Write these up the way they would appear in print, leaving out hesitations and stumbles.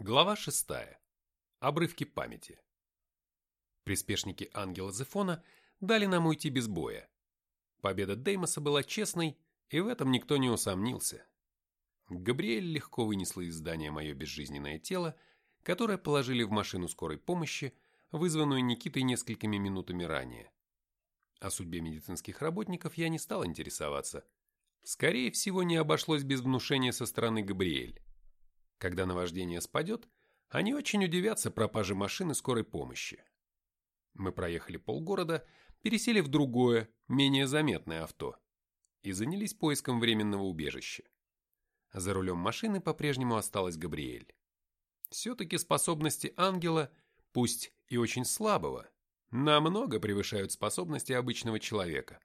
Глава 6. Обрывки памяти. Приспешники Ангела Зефона дали нам уйти без боя. Победа Деймоса была честной, и в этом никто не усомнился. Габриэль легко вынесла из здания мое безжизненное тело, которое положили в машину скорой помощи, вызванную Никитой несколькими минутами ранее. О судьбе медицинских работников я не стал интересоваться. Скорее всего, не обошлось без внушения со стороны Габриэль. Когда наваждение спадет, они очень удивятся пропаже машины скорой помощи. Мы проехали полгорода, пересели в другое, менее заметное авто и занялись поиском временного убежища. За рулем машины по-прежнему осталась Габриэль. Все-таки способности ангела, пусть и очень слабого, намного превышают способности обычного человека.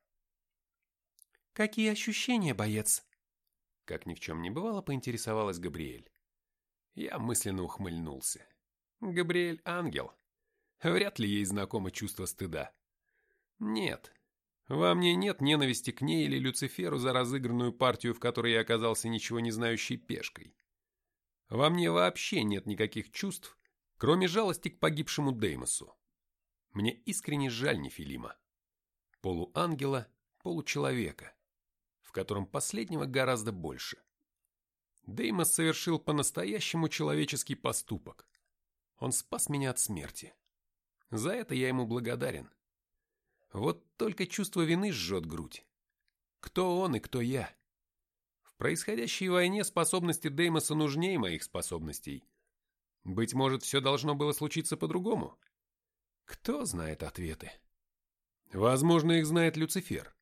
«Какие ощущения, боец?» Как ни в чем не бывало, поинтересовалась Габриэль. Я мысленно ухмыльнулся. Габриэль — ангел. Вряд ли ей знакомо чувство стыда. Нет, во мне нет ненависти к ней или Люциферу за разыгранную партию, в которой я оказался ничего не знающей пешкой. Во мне вообще нет никаких чувств, кроме жалости к погибшему Деймосу. Мне искренне жаль Нефилима. Полуангела, получеловека, в котором последнего гораздо больше. Деймос совершил по-настоящему человеческий поступок. Он спас меня от смерти. За это я ему благодарен. Вот только чувство вины жжет грудь. Кто он и кто я? В происходящей войне способности Деймоса нужнее моих способностей. Быть может, все должно было случиться по-другому? Кто знает ответы? Возможно, их знает Люцифер.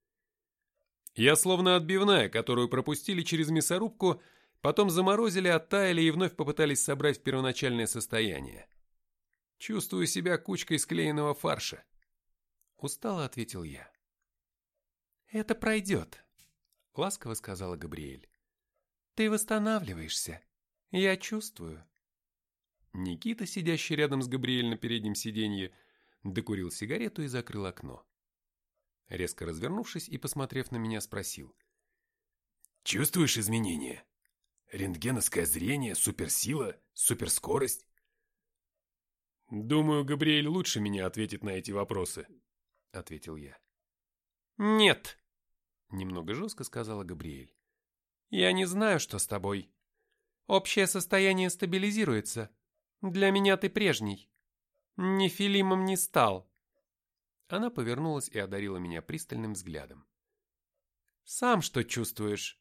Я словно отбивная, которую пропустили через мясорубку, потом заморозили, оттаяли и вновь попытались собрать в первоначальное состояние. Чувствую себя кучкой склеенного фарша. Устало ответил я. «Это пройдет», — ласково сказала Габриэль. «Ты восстанавливаешься. Я чувствую». Никита, сидящий рядом с Габриэль на переднем сиденье, докурил сигарету и закрыл окно. Резко развернувшись и посмотрев на меня, спросил. «Чувствуешь изменения? Рентгеновское зрение, суперсила, суперскорость?» «Думаю, Габриэль лучше меня ответит на эти вопросы», — ответил я. «Нет», — немного жестко сказала Габриэль. «Я не знаю, что с тобой. Общее состояние стабилизируется. Для меня ты прежний. Нефилимом не стал». Она повернулась и одарила меня пристальным взглядом. «Сам что чувствуешь?»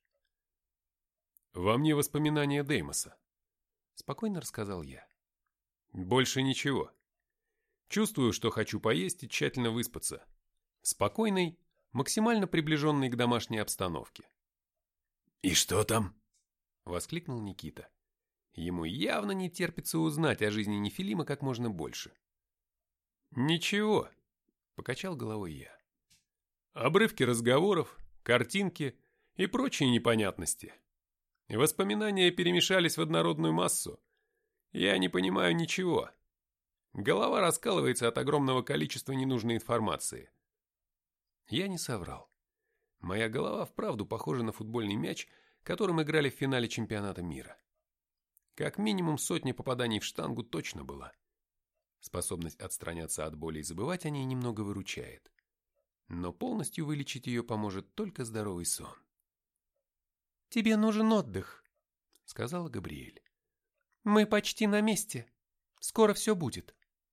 «Во мне воспоминания Деймоса», — спокойно рассказал я. «Больше ничего. Чувствую, что хочу поесть и тщательно выспаться. Спокойный, максимально приближенный к домашней обстановке». «И что там?» — воскликнул Никита. Ему явно не терпится узнать о жизни Нефилима как можно больше. «Ничего», — покачал головой я. «Обрывки разговоров, картинки и прочие непонятности. Воспоминания перемешались в однородную массу. Я не понимаю ничего. Голова раскалывается от огромного количества ненужной информации». Я не соврал. Моя голова вправду похожа на футбольный мяч, которым играли в финале чемпионата мира. Как минимум сотня попаданий в штангу точно была. Способность отстраняться от боли и забывать о ней немного выручает. Но полностью вылечить ее поможет только здоровый сон. «Тебе нужен отдых», — сказала Габриэль. «Мы почти на месте. Скоро все будет».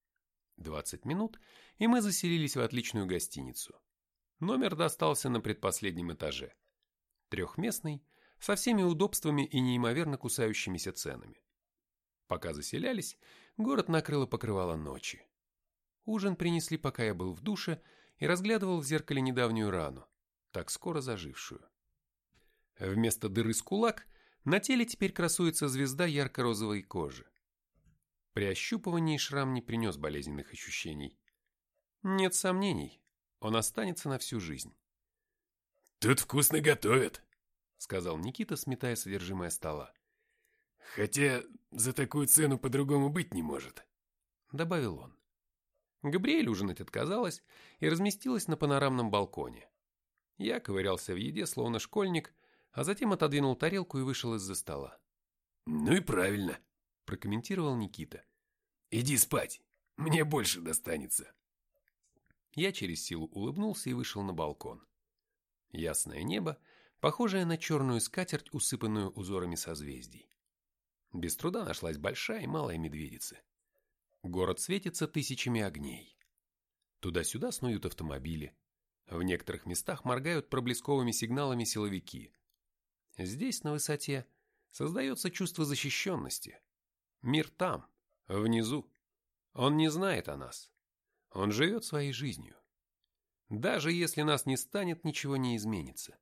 20 минут, и мы заселились в отличную гостиницу. Номер достался на предпоследнем этаже. Трехместный, со всеми удобствами и неимоверно кусающимися ценами. Пока заселялись, город накрыло покрывало ночи. Ужин принесли, пока я был в душе и разглядывал в зеркале недавнюю рану, так скоро зажившую. Вместо дыры с кулак на теле теперь красуется звезда ярко-розовой кожи. При ощупывании шрам не принес болезненных ощущений. Нет сомнений, он останется на всю жизнь. «Тут вкусно готовят», — сказал Никита, сметая содержимое стола. «Хотя за такую цену по-другому быть не может», — добавил он. Габриэль ужинать отказалась и разместилась на панорамном балконе. Я ковырялся в еде, словно школьник, а затем отодвинул тарелку и вышел из-за стола. «Ну и правильно», прокомментировал Никита. Иди спать, мне больше достанется. Я через силу улыбнулся и вышел на балкон. Ясное небо, похожее на черную скатерть, усыпанную узорами созвездий. Без труда нашлась большая и малая Медведицы. Город светится тысячами огней. Туда-сюда снуют автомобили. В некоторых местах моргают проблесковыми сигналами силовики. Здесь, на высоте, создается чувство защищенности. Мир там, внизу. Он не знает о нас. Он живет своей жизнью. Даже если нас не станет, ничего не изменится.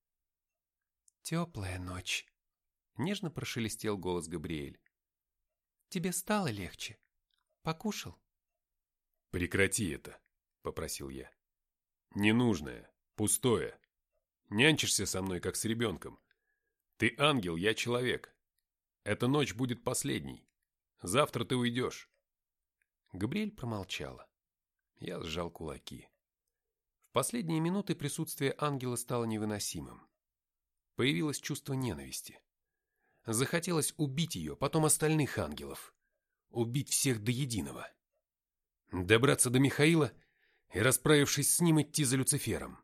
«Теплая ночь», — нежно прошелестел голос Габриэль. «Тебе стало легче? Покушал?» «Прекрати это», — попросил я. «Ненужное, пустое. Нянчишься со мной, как с ребенком. Ты ангел, я человек. Эта ночь будет последней. Завтра ты уйдешь». Габриэль промолчала. Я сжал кулаки. В последние минуты присутствие ангела стало невыносимым. Появилось чувство ненависти. Захотелось убить ее, потом остальных ангелов. Убить всех до единого. Добраться до Михаила и, расправившись с ним, идти за Люцифером.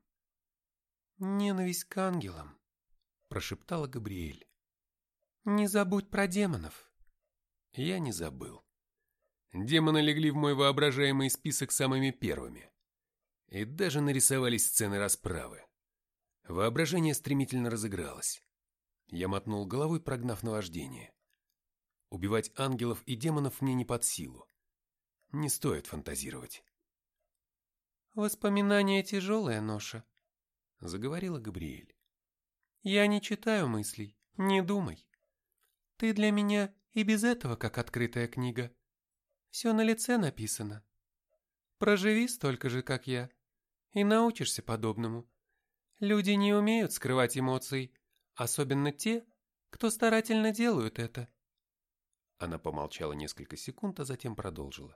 «Ненависть к ангелам», — прошептала Габриэль. «Не забудь про демонов». Я не забыл. Демоны легли в мой воображаемый список самыми первыми. И даже нарисовались сцены расправы. Воображение стремительно разыгралось. Я мотнул головой, прогнав наваждение. Убивать ангелов и демонов мне не под силу. Не стоит фантазировать. «Воспоминания — тяжелая ноша», — заговорила Габриэль. «Я не читаю мыслей, не думай. Ты для меня и без этого как открытая книга. Все на лице написано. Проживи столько же, как я, и научишься подобному. Люди не умеют скрывать эмоций, особенно те, кто старательно делают это». Она помолчала несколько секунд, а затем продолжила.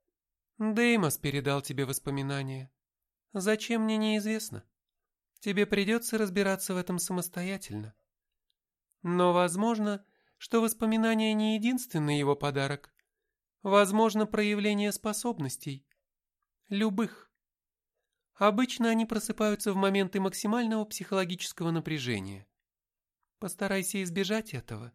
«Деймос передал тебе воспоминания. Зачем, мне неизвестно. Тебе придется разбираться в этом самостоятельно. Но возможно, что воспоминания не единственный его подарок. Возможно, проявление способностей. Любых. Обычно они просыпаются в моменты максимального психологического напряжения. Постарайся избежать этого».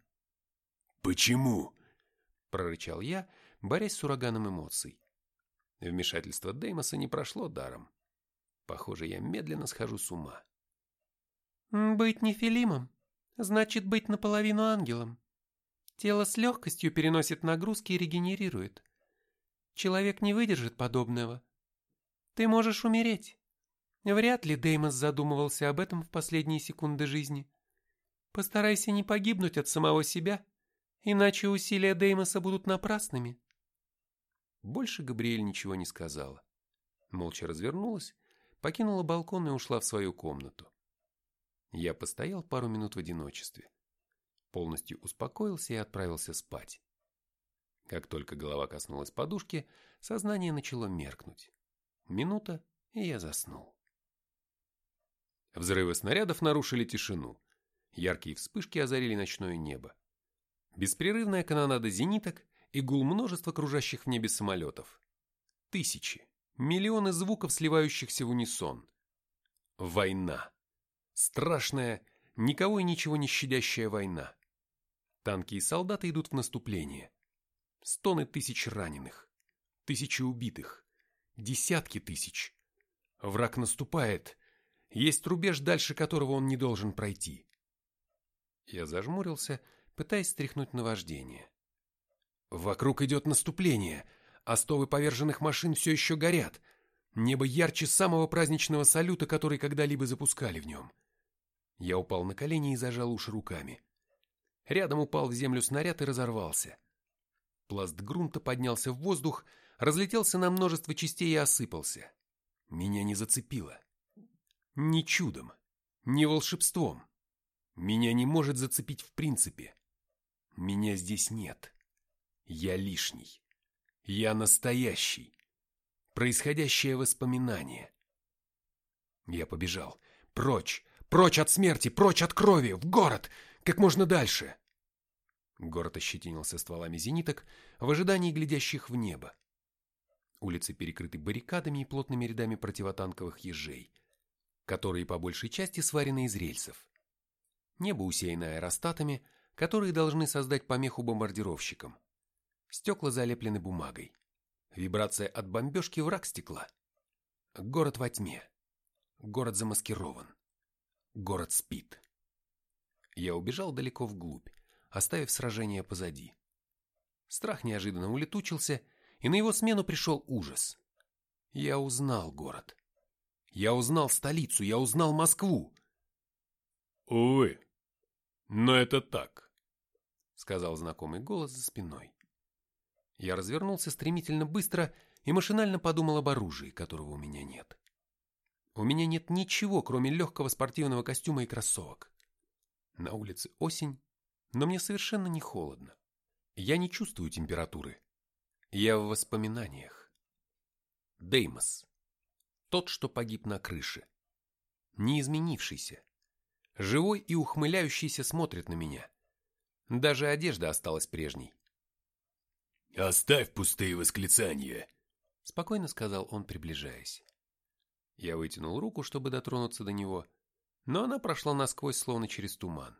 «Почему?» – прорычал я, борясь с ураганом эмоций. Вмешательство Деймоса не прошло даром. Похоже, я медленно схожу с ума. «Быть нефилимом значит быть наполовину ангелом. Тело с легкостью переносит нагрузки и регенерирует. Человек не выдержит подобного. Ты можешь умереть. Вряд ли Деймос задумывался об этом в последние секунды жизни. Постарайся не погибнуть от самого себя, иначе усилия Деймоса будут напрасными». Больше Габриэль ничего не сказала. Молча развернулась, покинула балкон и ушла в свою комнату. Я постоял пару минут в одиночестве. Полностью успокоился и отправился спать. Как только голова коснулась подушки, сознание начало меркнуть. Минута, и я заснул. Взрывы снарядов нарушили тишину. Яркие вспышки озарили ночное небо. Беспрерывная канонада зениток и гул множества кружащих в небе самолетов. Тысячи, миллионы звуков, сливающихся в унисон. Война. Страшная, никого и ничего не щадящая война. Танки и солдаты идут в наступление. Стоны тысяч раненых. Тысячи убитых. Десятки тысяч. Враг наступает. Есть рубеж, дальше которого он не должен пройти. Я зажмурился, пытаясь стряхнуть наваждение. Вокруг идет наступление. Остовы поверженных машин все еще горят. Небо ярче самого праздничного салюта, который когда-либо запускали в нем. Я упал на колени и зажал уши руками. Рядом упал в землю снаряд и разорвался. Пласт грунта поднялся в воздух, разлетелся на множество частей и осыпался. Меня не зацепило. Ни чудом, ни волшебством. Меня не может зацепить в принципе. Меня здесь нет. Я лишний. Я настоящий. Происходящее воспоминание. Я побежал. Прочь! Прочь от смерти! Прочь от крови! В город! Как можно дальше! Город ощетинился стволами зениток в ожидании глядящих в небо. Улицы перекрыты баррикадами и плотными рядами противотанковых ежей, которые по большей части сварены из рельсов. Небо усеяно аэростатами, которые должны создать помеху бомбардировщикам. Стекла залеплены бумагой. Вибрация от бомбежки — враг стекла. Город во тьме. Город замаскирован. Город спит. Я убежал далеко вглубь, оставив сражение позади. Страх неожиданно улетучился, и на его смену пришел ужас. Я узнал город. Я узнал столицу, я узнал Москву. «Увы, но это так», — сказал знакомый голос за спиной. Я развернулся стремительно быстро и машинально подумал об оружии, которого у меня нет. У меня нет ничего, кроме легкого спортивного костюма и кроссовок. На улице осень, но мне совершенно не холодно. Я не чувствую температуры. Я в воспоминаниях. Деймос. Тот, что погиб на крыше. Не изменившийся. Живой и ухмыляющийся смотрит на меня. Даже одежда осталась прежней. «Оставь пустые восклицания», — спокойно сказал он, приближаясь. Я вытянул руку, чтобы дотронуться до него, но она прошла насквозь, словно через туман.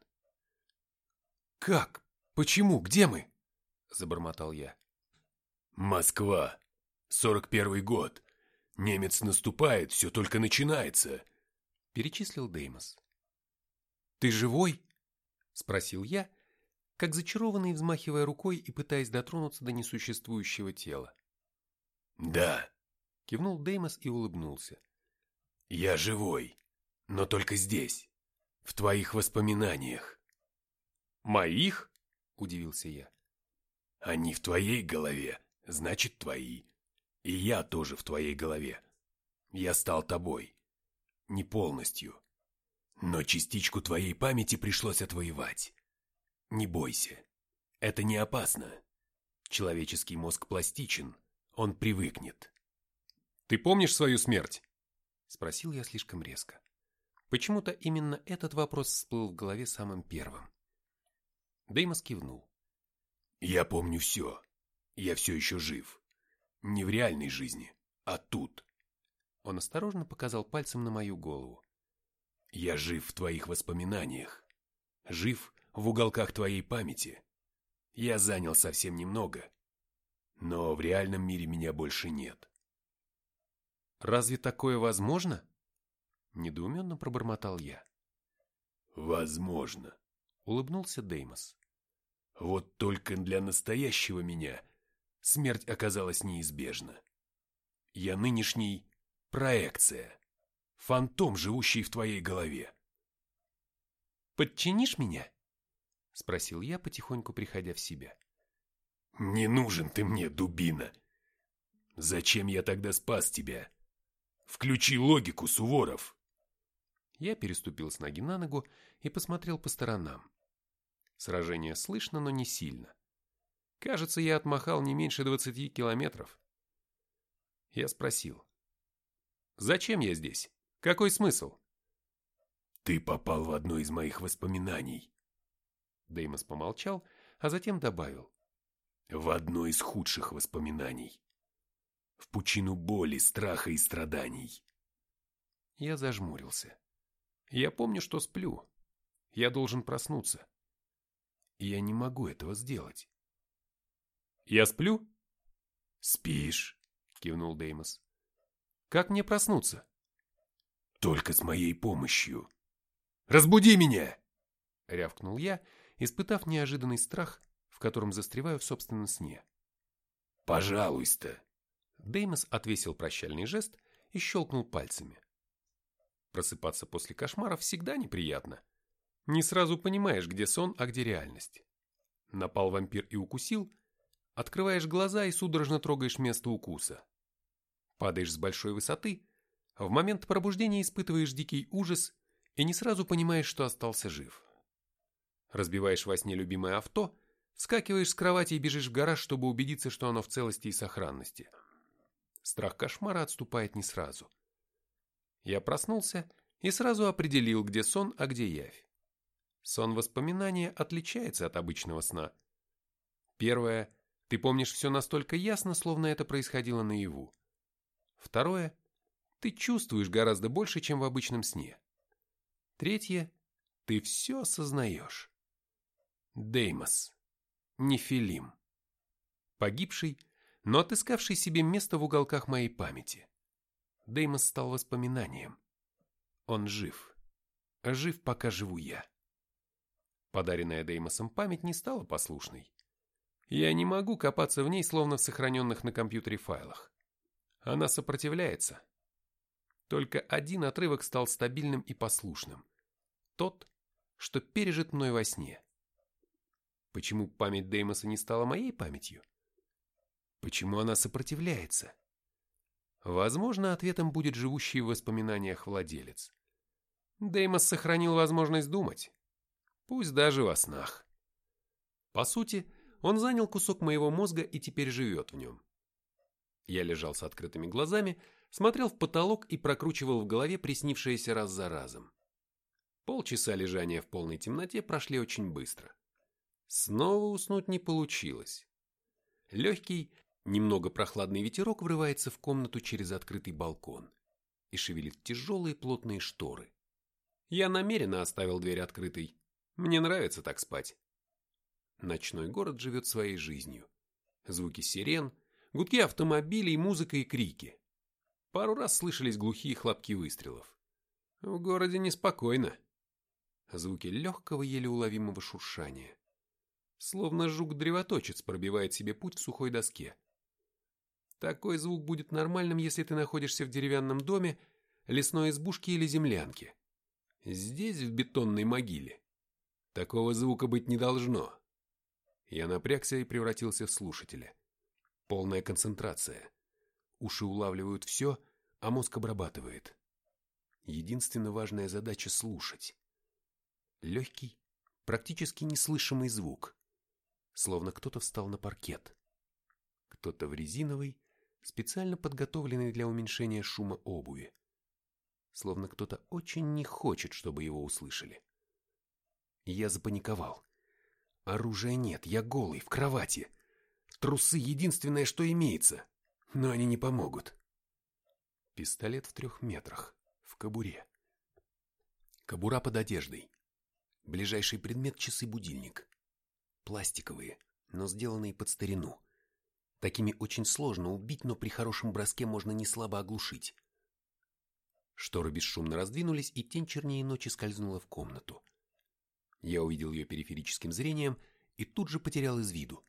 «Как? Почему? Где мы?» — забормотал я. «Москва. 41-й год. Немец наступает, все только начинается», — перечислил Деймос. «Ты живой?» — спросил я, как зачарованный, взмахивая рукой и пытаясь дотронуться до несуществующего тела. «Да», — кивнул Деймос и улыбнулся. «Я живой, но только здесь, в твоих воспоминаниях». «Моих?» — удивился я. «Они в твоей голове, значит, твои. И я тоже в твоей голове. Я стал тобой. Не полностью. Но частичку твоей памяти пришлось отвоевать. Не бойся. Это не опасно. Человеческий мозг пластичен. Он привыкнет». «Ты помнишь свою смерть?» — спросил я слишком резко. Почему-то именно этот вопрос всплыл в голове самым первым. Деймос кивнул. «Я помню все. Я все еще жив. Не в реальной жизни, а тут». Он осторожно показал пальцем на мою голову. «Я жив в твоих воспоминаниях. Жив в уголках твоей памяти. Я занял совсем немного, но в реальном мире меня больше нет». «Разве такое возможно?» — недоуменно пробормотал я. «Возможно», — улыбнулся Деймос. «Вот только для настоящего меня смерть оказалась неизбежна. Я нынешний — проекция, фантом, живущий в твоей голове». «Подчинишь меня?» — спросил я, потихоньку приходя в себя. «Не нужен ты мне, дубина. Зачем я тогда спас тебя? Включи логику, Суворов». Я переступил с ноги на ногу и посмотрел по сторонам. Сражение слышно, но не сильно. Кажется, я отмахал не меньше 20 километров. Я спросил. «Зачем я здесь? Какой смысл?» «Ты попал в одно из моих воспоминаний». Деймос помолчал, а затем добавил. «В одно из худших воспоминаний. В пучину боли, страха и страданий». Я зажмурился. Я помню, что сплю. Я должен проснуться. И я не могу этого сделать. «Я сплю?» «Спишь», — кивнул Деймос. «Как мне проснуться?» «Только с моей помощью. Разбуди меня!» — рявкнул я, испытав неожиданный страх, в котором застреваю в собственном сне. «Пожалуйста». Деймос отвесил прощальный жест и щелкнул пальцами. Просыпаться после кошмара всегда неприятно. Не сразу понимаешь, где сон, а где реальность. Напал вампир и укусил, открываешь глаза и судорожно трогаешь место укуса. Падаешь с большой высоты, в момент пробуждения испытываешь дикий ужас и не сразу понимаешь, что остался жив. Разбиваешь во сне любимое авто, вскакиваешь с кровати и бежишь в гараж, чтобы убедиться, что оно в целости и сохранности. Страх кошмара отступает не сразу. Я проснулся и сразу определил, где сон, а где явь. Сон воспоминания отличается от обычного сна, Первое. Ты помнишь все настолько ясно, словно это происходило наяву. Второе. Ты чувствуешь гораздо больше, чем в обычном сне. Третье. Ты все осознаешь. Деймос. Нефилим. Погибший, но отыскавший себе место в уголках моей памяти. Деймос стал воспоминанием. Он жив. Жив, пока живу я. Подаренная Деймосом память не стала послушной. Я не могу копаться в ней, словно в сохраненных на компьютере файлах. Она сопротивляется. Только один отрывок стал стабильным и послушным. Тот, что пережит мной во сне. Почему память Деймоса не стала моей памятью? Почему она сопротивляется? Возможно, ответом будет живущий в воспоминаниях владелец. Деймос сохранил возможность думать. Пусть даже во снах. По сути, он занял кусок моего мозга и теперь живет в нем. Я лежал с открытыми глазами, смотрел в потолок и прокручивал в голове приснившееся раз за разом. Полчаса лежания в полной темноте прошли очень быстро. Снова уснуть не получилось. Легкий, немного прохладный ветерок врывается в комнату через открытый балкон и шевелит тяжелые плотные шторы. Я намеренно оставил дверь открытой. Мне нравится так спать. Ночной город живет своей жизнью. Звуки сирен, гудки автомобилей, музыка и крики. Пару раз слышались глухие хлопки выстрелов. В городе неспокойно. Звуки легкого, еле уловимого шуршания. Словно жук-древоточец пробивает себе путь в сухой доске. Такой звук будет нормальным, если ты находишься в деревянном доме, лесной избушке или землянке. Здесь, в бетонной могиле, такого звука быть не должно. Я напрягся и превратился в слушателя. Полная концентрация. Уши улавливают все, а мозг обрабатывает. Единственно важная задача — слушать. Легкий, практически неслышимый звук. Словно кто-то встал на паркет. Кто-то в резиновой, специально подготовленной для уменьшения шума обуви. Словно кто-то очень не хочет, чтобы его услышали. Я запаниковал. Оружия нет, я голый, в кровати. Трусы — единственное, что имеется. Но они не помогут. Пистолет в 3 метрах, в кобуре. Кобура под одеждой. Ближайший предмет — часы-будильник. Пластиковые, но сделанные под старину. Такими очень сложно убить, но при хорошем броске можно неслабо оглушить. Шторы бесшумно раздвинулись, и тень чернее ночи скользнула в комнату. Я увидел ее периферическим зрением и тут же потерял из виду.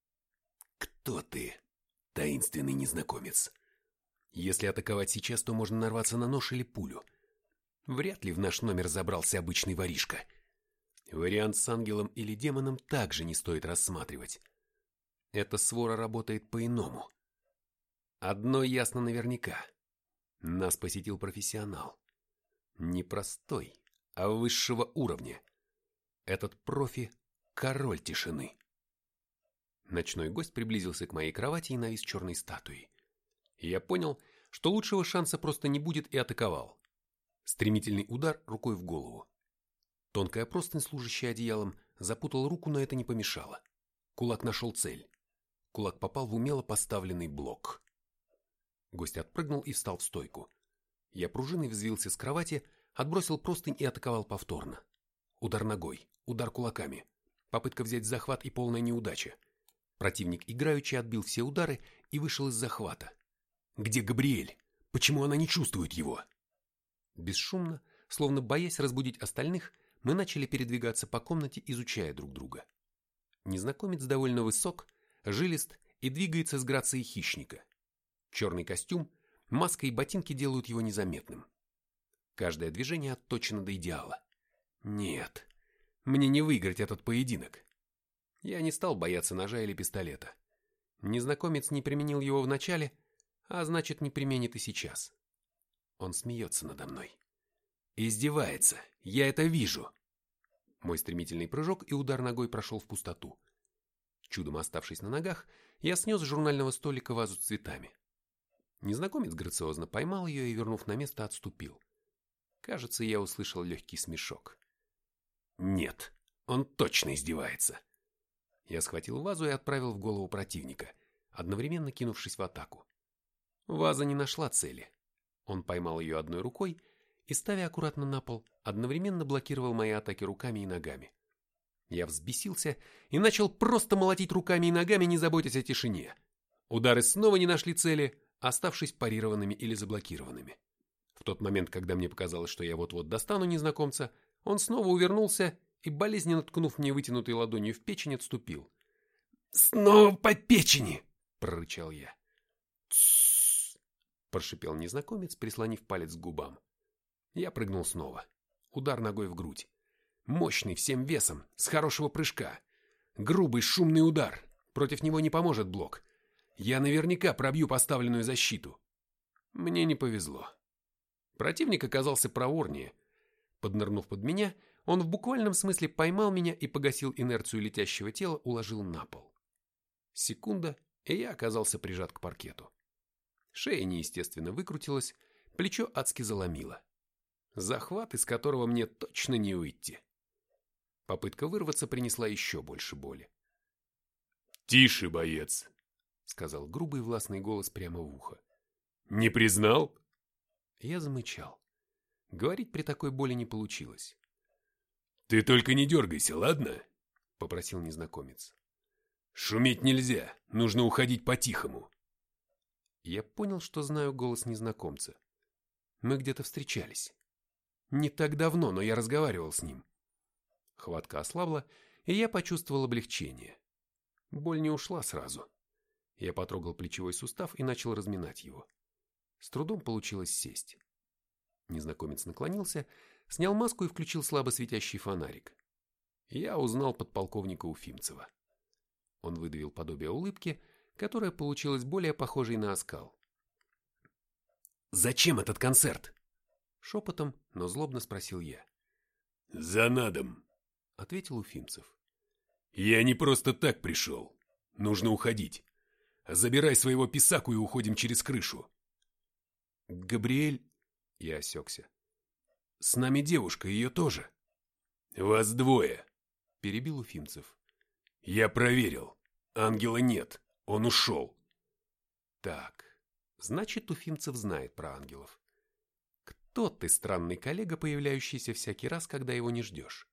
«Кто ты, таинственный незнакомец? Если атаковать сейчас, то можно нарваться на нож или пулю. Вряд ли в наш номер забрался обычный воришка. Вариант с ангелом или демоном также не стоит рассматривать. Эта свора работает по-иному. Одно ясно наверняка. Нас посетил профессионал. Не простой, а высшего уровня. Этот профи — король тишины». Ночной гость приблизился к моей кровати и навис черной статуей. Я понял, что лучшего шанса просто не будет, и атаковал. Стремительный удар рукой в голову. Тонкая простынь, служащая одеялом, запутал руку, но это не помешало. Кулак нашел цель. Кулак попал в умело поставленный блок. Гость отпрыгнул и встал в стойку. Я пружиной взвился с кровати, отбросил простынь и атаковал повторно. Удар ногой, удар кулаками. Попытка взять захват и полная неудача. Противник играючи отбил все удары и вышел из захвата. Где Габриэль? Почему она не чувствует его? Бесшумно, словно боясь разбудить остальных, мы начали передвигаться по комнате, изучая друг друга. Незнакомец довольно высок, жилист и двигается с грацией хищника. Черный костюм, маска и ботинки делают его незаметным. Каждое движение отточено до идеала. Нет, мне не выиграть этот поединок. Я не стал бояться ножа или пистолета. Незнакомец не применил его вначале, а значит, не применит и сейчас. Он смеется надо мной. Издевается, я это вижу. Мой стремительный прыжок и удар ногой прошел в пустоту. Чудом оставшись на ногах, я снес с журнального столика вазу с цветами. Незнакомец грациозно поймал ее и, вернув на место, отступил. Кажется, я услышал легкий смешок. Нет, он точно издевается. Я схватил вазу и отправил в голову противника, одновременно кинувшись в атаку. Ваза не нашла цели. Он поймал ее одной рукой и, ставя аккуратно на пол, одновременно блокировал мои атаки руками и ногами. Я взбесился и начал просто молотить руками и ногами, не заботясь о тишине. Удары снова не нашли цели, оставшись парированными или заблокированными. В тот момент, когда мне показалось, что я вот-вот достану незнакомца, он снова увернулся и, болезненно ткнув мне вытянутой ладонью в печень, отступил. «Снова по печени!» – прорычал я. «Тссс!» – прошипел незнакомец, прислонив палец к губам. Я прыгнул снова. Удар ногой в грудь. Мощный, всем весом, с хорошего прыжка. Грубый, шумный удар. Против него не поможет блок. Я наверняка пробью поставленную защиту. Мне не повезло. Противник оказался проворнее. Поднырнув под меня, он в буквальном смысле поймал меня и погасил инерцию летящего тела, уложил на пол. Секунда, и я оказался прижат к паркету. Шея неестественно выкрутилась, плечо адски заломило. Захват, из которого мне точно не уйти. Попытка вырваться принесла еще больше боли. «Тише, боец!» — сказал грубый властный голос прямо в ухо. «Не признал?» Я замычал. Говорить при такой боли не получилось. «Ты только не дергайся, ладно?» — попросил незнакомец. «Шуметь нельзя, нужно уходить по-тихому». Я понял, что знаю голос незнакомца. Мы где-то встречались. Не так давно, но я разговаривал с ним. Хватка ослабла, и я почувствовал облегчение. Боль не ушла сразу. Я потрогал плечевой сустав и начал разминать его. С трудом получилось сесть. Незнакомец наклонился, снял маску и включил слабо светящий фонарик. Я узнал подполковника Уфимцева. Он выдавил подобие улыбки, которая получилась более похожей на оскал. «Зачем этот концерт?» Шепотом, но злобно спросил я. «За надом», — ответил Уфимцев. «Я не просто так пришел. Нужно уходить. Забирай своего писаку и уходим через крышу». «Габриэль...» — я осекся. «С нами девушка, ее тоже». «Вас двое», — перебил Уфимцев. «Я проверил. Ангела нет. Он ушел». «Так, значит, Уфимцев знает про ангелов. Кто ты, странный коллега, появляющийся всякий раз, когда его не ждешь?»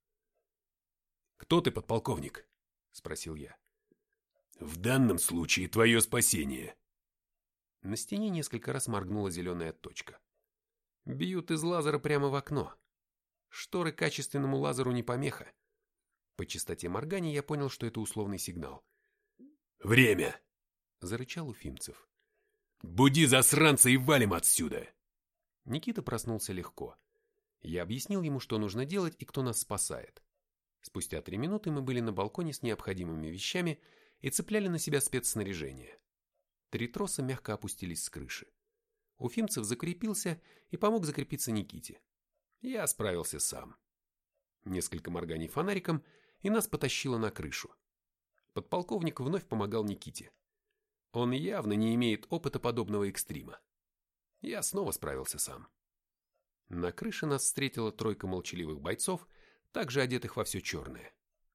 «Кто ты, подполковник?» — спросил я. «В данном случае твое спасение». На стене несколько раз моргнула зеленая точка. Бьют из лазера прямо в окно. Шторы качественному лазеру не помеха. По частоте моргания я понял, что это условный сигнал. «Время!» — зарычал Уфимцев. «Буди засранца и валим отсюда!» Никита проснулся легко. Я объяснил ему, что нужно делать и кто нас спасает. Спустя 3 минуты мы были на балконе с необходимыми вещами и цепляли на себя спецснаряжение. 3 троса мягко опустились с крыши. Уфимцев закрепился и помог закрепиться Никите. Я справился сам. Несколько морганий фонариком, и нас потащило на крышу. Подполковник вновь помогал Никите. Он явно не имеет опыта подобного экстрима. Я снова справился сам. На крыше нас встретила 3 молчаливых бойцов, также одетых во все черное.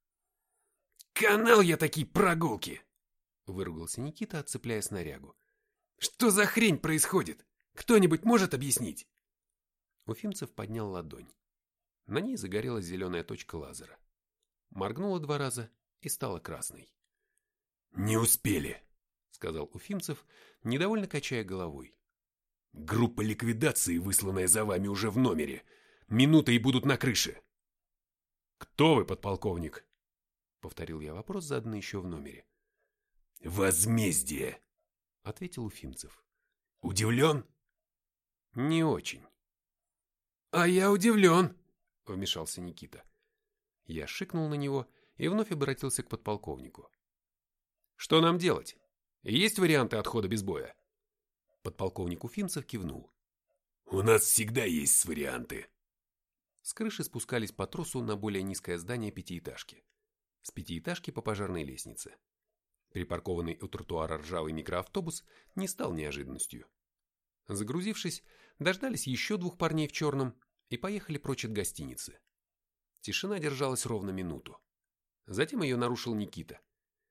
«Канал я такие прогулки!» — выругался Никита, отцепляя снарягу. «Что за хрень происходит? Кто-нибудь может объяснить?» Уфимцев поднял ладонь. На ней загорелась зеленая точка лазера. Моргнула 2 раза и стала красной. «Не успели», — сказал Уфимцев, недовольно качая головой. «Группа ликвидации, высланная за вами, уже в номере. Минута и будут на крыше». «Кто вы, подполковник?» — повторил я вопрос, заданный еще в номере. «Возмездие», — ответил Уфимцев. «Удивлен?» «Не очень». «А я удивлен», — вмешался Никита. Я шикнул на него и вновь обратился к подполковнику. «Что нам делать? Есть варианты отхода без боя?» Подполковник Уфимцев кивнул. «У нас всегда есть варианты». С крыши спускались по тросу на более низкое здание 5-этажки. С 5-этажки по пожарной лестнице. Припаркованный у тротуара ржавый микроавтобус не стал неожиданностью. Загрузившись, дождались еще 2 парней в черном и поехали прочь от гостиницы. Тишина держалась ровно минуту. Затем ее нарушил Никита.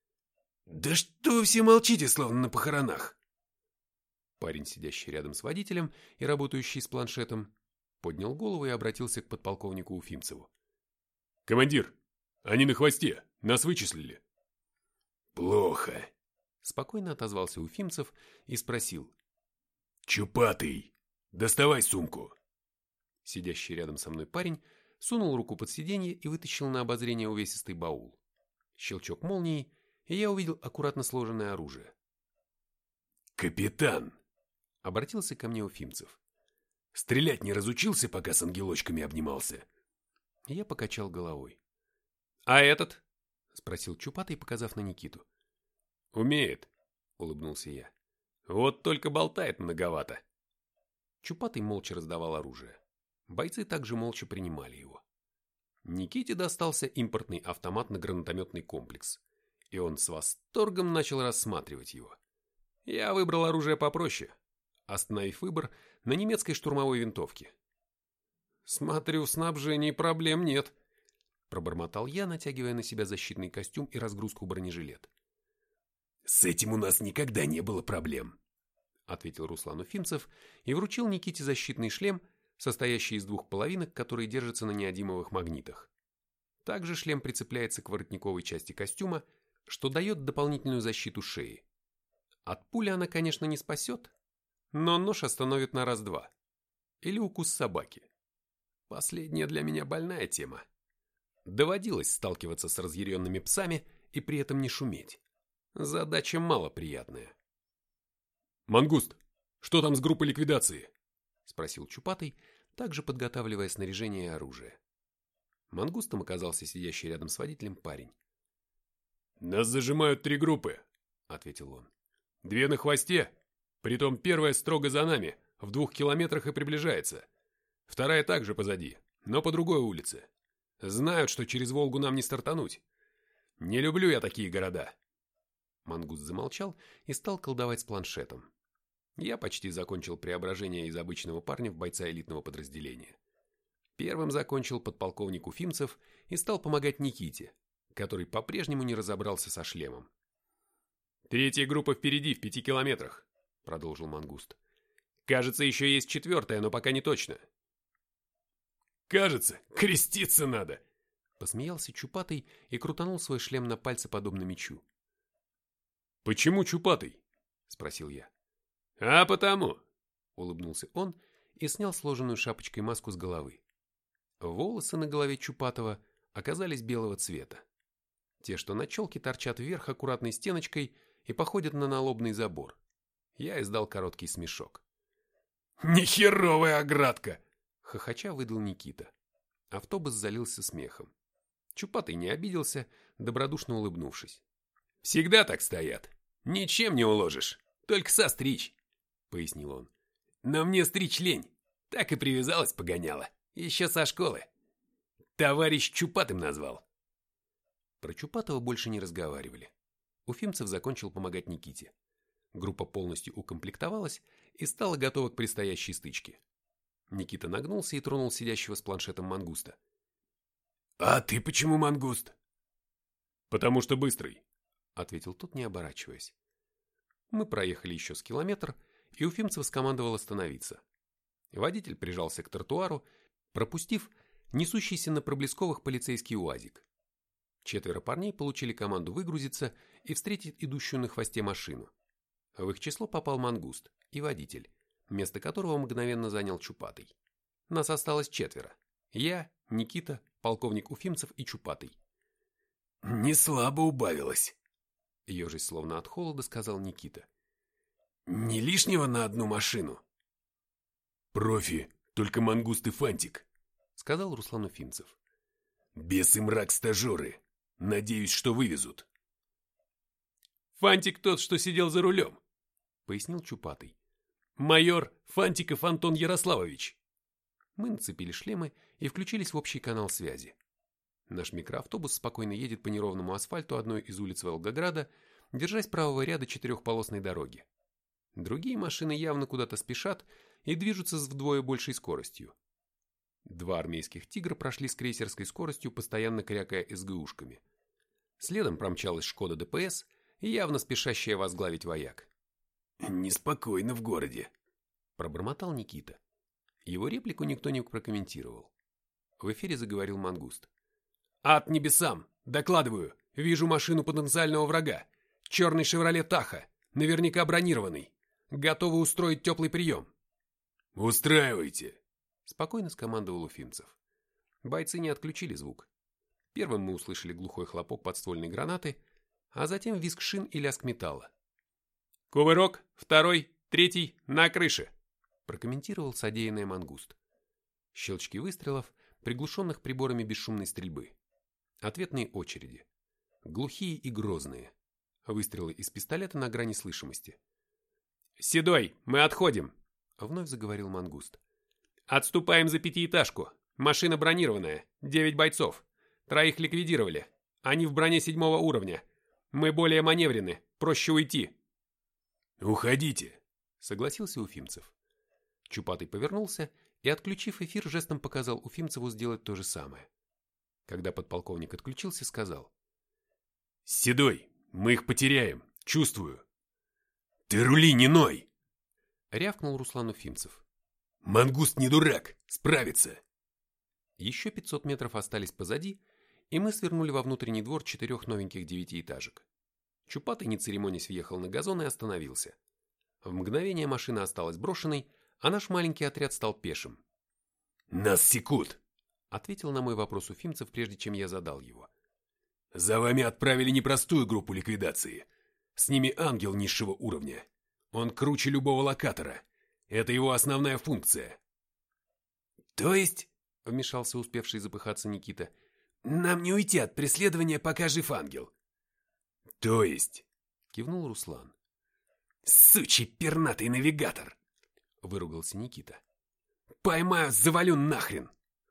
Да что вы все молчите, словно на похоронах? Парень, сидящий рядом с водителем и работающий с планшетом, поднял голову и обратился к подполковнику Уфимцеву. «Командир, они на хвосте, нас вычислили». «Плохо», — спокойно отозвался Уфимцев и спросил. «Чупатый, доставай сумку». Сидящий рядом со мной парень сунул руку под сиденье и вытащил на обозрение увесистый баул. Щелчок молнии, и я увидел аккуратно сложенное оружие. «Капитан!» — обратился ко мне Уфимцев. «Стрелять не разучился, пока с ангелочками обнимался?» Я покачал головой. «А этот?» — спросил Чупатый, показав на Никиту. «Умеет», — улыбнулся я. «Вот только болтает многовато». Чупатый молча раздавал оружие. Бойцы также молча принимали его. Никите достался импортный автомат на гранатометный комплекс, и он с восторгом начал рассматривать его. Я выбрал оружие попроще, остановив выбор на немецкой штурмовой винтовке. «Смотрю, в снабжении проблем нет», — пробормотал я, натягивая на себя защитный костюм и разгрузку бронежилет. «С этим у нас никогда не было проблем», — ответил Руслан Уфимцев и вручил Никите защитный шлем, состоящий из 2 половинок, которые держатся на неодимовых магнитах. Также шлем прицепляется к воротниковой части костюма, что дает дополнительную защиту шеи. От пули она, конечно, не спасет, но нож остановит на раз-два. Или укус собаки. Последняя для меня больная тема. Доводилось сталкиваться с разъяренными псами и при этом не шуметь. Задача малоприятная. «Мангуст, что там с группой ликвидации?» — спросил Чупатый, также подготавливая снаряжение и оружие. Мангустом оказался сидящий рядом с водителем парень. «Нас зажимают 3 группы», — ответил он. «2 на хвосте, притом первая строго за нами, в 2 километрах и приближается. Вторая также позади, но по другой улице. Знают, что через Волгу нам не стартануть. Не люблю я такие города». Мангуст замолчал и стал колдовать с планшетом. Я почти закончил преображение из обычного парня в бойца элитного подразделения. Первым закончил подполковник Уфимцев и стал помогать Никите, который по-прежнему не разобрался со шлемом. «Третья группа впереди, в 5 километрах», — продолжил Мангуст. «Кажется, еще есть 4-я, но пока не точно». «Кажется, креститься надо», — посмеялся Чупатый и крутанул свой шлем на пальце, подобно мечу. «Почему Чупатый?» — спросил я. «А потому!» — улыбнулся он и снял сложенную шапочкой маску с головы. Волосы на голове Чупатова оказались белого цвета. Те, что на челке, торчат вверх аккуратной стеночкой и походят на налобный забор. Я издал короткий смешок. «Нехеровая оградка!» — хохоча выдал Никита. Автобус залился смехом. Чупатый не обиделся, добродушно улыбнувшись. «Всегда так стоят. Ничем не уложишь, только состричь», — пояснил он. «Но мне стричь лень. Так и привязалась погоняла. Еще со школы. Товарищ Чупатым назвал». Про Чупатова больше не разговаривали. Уфимцев закончил помогать Никите. Группа полностью укомплектовалась и стала готова к предстоящей стычке. Никита нагнулся и тронул сидящего с планшетом Мангуста. «А ты почему Мангуст?» «Потому что быстрый», — ответил тот, не оборачиваясь. Мы проехали еще с километр, и Уфимцев скомандовал остановиться. Водитель прижался к тротуару, пропустив несущийся на проблесковых полицейский УАЗик. 4 парней получили команду выгрузиться и встретить идущую на хвосте машину. В их число попал Мангуст и водитель, место которого мгновенно занял Чупатый. Нас осталось 4. Я, Никита, полковник Уфимцев и Чупатый. «Не слабо убавилось», — ежась словно от холода сказал Никита. «Не лишнего на одну машину?» «Профи, только Мангуст и Фантик», — сказал Руслан Уфимцев. «Бес и мрак стажеры. Надеюсь, что вывезут». «Фантик тот, что сидел за рулем», — пояснил Чупатый. «Майор Фантиков Антон Ярославович». Мы нацепили шлемы и включились в общий канал связи. Наш микроавтобус спокойно едет по неровному асфальту одной из улиц Волгограда, держась правого ряда 4-полосной дороги. Другие машины явно куда-то спешат и движутся с вдвое большей скоростью. 2 армейских «Тигра» прошли с крейсерской скоростью, постоянно крякая СГУшками. Следом промчалась «Шкода ДПС» явно спешащая возглавить вояк. «Неспокойно в городе», – пробормотал Никита. Его реплику никто не прокомментировал. В эфире заговорил Мангуст. «Ад небесам! Докладываю! Вижу машину потенциального врага. Черный «Шевроле Таха», наверняка бронированный. Готовы устроить теплый прием». «Устраивайте», – спокойно скомандовал Уфимцев. Бойцы не отключили звук. Первым мы услышали глухой хлопок подствольной гранаты, а затем визг шин и лязг металла. «Кувырок, второй, третий, на крыше!» – прокомментировал содеянное Мангуст. Щелчки выстрелов, приглушенных приборами бесшумной стрельбы. Ответные очереди. Глухие и грозные. Выстрелы из пистолета на грани слышимости. «Седой, мы отходим!» – вновь заговорил Мангуст. «Отступаем за пятиэтажку. Машина бронированная, 9 бойцов. 3 ликвидировали. Они в броне 7-го уровня. Мы более маневренны, проще уйти». «Уходите», — согласился Уфимцев. Чупатый повернулся и, отключив эфир, жестом показал Уфимцеву сделать то же самое. Когда подполковник отключился, сказал. «Седой, мы их потеряем, чувствую». «Ты рули, не ной!» — рявкнул Руслан Уфимцев. «Мангуст не дурак, справится». Еще 500 метров остались позади, и мы свернули во внутренний двор 4 новеньких 9-этажек. Чупатый, не церемонясь, въехал на газон и остановился. В мгновение машина осталась брошенной, а наш маленький отряд стал пешим. «Нас секут», — ответил на мой вопрос Уфимцев, прежде чем я задал его. «За вами отправили непростую группу ликвидации. С ними ангел низшего уровня. Он круче любого локатора. Это его основная функция». «То есть, — вмешался успевший запыхаться Никита, — нам не уйти от преследования, пока жив ангел?» «То есть», — кивнул Руслан. «Сучий пернатый навигатор!» — выругался Никита. «Поймаю, завалю нахрен!»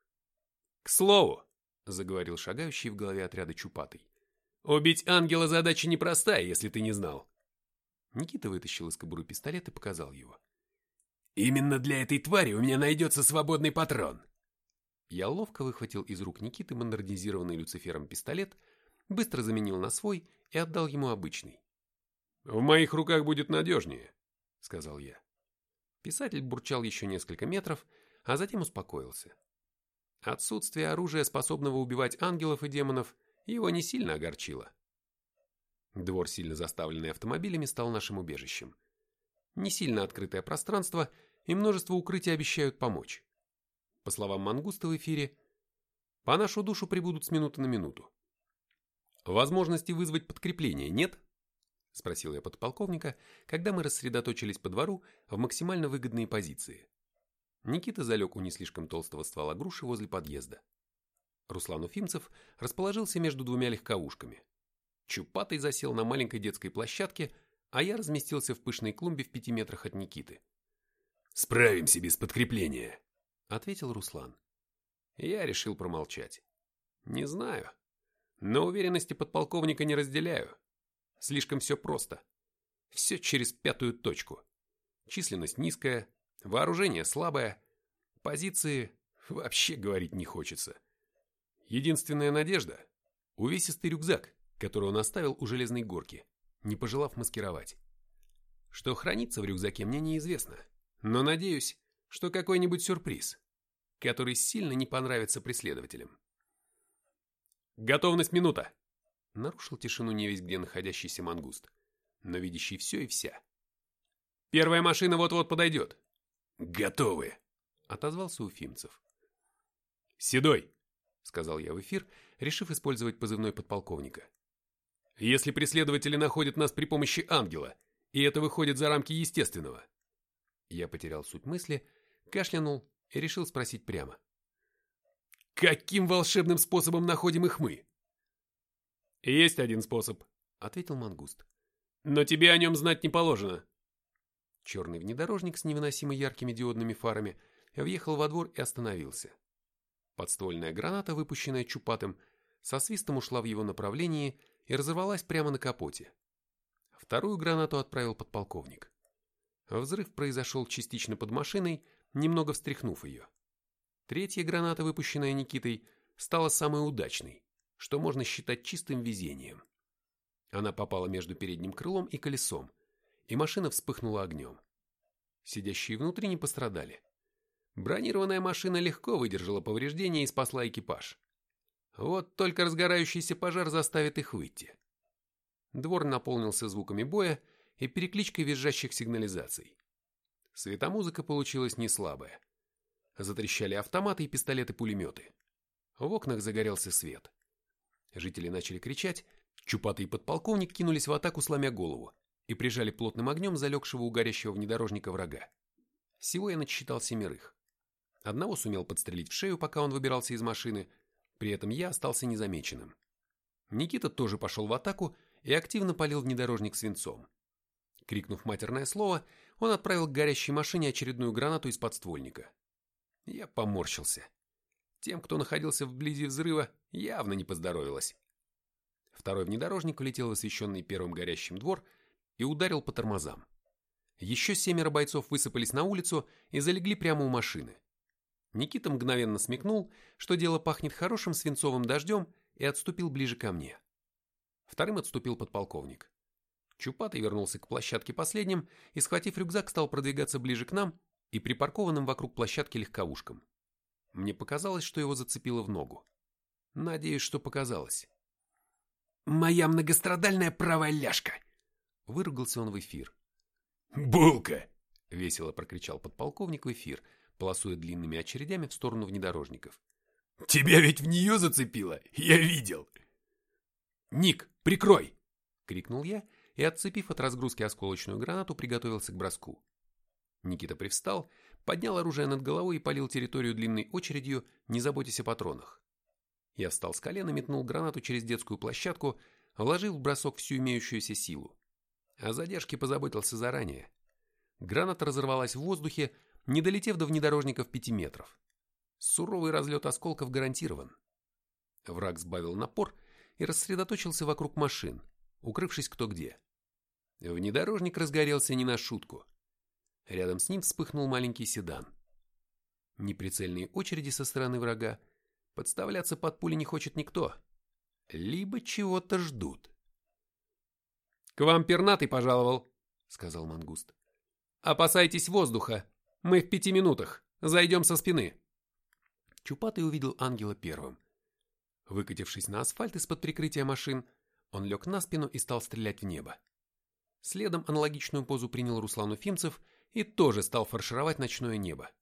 «К слову, — заговорил шагающий в голове отряда Чупатый, — убить ангела задача непростая, если ты не знал». Никита вытащил из кобуры пистолет и показал его. «Именно для этой твари у меня найдется свободный патрон!» Я ловко выхватил из рук Никиты модернизированный Люцифером пистолет, быстро заменил на свой и отдал ему обычный. «В моих руках будет надежнее», — сказал я. Писатель бурчал еще несколько метров, а затем успокоился. Отсутствие оружия, способного убивать ангелов и демонов, его не сильно огорчило. Двор, сильно заставленный автомобилями, стал нашим убежищем. Не сильно открытое пространство и множество укрытий обещают помочь. По словам Мангуста в эфире, по нашу душу прибудут с минуты на минуту. «Возможности вызвать подкрепление нет?» — спросил я подполковника, когда мы рассредоточились по двору в максимально выгодные позиции. Никита залег у не слишком толстого ствола груши возле подъезда. Руслан Уфимцев расположился между 2 легковушками. Чупатый засел на маленькой детской площадке, а я разместился в пышной клумбе в 5 метрах от Никиты. «Справимся без подкрепления», — ответил Руслан. Я решил промолчать. Не знаю, но уверенности подполковника не разделяю. Слишком все просто. Все через 5-ю точку. Численность низкая, вооружение слабое, позиции вообще говорить не хочется. Единственная надежда — увесистый рюкзак, который он оставил у железной горки, не пожелав маскировать. Что хранится в рюкзаке, мне неизвестно, но надеюсь, что какой-нибудь сюрприз, который сильно не понравится преследователям. «Готовность минута!» — нарушил тишину невесть где находящийся Мангуст, но видящий все и вся. «Первая машина вот-вот подойдет». «Готовы», — отозвался Уфимцев. «Седой», — сказал я в эфир, решив использовать позывной подполковника. «Если преследователи находят нас при помощи ангела, и это выходит за рамки естественного». Я потерял суть мысли, кашлянул и решил спросить прямо. «Каким волшебным способом находим их мы?» «Есть один способ», — ответил Мангуст. «Но тебе о нем знать не положено». Черный внедорожник с невыносимо яркими диодными фарами въехал во двор и остановился. Подствольная граната, выпущенная Чупатым, со свистом ушла в его направлении и разорвалась прямо на капоте. Вторую гранату отправил подполковник. Взрыв произошел частично под машиной, немного встряхнув ее. Третья граната, выпущенная Никитой, стала самой удачной, что можно считать чистым везением. Она попала между передним крылом и колесом, и машина вспыхнула огнем. Сидящие внутри не пострадали. Бронированная машина легко выдержала повреждения и спасла экипаж. Вот только разгорающийся пожар заставит их выйти. Двор наполнился звуками боя и перекличкой визжащих сигнализаций. Светомузыка получилась не слабая. Затрещали автоматы и пистолеты-пулеметы. В окнах загорелся свет. Жители начали кричать, Чупатый и подполковник кинулись в атаку, сломя голову, и прижали плотным огнем залегшего у горящего внедорожника врага. Всего я насчитал 7. Одного сумел подстрелить в шею, пока он выбирался из машины, при этом я остался незамеченным. Никита тоже пошел в атаку и активно палил внедорожник свинцом. Крикнув матерное слово, он отправил к горящей машине очередную гранату из подствольника. Я поморщился. Тем, кто находился вблизи взрыва, явно не поздоровилось. Второй внедорожник улетел в освещенный первым горящим двор и ударил по тормозам. Еще 7 бойцов высыпались на улицу и залегли прямо у машины. Никита мгновенно смекнул, что дело пахнет хорошим свинцовым дождем, и отступил ближе ко мне. Вторым отступил подполковник. Чупатый вернулся к площадке последним и, схватив рюкзак, стал продвигаться ближе к нам и припаркованным вокруг площадки легковушкам. Мне показалось, что его зацепило в ногу. Надеюсь, что показалось. «Моя многострадальная правая ляжка!» Выругался он в эфир. «Булка!» — весело прокричал подполковник в эфир, полосуя длинными очередями в сторону внедорожников. «Тебя ведь в нее зацепило! Я видел!» «Ник, прикрой!» — крикнул я и, отцепив от разгрузки осколочную гранату, приготовился к броску. Никита привстал, поднял оружие над головой и палил территорию длинной очередью, не заботясь о патронах. Я встал с колена, метнул гранату через детскую площадку, вложив в бросок всю имеющуюся силу. О задержке позаботился заранее. Граната разорвалась в воздухе, не долетев до внедорожников 5 метров. Суровый разлет осколков гарантирован. Враг сбавил напор и рассредоточился вокруг машин, укрывшись кто где. Внедорожник разгорелся не на шутку. Рядом с ним вспыхнул маленький седан. Неприцельные очереди со стороны врага, подставляться под пули не хочет никто. Либо чего-то ждут. «К вам пернатый пожаловал», — сказал мангуст. «Опасайтесь воздуха. Мы в 5 минутах. Зайдем со спины». Чупатый увидел ангела первым. Выкатившись на асфальт из-под прикрытия машин, он лег на спину и стал стрелять в небо. Следом аналогичную позу принял Руслан Уфимцев и тоже стал фаршировать ночное небо.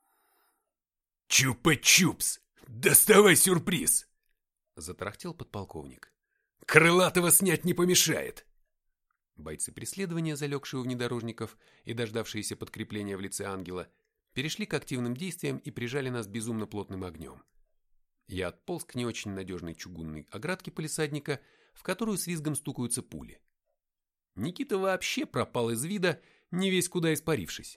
«Чупа-чупс! Доставай сюрприз!» — затарахтел подполковник. «Крылатого снять не помешает!» Бойцы преследования, залегшие у внедорожников и дождавшиеся подкрепления в лице ангела, перешли к активным действиям и прижали нас безумно плотным огнем. Я отполз к не очень надежной чугунной оградке палисадника, в которую с визгом стукаются пули. Никита вообще пропал из вида, не весь куда испарившись.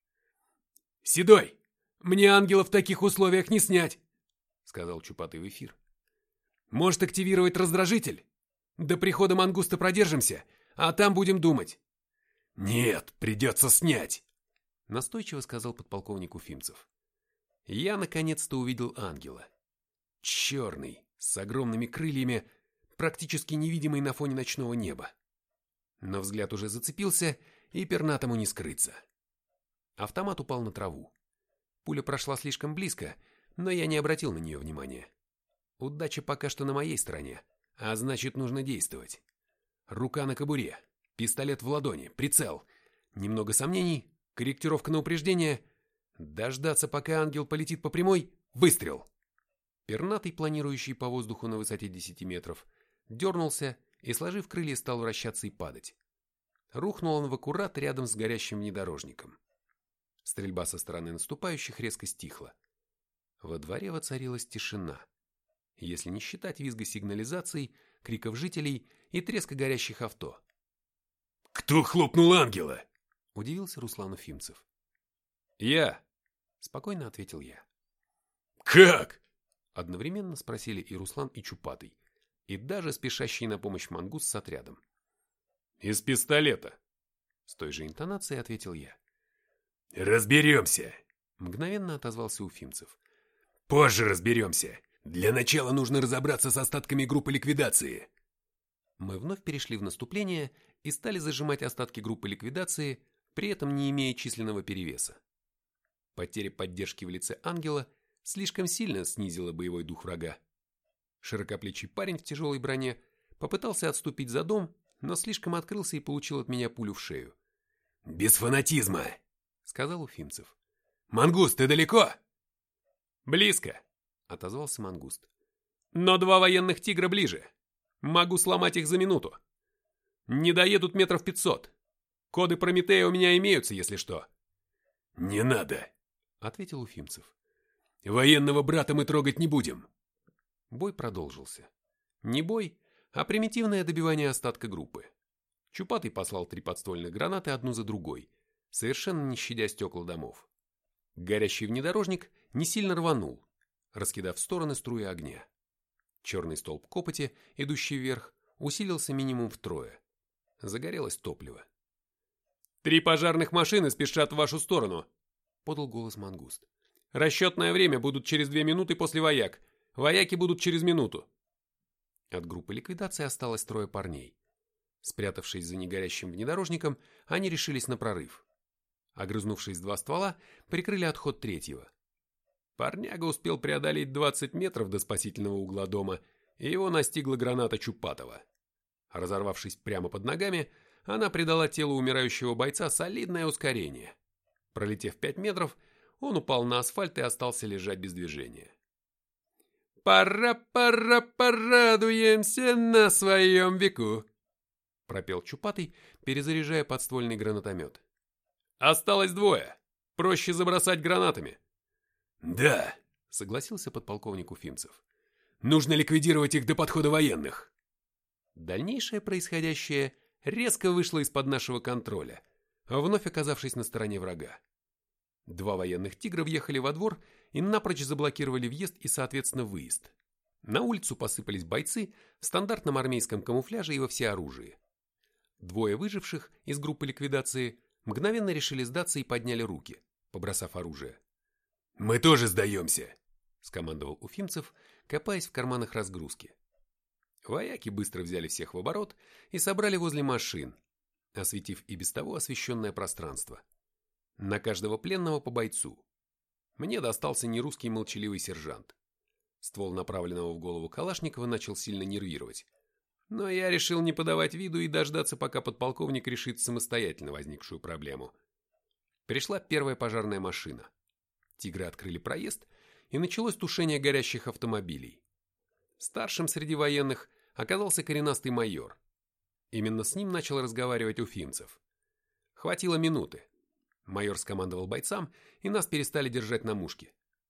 «Седой, мне ангела в таких условиях не снять!» — сказал Чупатый в эфир. «Может активировать раздражитель? До прихода мангуста продержимся, а там будем думать». «Нет, придется снять», — настойчиво сказал подполковник Уфимцев. Я наконец-то увидел ангела. Черный, с огромными крыльями, практически невидимый на фоне ночного неба. Но взгляд уже зацепился, и пернатому не скрыться. Автомат упал на траву. Пуля прошла слишком близко, но я не обратил на нее внимания. Удача пока что на моей стороне, а значит, нужно действовать. Рука на кобуре, пистолет в ладони, прицел. Немного сомнений, корректировка на упреждение. Дождаться, пока ангел полетит по прямой, выстрел. Пернатый, планирующий по воздуху на высоте 10 метров, дернулся и, сложив крылья, стал вращаться и падать. Рухнул он в аккурат рядом с горящим внедорожником. Стрельба со стороны наступающих резко стихла. Во дворе воцарилась тишина, если не считать визга сигнализаций, криков жителей и треска горящих авто. «Кто хлопнул ангела?» — удивился Руслан Уфимцев. «Я!» — спокойно ответил я. «Как?» — одновременно спросили и Руслан, и Чупатый, и даже спешащий на помощь мангус с отрядом. «Из пистолета!» — с той же интонацией ответил я. «Разберемся!» — мгновенно отозвался Уфимцев. «Позже разберемся. Для начала нужно разобраться с остатками группы ликвидации». Мы вновь перешли в наступление и стали зажимать остатки группы ликвидации, при этом не имея численного перевеса. Потеря поддержки в лице ангела слишком сильно снизила боевой дух врага. Широкоплечий парень в тяжелой броне попытался отступить за дом, но слишком открылся и получил от меня пулю в шею. «Без фанатизма!» — сказал Уфимцев. «Мангуст, ты далеко?» «Близко!» — отозвался Мангуст. «Но 2 военных тигра ближе. Могу сломать их за минуту. Не доедут метров 500. Коды Прометея у меня имеются, если что». «Не надо!» — ответил Уфимцев. «Военного брата мы трогать не будем!» Бой продолжился. Не бой, а примитивное добивание остатка группы. Чупатый послал 3 подствольных гранаты одну за другой, совершенно не щадя стекла домов. Горящий внедорожник не сильно рванул, раскидав в стороны струи огня. Черный столб копоти, идущий вверх, усилился минимум втрое. Загорелось топливо. «3 пожарных машины спешат в вашу сторону», — подал голос Мангуст. «Расчетное время будут через 2 минуты после вояк. Вояки будут через минуту». От группы ликвидации осталось 3 парней. Спрятавшись за негорящим внедорожником, они решились на прорыв. Огрызнувшись 2 ствола, прикрыли отход 3-го. Парняга успел преодолеть 20 метров до спасительного угла дома, и его настигла граната Чупатова. Разорвавшись прямо под ногами, она придала телу умирающего бойца солидное ускорение. Пролетев 5 метров, он упал на асфальт и остался лежать без движения. «Пора, порадуемся на своем веку», — пропел Чупатый, перезаряжая подствольный гранатомет. «Осталось 2. Проще забросать гранатами». «Да», — согласился подполковник Уфимцев. «Нужно ликвидировать их до подхода военных». Дальнейшее происходящее резко вышло из-под нашего контроля, вновь оказавшись на стороне врага. 2 военных тигра въехали во двор и напрочь заблокировали въезд и, соответственно, выезд. На улицу посыпались бойцы в стандартном армейском камуфляже и во всеоружии. 2 выживших из группы ликвидации мгновенно решили сдаться и подняли руки, побросав оружие. «Мы тоже сдаемся», — скомандовал Уфимцев, копаясь в карманах разгрузки. Вояки быстро взяли всех в оборот и собрали возле машин, осветив и без того освещенное пространство. На каждого пленного по бойцу. Мне достался нерусский молчаливый сержант. Ствол направленного в голову Калашникова начал сильно нервировать. Но я решил не подавать виду и дождаться, пока подполковник решит самостоятельно возникшую проблему. Пришла 1-я пожарная машина. Тигры открыли проезд, и началось тушение горящих автомобилей. Старшим среди военных оказался коренастый майор. Именно с ним начал разговаривать Уфимцев. Хватило минуты. Майор скомандовал бойцам, и нас перестали держать на мушке.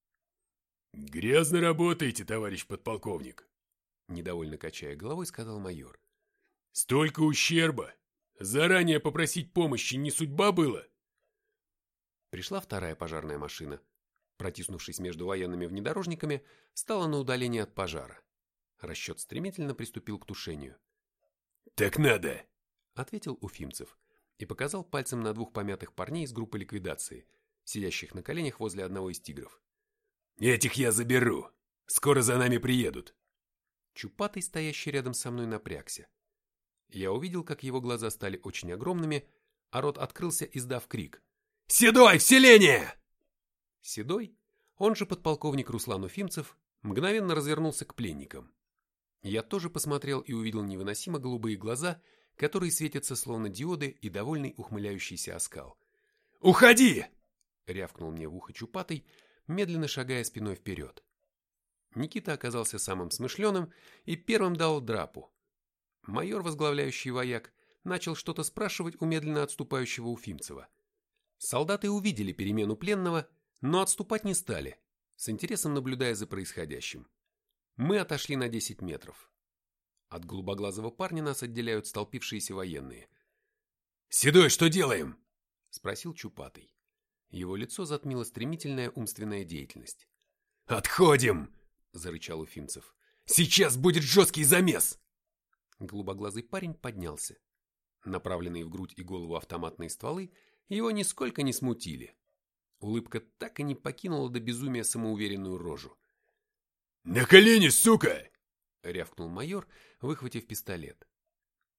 «Грязно работаете, товарищ подполковник», — недовольно качая головой, сказал майор. «Столько ущерба! Заранее попросить помощи не судьба было?» Пришла 2-я пожарная машина. Протиснувшись между военными внедорожниками, стала на удаление от пожара. Расчет стремительно приступил к тушению. «Так надо!» — ответил Уфимцев и показал пальцем на 2 помятых парней из группы ликвидации, сидящих на коленях возле одного из тигров. «Этих я заберу. Скоро за нами приедут». Чупатый, стоящий рядом со мной, напрягся. Я увидел, как его глаза стали очень огромными, а рот открылся, издав крик. «Седой, в селение!» Седой, он же подполковник Руслан Уфимцев, мгновенно развернулся к пленникам. Я тоже посмотрел и увидел невыносимо голубые глаза, которые светятся словно диоды, и довольный ухмыляющийся оскал. «Уходи!» — рявкнул мне в ухо Чупатый, медленно шагая спиной вперед. Никита оказался самым смышленым и первым дал драпу. Майор, возглавляющий вояк, начал что-то спрашивать у медленно отступающего Уфимцева. Солдаты увидели перемену пленного, но отступать не стали, с интересом наблюдая за происходящим. Мы отошли на 10 метров. От голубоглазого парня нас отделяют столпившиеся военные. «Седой, что делаем?» — спросил Чупатый. Его лицо затмила стремительная умственная деятельность. «Отходим!» — зарычал Уфимцев. «Сейчас будет жесткий замес!» Голубоглазый парень поднялся. Направленные в грудь и голову автоматные стволы его нисколько не смутили. Улыбка так и не покинула до безумия самоуверенную рожу. «На колени, сука!» — рявкнул майор, выхватив пистолет.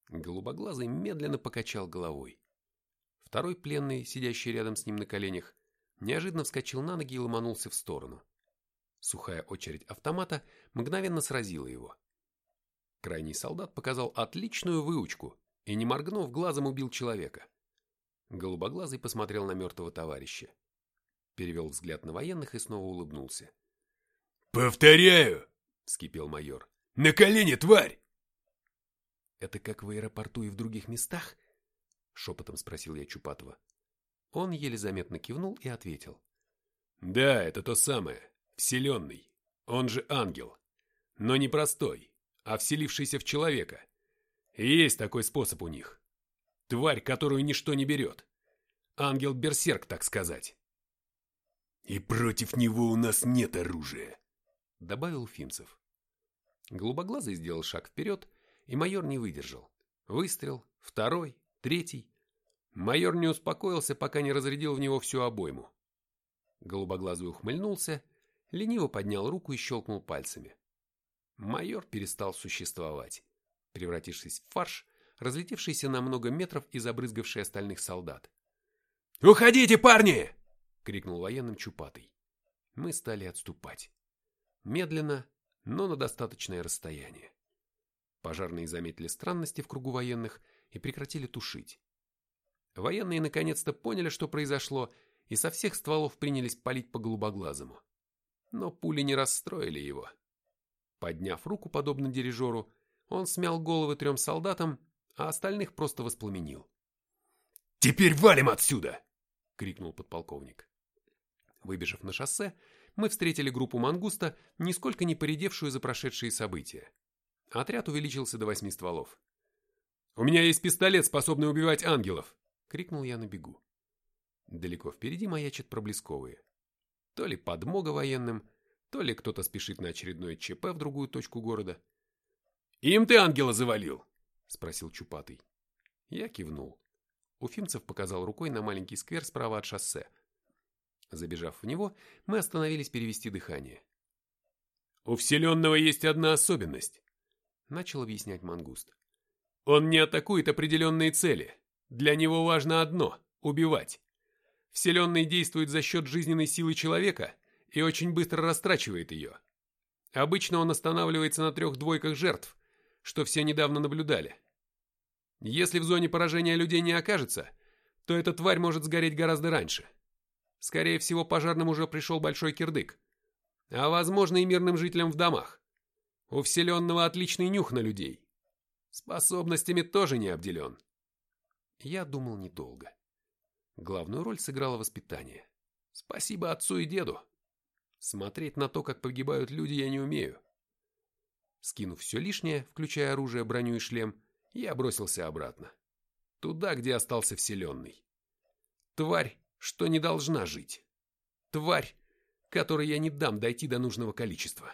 Голубоглазый медленно покачал головой. Второй пленный, сидящий рядом с ним на коленях, неожиданно вскочил на ноги и ломанулся в сторону. Сухая очередь автомата мгновенно сразила его. Крайний солдат показал отличную выучку и, не моргнув глазом, убил человека. Голубоглазый посмотрел на мертвого товарища. Перевел взгляд на военных и снова улыбнулся. «Повторяю!» — вскипел майор. «На колени, тварь!» «Это как в аэропорту и в других местах?» — шепотом спросил я Чупатова. Он еле заметно кивнул и ответил. «Да, это то самое. Вселенный. Он же ангел. Но не простой, а вселившийся в человека. И есть такой способ у них. Тварь, которую ничто не берет. Ангел-берсерк, так сказать». «И против него у нас нет оружия», — добавил Уфимцев. Голубоглазый сделал шаг вперед, и майор не выдержал. Выстрел, второй, третий. Майор не успокоился, пока не разрядил в него всю обойму. Голубоглазый ухмыльнулся, лениво поднял руку и щелкнул пальцами. Майор перестал существовать, превратившись в фарш, разлетевшийся на много метров и забрызгавший остальных солдат. «Уходите, парни!» — крикнул военным Чупатый. Мы стали отступать. Медленно, но на достаточное расстояние. Пожарные заметили странности в кругу военных и прекратили тушить. Военные наконец-то поняли, что произошло, и со всех стволов принялись палить по голубоглазому. Но пули не расстроили его. Подняв руку, подобно дирижеру, он смял головы 3 солдатам, а остальных просто воспламенил. «Теперь валим отсюда!» — крикнул подполковник. Выбежав на шоссе, мы встретили группу мангуста, нисколько не поредевшую за прошедшие события. Отряд увеличился до 8 стволов. «У меня есть пистолет, способный убивать ангелов!» — крикнул я на бегу. Далеко впереди маячат проблесковые. То ли подмога военным, то ли кто-то спешит на очередное ЧП в другую точку города. «Им ты ангела завалил?» — спросил Чупатый. Я кивнул. Уфимцев показал рукой на маленький сквер справа от шоссе. Забежав в него, мы остановились перевести дыхание. «У Вселенного есть одна особенность», — начал объяснять мангуст. «Он не атакует определенные цели. Для него важно одно — убивать. Вселенный действует за счет жизненной силы человека и очень быстро растрачивает ее. Обычно он останавливается на 3 двойках жертв, что все недавно наблюдали. Если в зоне поражения людей не окажется, то эта тварь может сгореть гораздо раньше. Скорее всего, пожарным уже пришел большой кирдык. А возможно и мирным жителям в домах. У Вселенного отличный нюх на людей. Способностями тоже не обделен». Я думал недолго. Главную роль сыграло воспитание. Спасибо отцу и деду. Смотреть на то, как погибают люди, я не умею. Скинув все лишнее, включая оружие, броню и шлем, я бросился обратно. Туда, где остался Вселенный. Тварь, что не должна жить. Тварь, которой я не дам дойти до нужного количества.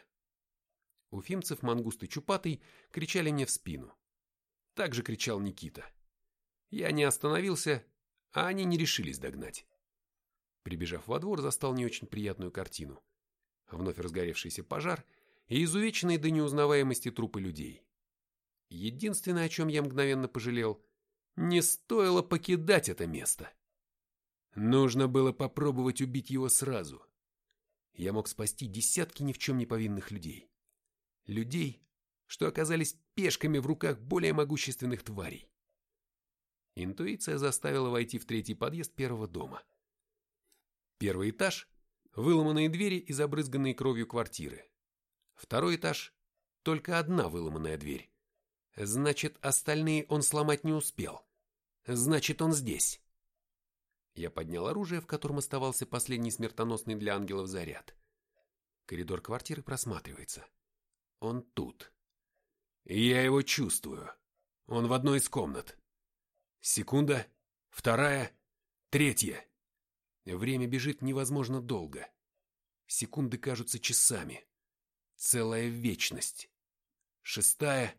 Уфимцев, мангуст и Чупатый кричали мне в спину. Так же кричал Никита. Я не остановился, а они не решились догнать. Прибежав во двор, застал не очень приятную картину. Вновь разгоревшийся пожар и изувеченные до неузнаваемости трупы людей. Единственное, о чем я мгновенно пожалел, не стоило покидать это место. Нужно было попробовать убить его сразу. Я мог спасти десятки ни в чем не повинных людей. Людей, что оказались пешками в руках более могущественных тварей. Интуиция заставила войти в 3-й подъезд первого дома. 1-й этаж – выломанные двери и забрызганные кровью квартиры. 2-й этаж – только одна выломанная дверь. Значит, остальные он сломать не успел. Значит, он здесь. Я поднял оружие, в котором оставался последний смертоносный для ангелов заряд. Коридор квартиры просматривается. Он тут. И я его чувствую. Он в одной из комнат. Секунда, 2, 3. Время бежит невозможно долго. Секунды кажутся часами. Целая вечность. 6,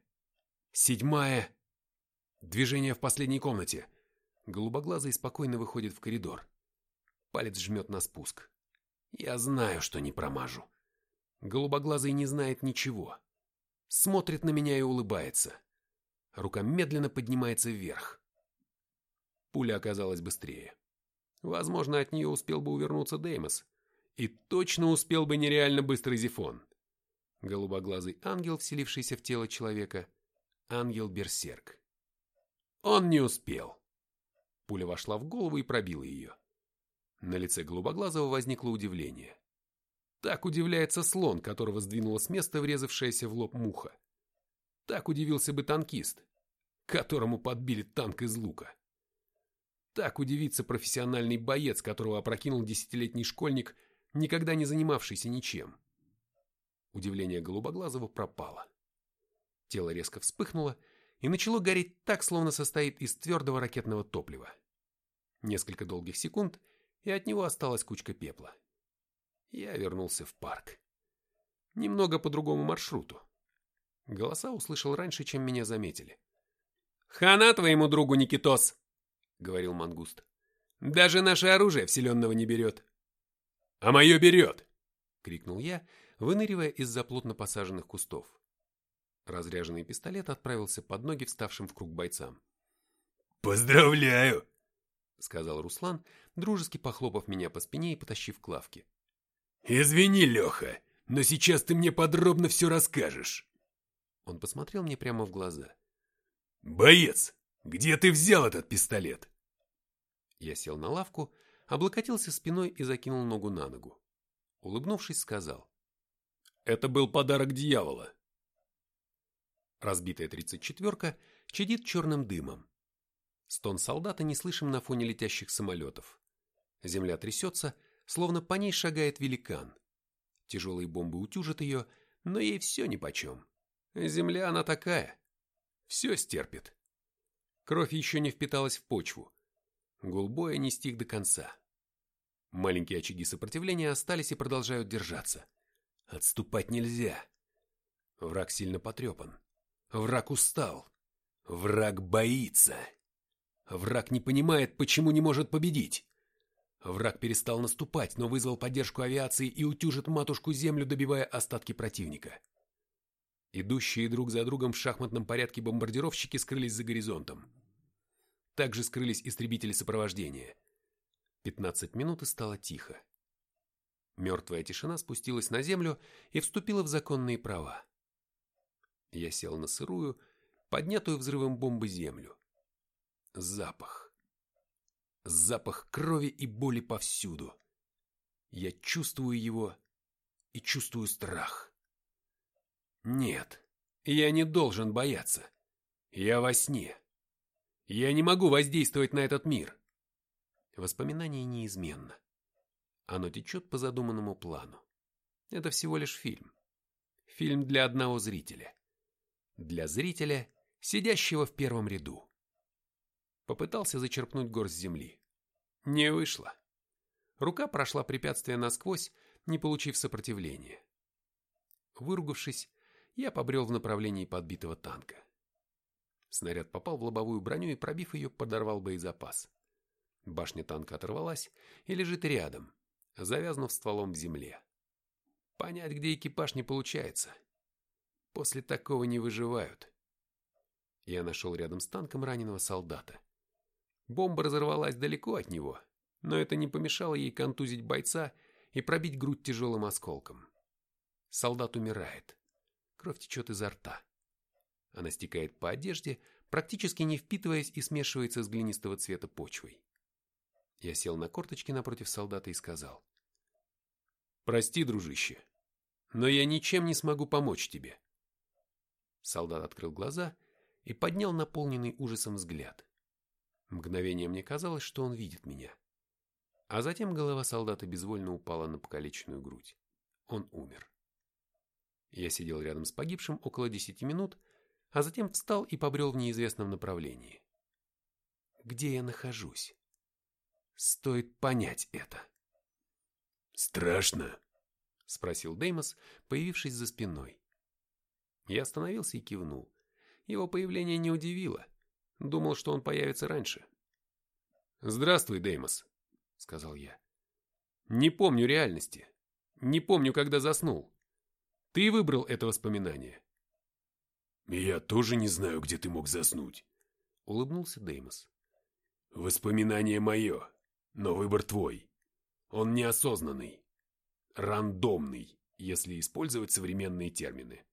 7. Движение в последней комнате. Голубоглазый спокойно выходит в коридор. Палец жмет на спуск. Я знаю, что не промажу. Голубоглазый не знает ничего. Смотрит на меня и улыбается. Рука медленно поднимается вверх. Пуля оказалась быстрее. Возможно, от нее успел бы увернуться Деймос. И точно успел бы нереально быстрый Зефон. Голубоглазый ангел, вселившийся в тело человека. Ангел-берсерк. Он не успел. Пуля вошла в голову и пробила ее. На лице голубоглазого возникло удивление. Так удивляется слон, которого сдвинула с места врезавшаяся в лоб муха. Так удивился бы танкист, которому подбили танк из лука. Так удивится профессиональный боец, которого опрокинул 10-летний школьник, никогда не занимавшийся ничем. Удивление голубоглазого пропало. Тело резко вспыхнуло и начало гореть так, словно состоит из твердого ракетного топлива. Несколько долгих секунд, и от него осталась кучка пепла. Я вернулся в парк. Немного по другому маршруту. Голоса услышал раньше, чем меня заметили. «Хана твоему другу, Никитос!» — говорил мангуст. «Даже наше оружие вселенного не берет». «А мое берет!» — крикнул я, выныривая из-за плотно посаженных кустов. Разряженный пистолет отправился под ноги вставшим в круг бойцам. «Поздравляю!» — сказал Руслан, дружески похлопав меня по спине и потащив к лавке. «Извини, Леха, но сейчас ты мне подробно все расскажешь». Он посмотрел мне прямо в глаза. «Боец, где ты взял этот пистолет?» Я сел на лавку, облокотился спиной и закинул ногу на ногу. Улыбнувшись, сказал. «Это был подарок дьявола». Разбитая 34-ка чадит черным дымом. Стон солдата не слышим на фоне летящих самолетов. Земля трясется, словно по ней шагает великан. Тяжелые бомбы утюжат ее, но ей все нипочем. Земля она такая. Все стерпит. Кровь еще не впиталась в почву. Гул боя не стих до конца. Маленькие очаги сопротивления остались и продолжают держаться. Отступать нельзя. Враг сильно потрепан. Враг устал. Враг боится. Враг не понимает, почему не может победить. Враг перестал наступать, но вызвал поддержку авиации и утюжит матушку-землю, добивая остатки противника. Идущие друг за другом в шахматном порядке бомбардировщики скрылись за горизонтом. Также скрылись истребители сопровождения. 15 минут и стало тихо. Мертвая тишина спустилась на землю и вступила в законные права. Я сел на сырую, поднятую взрывом бомбы землю. Запах. Запах крови и боли повсюду. Я чувствую его и чувствую страх. Нет, я не должен бояться. Я во сне. Я не могу воздействовать на этот мир. Воспоминание неизменно. Оно течет по задуманному плану. Это всего лишь фильм. Фильм для одного зрителя. Для зрителя, сидящего в первом ряду. Попытался зачерпнуть горсть земли. Не вышло. Рука прошла препятствие насквозь, не получив сопротивления. Выругавшись, я побрел в направлении подбитого танка. Снаряд попал в лобовую броню и, пробив ее, подорвал боезапас. Башня танка оторвалась и лежит рядом, завязнув стволом в земле. Понять, где экипаж, не получается. После такого не выживают. Я нашел рядом с танком раненого солдата. Бомба разорвалась далеко от него, но это не помешало ей контузить бойца и пробить грудь тяжелым осколком. Солдат умирает. Кровь течет изо рта. Она стекает по одежде, практически не впитываясь и смешивается с глинистого цвета почвой. Я сел на корточки напротив солдата и сказал. «Прости, дружище, но я ничем не смогу помочь тебе». Солдат открыл глаза и поднял наполненный ужасом взгляд. Мгновение мне казалось, что он видит меня. А затем голова солдата безвольно упала на покалеченную грудь. Он умер. Я сидел рядом с погибшим около 10 минут, а затем встал и побрел в неизвестном направлении. Где я нахожусь? Стоит понять это. «Страшно?» — спросил Деймос, появившись за спиной. Я остановился и кивнул. Его появление не удивило. Думал, что он появится раньше. «Здравствуй, Деймос», — сказал я. «Не помню реальности. Не помню, когда заснул. Ты выбрал это воспоминание». Я тоже не знаю, где ты мог заснуть. Улыбнулся Деймос. Воспоминание мое, но выбор твой. Он неосознанный, рандомный, если использовать современные термины.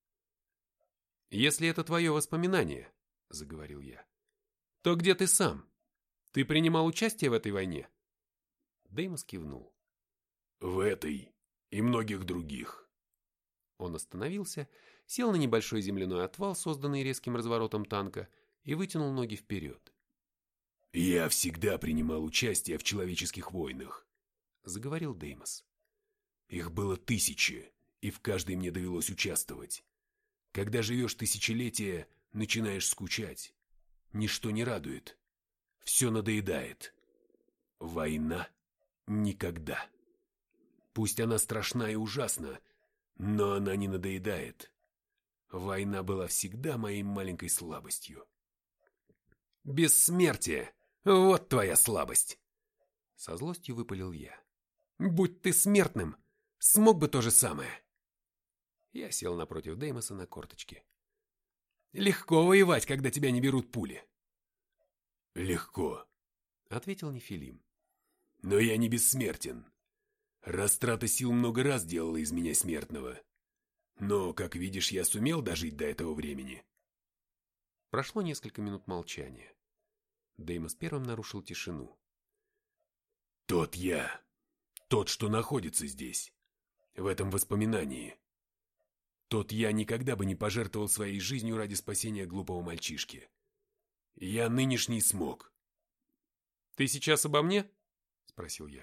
«Если это твое воспоминание, — заговорил я, — то где ты сам? Ты принимал участие в этой войне?» Деймос кивнул. В этой и многих других. Он остановился, сел на небольшой земляной отвал, созданный резким разворотом танка, и вытянул ноги вперед. Я всегда принимал участие в человеческих войнах, — заговорил Деймос. Их было тысячи, и в каждой мне довелось участвовать. Когда живешь тысячелетия, начинаешь скучать. Ничто не радует. Все надоедает. Война никогда. Пусть она страшна и ужасна, но она не надоедает. Война была всегда моей маленькой слабостью. «Бессмертие! Вот твоя слабость!» Со злостью выпалил я. «Будь ты смертным, смог бы то же самое!» Я сел напротив Деймоса на корточки. «Легко воевать, когда тебя не берут пули!» «Легко», — ответил Нефилим. «Но я не бессмертен. Растрата сил много раз делала из меня смертного. Но, как видишь, я сумел дожить до этого времени». Прошло несколько минут молчания. Деймос первым нарушил тишину. «Тот я. Тот, что находится здесь. В этом воспоминании. Тот я никогда бы не пожертвовал своей жизнью ради спасения глупого мальчишки. Я нынешний смог». «Ты сейчас обо мне?» — спросил я.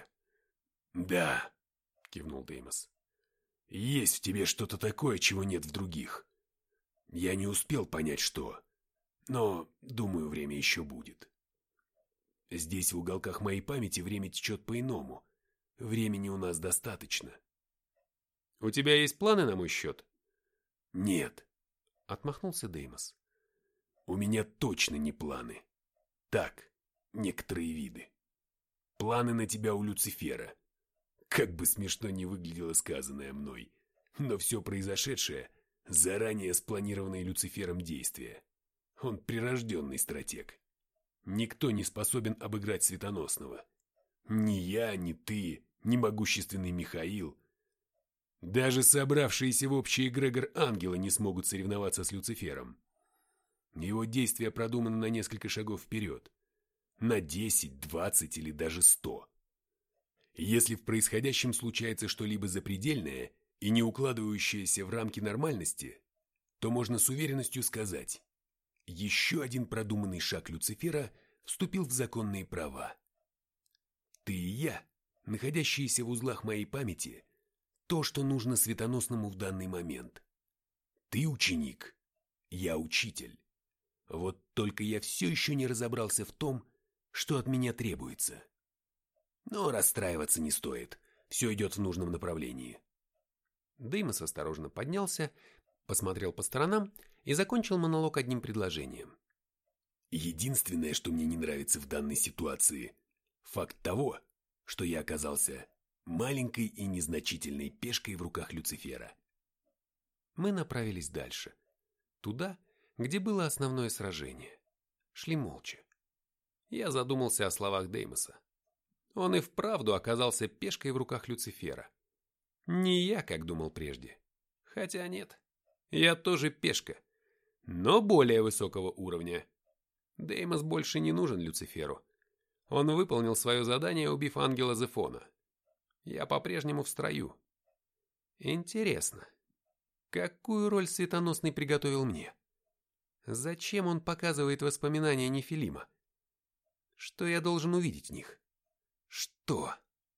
«Да», — кивнул Деймос. «Есть в тебе что-то такое, чего нет в других. Я не успел понять, что. Но, думаю, время еще будет. Здесь, в уголках моей памяти, время течет по-иному. Времени у нас достаточно». «У тебя есть планы на мой счет?» «Нет», — отмахнулся Деймос. «У меня точно не планы. Так, некоторые виды. Планы на тебя у Люцифера. Как бы смешно ни выглядело сказанное мной, но все произошедшее – заранее спланированные Люцифером действия. Он прирожденный стратег. Никто не способен обыграть Светоносного. Ни я, ни ты, ни могущественный Михаил. Даже собравшиеся в общий эгрегор ангела не смогут соревноваться с Люцифером. Его действия продуманы на несколько шагов вперед. На 10, 20 или даже 100. Если в происходящем случается что-либо запредельное и не укладывающееся в рамки нормальности, то можно с уверенностью сказать: еще один продуманный шаг Люцифера вступил в законные права. Ты и я, находящиеся в узлах моей памяти, то, что нужно Светоносному в данный момент. Ты ученик, я учитель. Вот только я все еще не разобрался в том, что от меня требуется. Но расстраиваться не стоит, все идет в нужном направлении. Деймос осторожно поднялся, посмотрел по сторонам и закончил монолог одним предложением. Единственное, что мне не нравится в данной ситуации, факт того, что я оказался маленькой и незначительной пешкой в руках Люцифера. Мы направились дальше, туда, где было основное сражение. Шли молча. Я задумался о словах Деймоса. Он и вправду оказался пешкой в руках Люцифера. Не я, как думал прежде. Хотя нет, я тоже пешка, но более высокого уровня. Деймос больше не нужен Люциферу. Он выполнил свое задание, убив ангела Зефона. Я по-прежнему в строю. Интересно, какую роль Светоносный приготовил мне? Зачем он показывает воспоминания Нефилима? Что я должен увидеть в них? Что?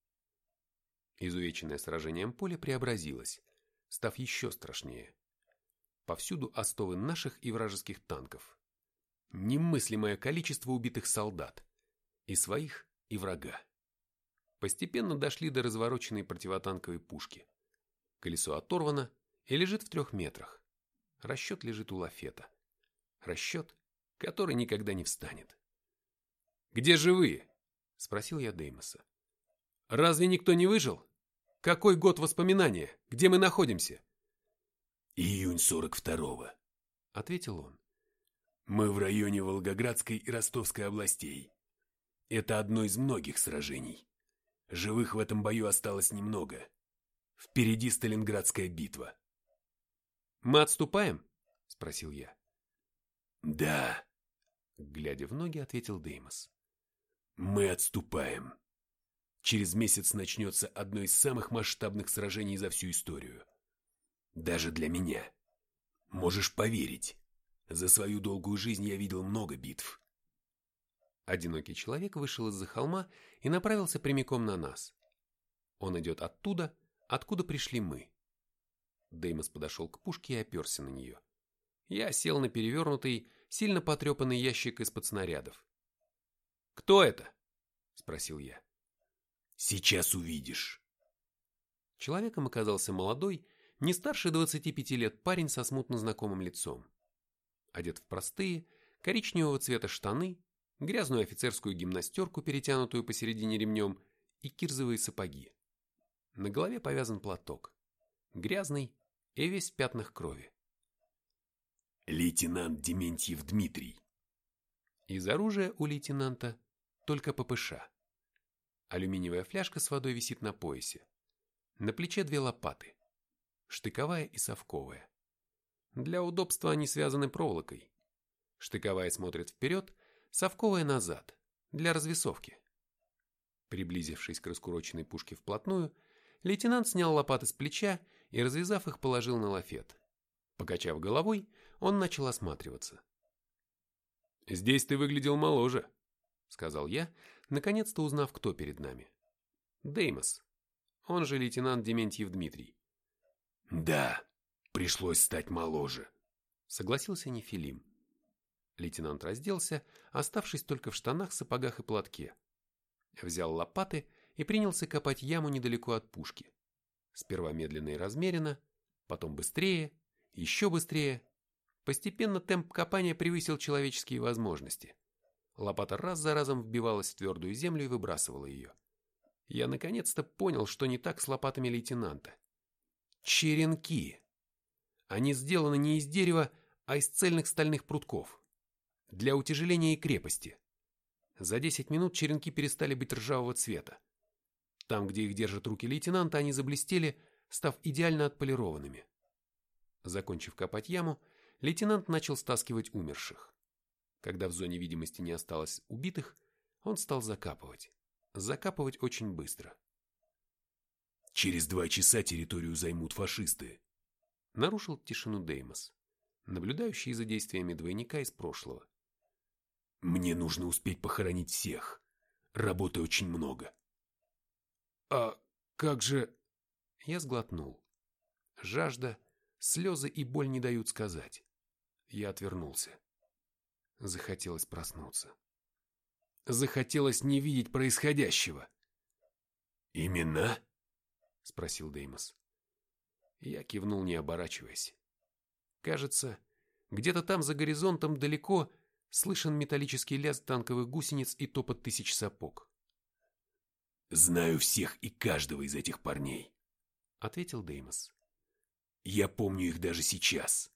Изувеченное сражением поле преобразилось, став еще страшнее. Повсюду остовы наших и вражеских танков. Немыслимое количество убитых солдат. И своих, и врага. Постепенно дошли до развороченной противотанковой пушки. Колесо оторвано и лежит в 3 метрах. Расчет лежит у лафета. Расчет, который никогда не встанет. «Где живые?» — спросил я Деймоса. «Разве никто не выжил? Какой год воспоминания? Где мы находимся?» Июнь 42-го. — ответил он. Мы в районе Волгоградской и Ростовской областей. Это одно из многих сражений. Живых в этом бою осталось немного. Впереди Сталинградская битва. «Мы отступаем?» — спросил я. Да, Глядя в ноги, ответил Деймос. мы отступаем. Через месяц начнется одно из самых масштабных сражений за всю историю. Даже для меня. Можешь поверить, за свою долгую жизнь я видел много битв. Одинокий человек вышел из-за холма и направился прямиком на нас. Он идет оттуда, откуда пришли мы. Деймос подошел к пушке и оперся на нее. Я сел на перевернутый, сильно потрепанный ящик из-под снарядов. «Кто это?» — спросил я. Сейчас увидишь. Человеком оказался молодой, не старше 25 лет парень со смутно знакомым лицом. Одет в простые, коричневого цвета штаны, грязную офицерскую гимнастерку, перетянутую посередине ремнем, и кирзовые сапоги. На голове повязан платок. Грязный и весь в пятнах крови. Лейтенант Дементьев Дмитрий. Из оружия у лейтенанта только ППШ. Алюминиевая фляжка с водой висит на поясе. На плече 2 лопаты. Штыковая и совковая. Для удобства они связаны проволокой. Штыковая смотрит вперед, совковая назад, для развесовки. Приблизившись к раскуроченной пушке вплотную, лейтенант снял лопаты с плеча и, развязав их, положил на лафет. Покачав головой, он начал осматриваться. «Здесь ты выглядел моложе», — сказал я, наконец-то узнав, кто перед нами. Деймос, он же лейтенант Дементьев Дмитрий. Да, пришлось стать моложе, согласился Нефилим. Лейтенант разделся, оставшись только в штанах, сапогах и платке. Взял лопаты и принялся копать яму недалеко от пушки. Сперва медленно и размеренно, потом быстрее, еще быстрее. Постепенно темп копания превысил человеческие возможности. Лопата раз за разом вбивалась в твердую землю и выбрасывала ее. Я наконец-то понял, что не так с лопатами лейтенанта. Черенки. Они сделаны не из дерева, а из цельных стальных прутков. Для утяжеления и крепости. За 10 минут черенки перестали быть ржавого цвета. Там, где их держат руки лейтенанта, они заблестели, став идеально отполированными. Закончив копать яму, лейтенант начал стаскивать умерших. Когда в зоне видимости не осталось убитых, он стал закапывать. Закапывать очень быстро. Через 2 часа территорию займут фашисты. Нарушил тишину Деймос, наблюдающий за действиями двойника из прошлого. Мне нужно успеть похоронить всех. Работы очень много. А как же... Я сглотнул. Жажда, слезы и боль не дают сказать. Я отвернулся. Захотелось проснуться. Захотелось не видеть происходящего. Именно? Спросил Деймос. Я кивнул, не оборачиваясь. Кажется, где-то там за горизонтом далеко слышен металлический лязг танковых гусениц и топот 1000 сапог. Знаю всех и каждого из этих парней, ответил Деймос. Я помню их даже сейчас.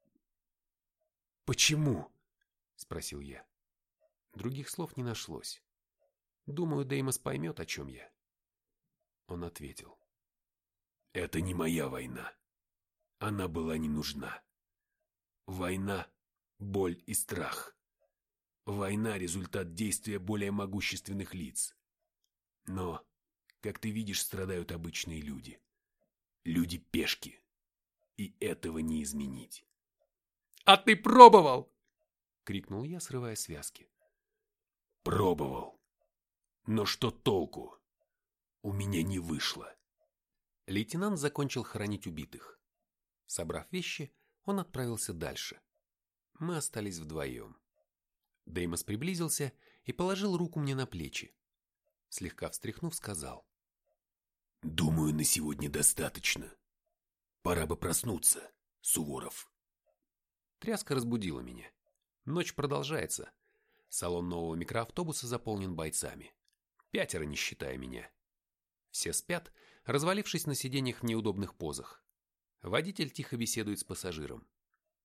Почему? Спросил я. Других слов не нашлось. Думаю, Деймос поймет, о чем я. Он ответил. Это не моя война. Она была не нужна. Война – боль и страх. Война – результат действия более могущественных лиц. Но, как ты видишь, страдают обычные люди. Люди-пешки. И этого не изменить. «А ты пробовал!» — крикнул я, срывая связки. Пробовал. Но что толку? У меня не вышло. Лейтенант закончил хоронить убитых. Собрав вещи, он отправился дальше. Мы остались вдвоем. Деймос приблизился и положил руку мне на плечи. Слегка встряхнув, сказал. Думаю, на сегодня достаточно. Пора бы проснуться, Суворов. Тряска разбудила меня. Ночь продолжается. Салон нового микроавтобуса заполнен бойцами. 5, не считая меня. Все спят, развалившись на сиденьях в неудобных позах. Водитель тихо беседует с пассажиром.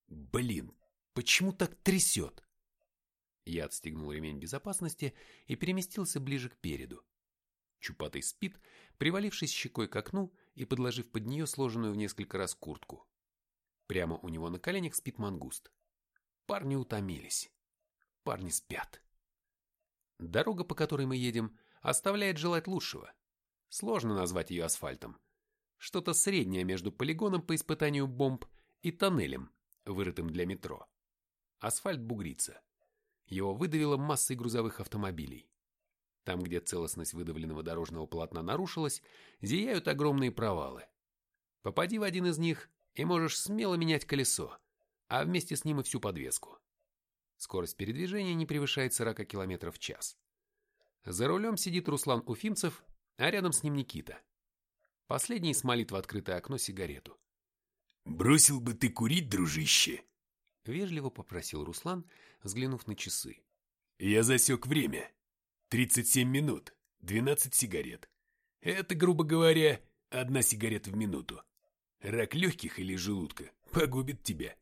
Блин, почему так трясет? Я отстегнул ремень безопасности и переместился ближе к переду. Чупатый спит, привалившись щекой к окну и подложив под нее сложенную в несколько раз куртку. Прямо у него на коленях спит мангуст. Парни утомились. Парни спят. Дорога, по которой мы едем, оставляет желать лучшего. Сложно назвать ее асфальтом. Что-то среднее между полигоном по испытанию бомб и тоннелем, вырытым для метро. Асфальт бугрится. Его выдавило массой грузовых автомобилей. Там, где целостность выдавленного дорожного полотна нарушилась, зияют огромные провалы. Попади в один из них, и можешь смело менять колесо, а вместе с ним и всю подвеску. Скорость передвижения не превышает 40 км в час. За рулем сидит Руслан Уфимцев, а рядом с ним Никита. Последний смолит в открытое окно сигарету. «Бросил бы ты курить, дружище?» — вежливо попросил Руслан, взглянув на часы. «Я засек время. 37 минут, 12 сигарет. Это, грубо говоря, 1 сигарета в минуту. Рак легких или желудка погубит тебя».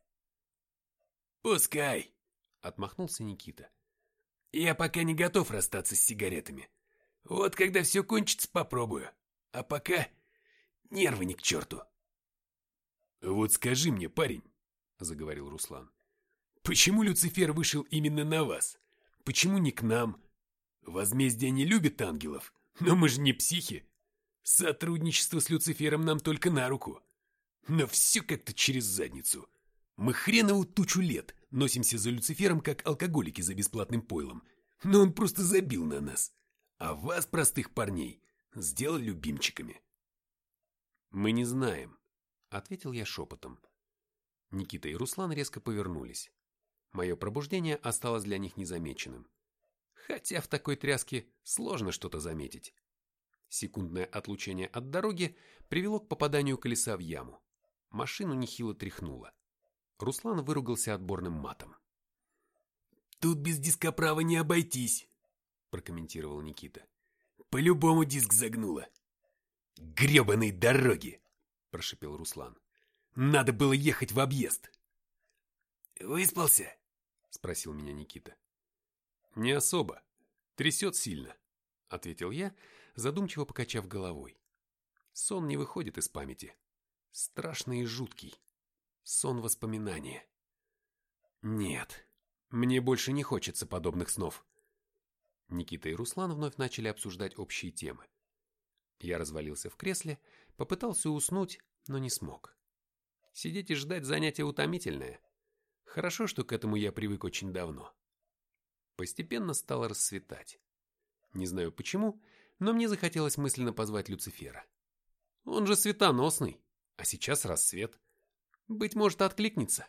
«Пускай», — отмахнулся Никита. «Я пока не готов расстаться с сигаретами. Вот когда все кончится, попробую. А пока нервы ни к черту». «Вот скажи мне, парень», — заговорил Руслан, «почему Люцифер вышел именно на вас? Почему не к нам? Возмездие не любит ангелов, но мы же не психи. Сотрудничество с Люцифером нам только на руку. Но все как-то через задницу. Мы хренову тучу лет носимся за Люцифером, как алкоголики за бесплатным пойлом. Но он просто забил на нас. А вас, простых парней, сделал любимчиками». «Мы не знаем», — ответил я шепотом. Никита и Руслан резко повернулись. Мое пробуждение осталось для них незамеченным. Хотя в такой тряске сложно что-то заметить. Секундное отлучение от дороги привело к попаданию колеса в яму. Машину нехило тряхнуло. Руслан выругался отборным матом. «Тут без дископрава не обойтись», — прокомментировал Никита. «По-любому диск загнуло». «Гребаные дороги!» — прошипел Руслан. «Надо было ехать в объезд». «Выспался?» — спросил меня Никита. «Не особо. Трясет сильно», — ответил я, задумчиво покачав головой. Сон не выходит из памяти. Страшный и жуткий. Сон воспоминания. Нет, мне больше не хочется подобных снов. Никита и Руслан вновь начали обсуждать общие темы. Я развалился в кресле, попытался уснуть, но не смог. Сидеть и ждать занятие утомительное. Хорошо, что к этому я привык очень давно. Постепенно стало рассветать. Не знаю почему, но мне захотелось мысленно позвать Люцифера. Он же светоносный, а сейчас рассвет. Быть может, откликнется.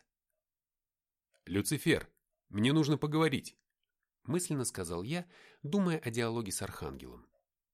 «Люцифер, мне нужно поговорить», — мысленно сказал я, думая о диалоге с Архангелом.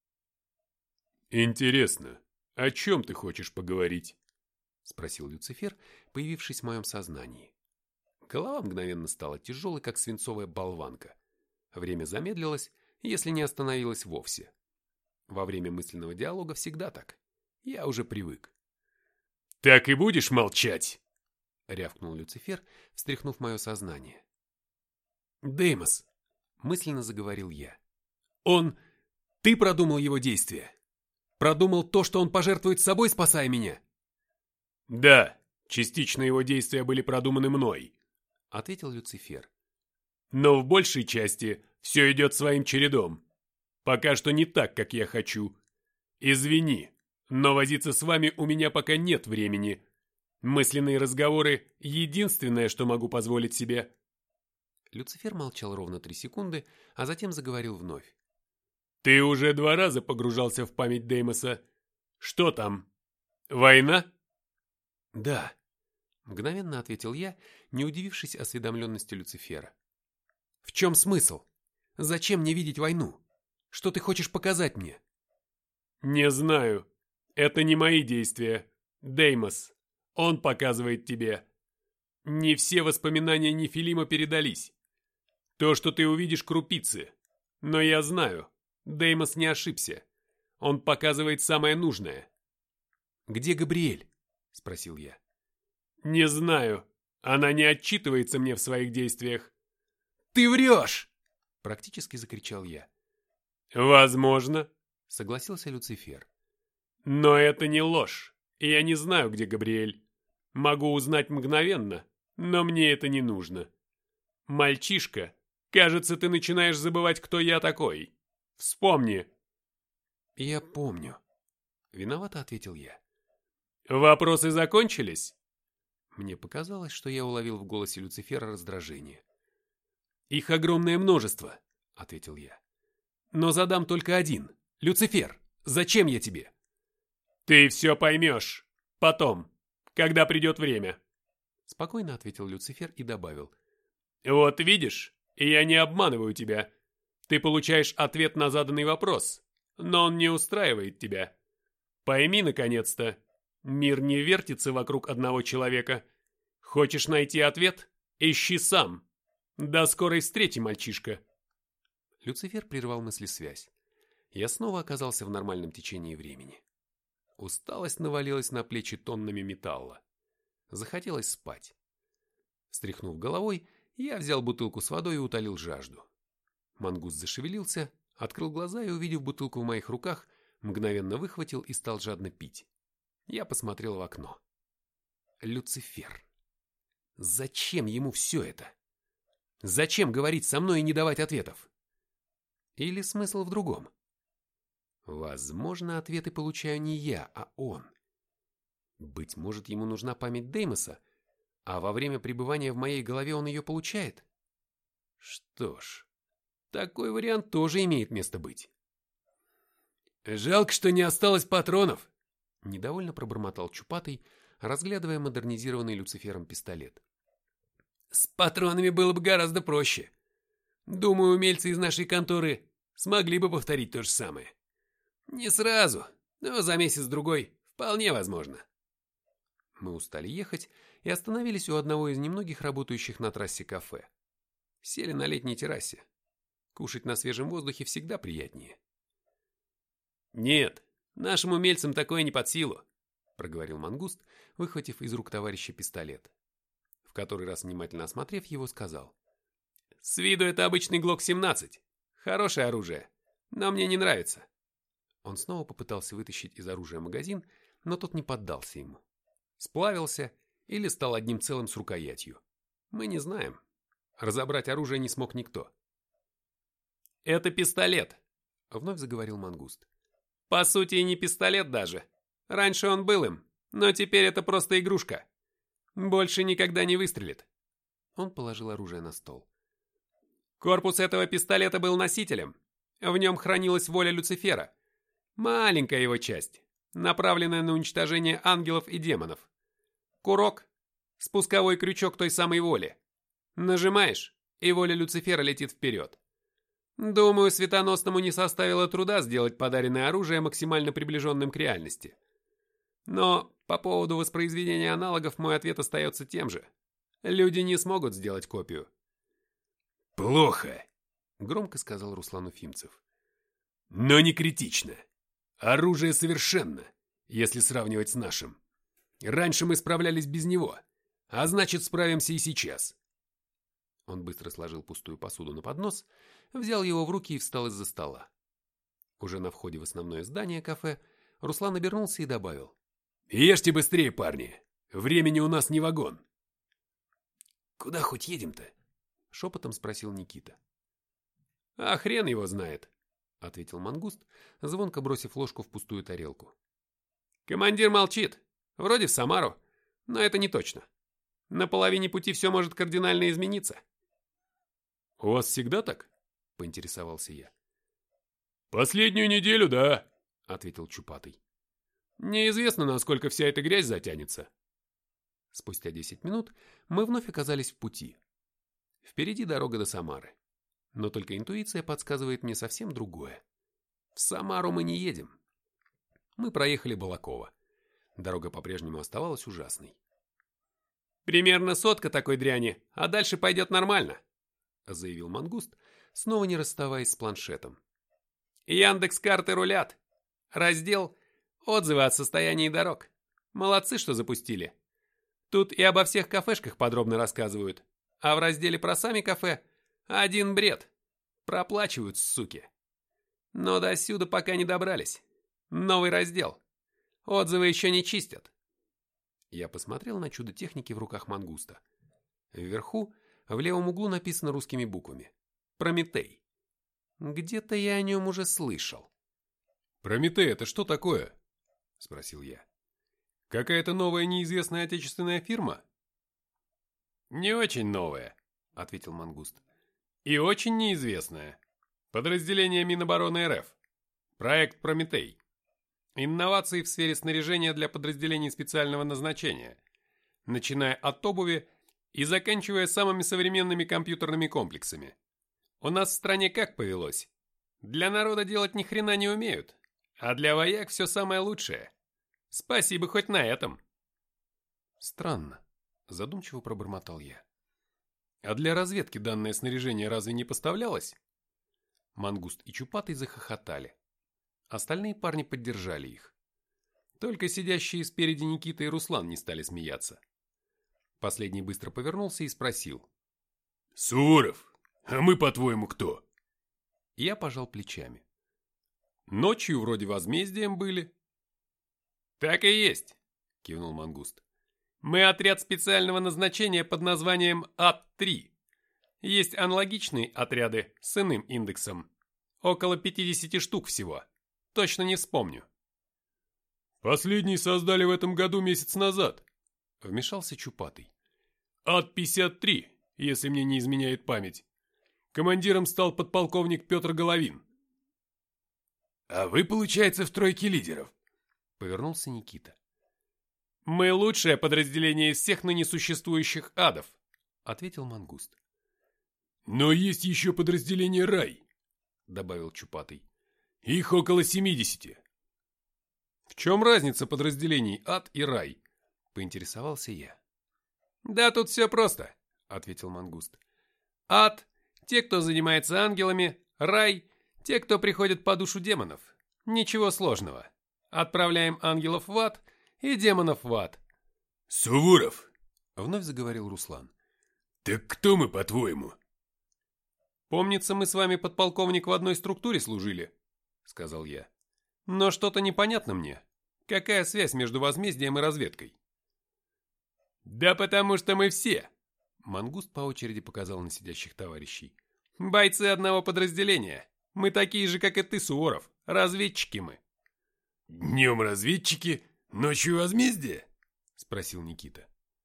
«Интересно, о чем ты хочешь поговорить?» — спросил Люцифер, появившись в моем сознании. Голова мгновенно стала тяжелой, как свинцовая болванка. Время замедлилось, если не остановилось вовсе. Во время мысленного диалога всегда так. Я уже привык. «Так и будешь молчать?» — рявкнул Люцифер, встряхнув мое сознание. «Деймос», — мысленно заговорил я. Ты продумал его действия? Продумал то, что он пожертвует собой, спасая меня?» «Да, частично его действия были продуманы мной», — ответил Люцифер. «Но в большей части все идет своим чередом. Пока что не так, как я хочу. Извини, но возиться с вами у меня пока нет времени. Мысленные разговоры — единственное, что могу позволить себе». Люцифер молчал ровно 3 секунды, а затем заговорил вновь. «Ты уже 2 раза погружался в память Деймоса. Что там? Война?» «Да», — мгновенно ответил я, не удивившись осведомленности Люцифера. «В чем смысл? Зачем мне видеть войну? Что ты хочешь показать мне?» «Не знаю. Это не мои действия. Деймос. Он показывает тебе. Не все воспоминания Нефилима передались. То, что ты увидишь, крупицы. Но я знаю, Деймос не ошибся. Он показывает самое нужное». «Где Габриэль?» — спросил я. «Не знаю. Она не отчитывается мне в своих действиях. Ты врешь!» — практически закричал я. «Возможно», — согласился Люцифер. «Но это не ложь, и я не знаю, где Габриэль. Могу узнать мгновенно, но мне это не нужно. Мальчишка, кажется, ты начинаешь забывать, кто я такой. Вспомни». «Я помню», — виновато ответил я. «Вопросы закончились?» Мне показалось, что я уловил в голосе Люцифера раздражение. «Их огромное множество», — ответил я. «Но задам только один. Люцифер, зачем я тебе?» «Ты все поймешь. Потом, когда придет время», — спокойно ответил Люцифер и добавил. «Вот видишь, я не обманываю тебя. Ты получаешь ответ на заданный вопрос, но он не устраивает тебя. Пойми, наконец-то, мир не вертится вокруг одного человека. Хочешь найти ответ? Ищи сам. До скорой встречи, мальчишка». Люцифер прервал мыслесвязь. Я снова оказался в нормальном течении времени. Усталость навалилась на плечи тоннами металла. Захотелось спать. Встряхнув головой, я взял бутылку с водой и утолил жажду. Мангуст зашевелился, открыл глаза и, увидев бутылку в моих руках, мгновенно выхватил и стал жадно пить. Я посмотрел в окно. Люцифер. Зачем ему все это? Зачем говорить со мной и не давать ответов? Или смысл в другом? Возможно, ответы получаю не я, а он. Быть может, ему нужна память Деймоса, а во время пребывания в моей голове он ее получает? Что ж, такой вариант тоже имеет место быть. «Жалко, что не осталось патронов», — недовольно пробормотал Чупатый, разглядывая модернизированный Люцифером пистолет. «С патронами было бы гораздо проще. Думаю, умельцы из нашей конторы смогли бы повторить то же самое. Не сразу, но за месяц-другой вполне возможно». Мы устали ехать и остановились у одного из немногих работающих на трассе кафе. Сели на летней террасе. Кушать на свежем воздухе всегда приятнее. «Нет, нашим умельцам такое не под силу», — проговорил Мангуст, выхватив из рук товарища пистолет. В который раз, внимательно осмотрев его, сказал: «С виду это обычный Глок-17. Хорошее оружие, но мне не нравится». Он снова попытался вытащить из оружия магазин, но тот не поддался ему. Сплавился или стал одним целым с рукоятью. Мы не знаем. Разобрать оружие не смог никто. «Это пистолет», — вновь заговорил Мангуст. «По сути, и не пистолет даже. Раньше он был им, но теперь это просто игрушка. Больше никогда не выстрелит». Он положил оружие на стол. «Корпус этого пистолета был носителем. В нем хранилась воля Люцифера. Маленькая его часть, направленная на уничтожение ангелов и демонов. Курок – спусковой крючок той самой воли. Нажимаешь, и воля Люцифера летит вперед. Думаю, Светоносному не составило труда сделать подаренное оружие максимально приближенным к реальности. Но по поводу воспроизведения аналогов мой ответ остается тем же. Люди не смогут сделать копию». «Плохо», — громко сказал Руслан Уфимцев. «Но не критично. Оружие совершенно, если сравнивать с нашим. Раньше мы справлялись без него, а значит, справимся и сейчас». Он быстро сложил пустую посуду на поднос, взял его в руки и встал из-за стола. Уже на входе в основное здание кафе Руслан обернулся и добавил: «Ешьте быстрее, парни. Времени у нас не вагон». «Куда хоть едем-то?» — шепотом спросил Никита. «А хрен его знает», — ответил Мангуст, звонко бросив ложку в пустую тарелку. «Командир молчит. Вроде в Самару, но это не точно. На половине пути все может кардинально измениться». «У вас всегда так?» — поинтересовался я. «Последнюю неделю, да», — ответил Чупатый. «Неизвестно, насколько вся эта грязь затянется». Спустя 10 минут мы вновь оказались в пути. Впереди дорога до Самары. Но только интуиция подсказывает мне совсем другое. В Самару мы не едем. Мы проехали Балаково. Дорога по-прежнему оставалась ужасной. «Примерно 100 такой дряни, а дальше пойдет нормально», — заявил Мангуст, снова не расставаясь с планшетом. «Яндекс.Карты рулят. Раздел «Отзывы от состояния дорог». Молодцы, что запустили. Тут и обо всех кафешках подробно рассказывают. А в разделе про сами кафе один бред. Проплачивают, суки. Но до сюда пока не добрались. Новый раздел. Отзывы еще не чистят. Я посмотрел на чудо техники в руках мангуста. Вверху, в левом углу написано русскими буквами. Прометей. Где-то я о нем уже слышал. «Прометей — это что такое?» — спросил я. «Какая-то новая неизвестная отечественная фирма?» «Не очень новая», — ответил мангуст. «И очень неизвестная. Подразделение Минобороны РФ. Проект «Прометей». Инновации в сфере снаряжения для подразделений специального назначения, начиная от обуви и заканчивая самыми современными компьютерными комплексами. У нас в стране как повелось? Для народа делать ни хрена не умеют, а для вояк все самое лучшее. Спасибо хоть на этом». «Странно», — задумчиво пробормотал я. «А для разведки данное снаряжение разве не поставлялось?» Мангуст и Чупатый захохотали. Остальные парни поддержали их. Только сидящие спереди Никита и Руслан не стали смеяться. Последний быстро повернулся и спросил. «Суворов, а мы, по-твоему, кто?» Я пожал плечами. «Ночью вроде возмездием были». «Так и есть», — кивнул мангуст. «Мы отряд специального назначения под названием АТ-3. Есть аналогичные отряды с иным индексом. Около 50 штук всего. Точно не вспомню». «Последний создали в этом году месяц назад», — вмешался Чупатый. «АТ-53, если мне не изменяет память. Командиром стал подполковник Петр Головин». «А вы, получается, в тройке лидеров?» — повернулся Никита. «Мы лучшее подразделение из всех ныне существующих адов», — ответил мангуст. «Но есть еще подразделение «Рай», — добавил Чупатый. «Их около 70. «В чем разница подразделений ад и рай?» — поинтересовался я. «Да тут все просто», — ответил мангуст. «Ад — те, кто занимается ангелами, рай — те, кто приходит по душу демонов. Ничего сложного. Отправляем ангелов в ад и демонов в ад». «Суворов», — вновь заговорил Руслан. «Так кто мы, по-твоему?» «Помнится, мы с вами, подполковник, в одной структуре служили», — сказал я. «Но что-то непонятно мне. Какая связь между возмездием и разведкой?» «Да потому что мы все», — мангуст по очереди показал на сидящих товарищей. «Бойцы одного подразделения. Мы такие же, как и ты, Суворов. Разведчики мы». «Днем разведчики, ночью возмездие?» — спросил Никита.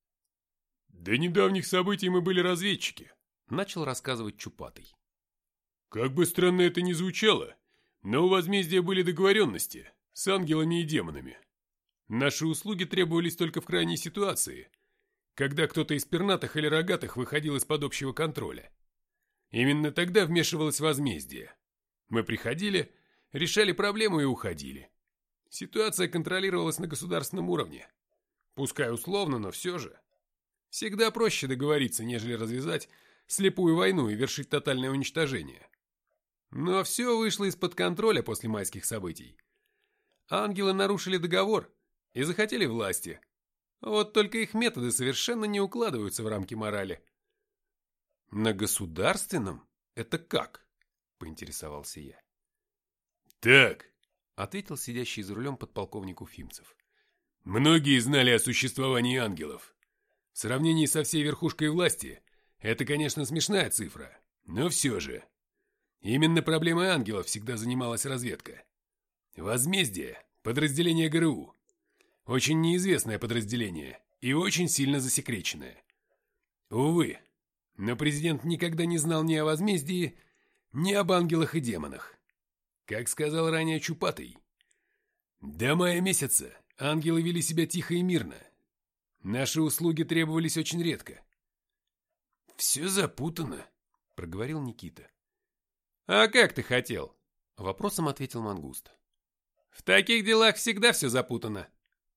«До недавних событий мы были разведчики», — начал рассказывать Чупатый. «Как бы странно это ни звучало, но у возмездия были договоренности с ангелами и демонами. Наши услуги требовались только в крайней ситуации, когда кто-то из пернатых или рогатых выходил из-под общего контроля. Именно тогда вмешивалось возмездие. Мы приходили, решали проблему и уходили. Ситуация контролировалась на государственном уровне. Пускай условно, но все же. Всегда проще договориться, нежели развязать слепую войну и вершить тотальное уничтожение. Но все вышло из-под контроля после майских событий. Ангелы нарушили договор и захотели власти. Вот только их методы совершенно не укладываются в рамки морали. «На государственном? Это как?» — поинтересовался я. «Так», — ответил сидящий за рулем подполковник Уфимцев. «Многие знали о существовании ангелов. В сравнении со всей верхушкой власти это, конечно, смешная цифра, но все же. Именно проблемой ангелов всегда занималась разведка. Возмездие – подразделение ГРУ. Очень неизвестное подразделение и очень сильно засекреченное. Увы, но президент никогда не знал ни о возмездии, ни об ангелах и демонах. Как сказал ранее Чупатый, до мая месяца ангелы вели себя тихо и мирно. Наши услуги требовались очень редко. «Все запутано», — проговорил Никита. «А как ты хотел?» — вопросом ответил мангуст. «В таких делах всегда все запутано».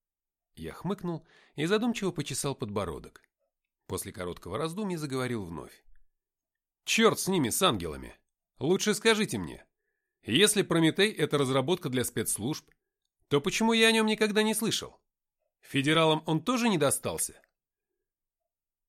Я хмыкнул и задумчиво почесал подбородок. После короткого раздумья заговорил вновь. «Черт с ними, с ангелами. Лучше скажите мне, если Прометей — это разработка для спецслужб, то почему я о нем никогда не слышал? Федералам он тоже не достался?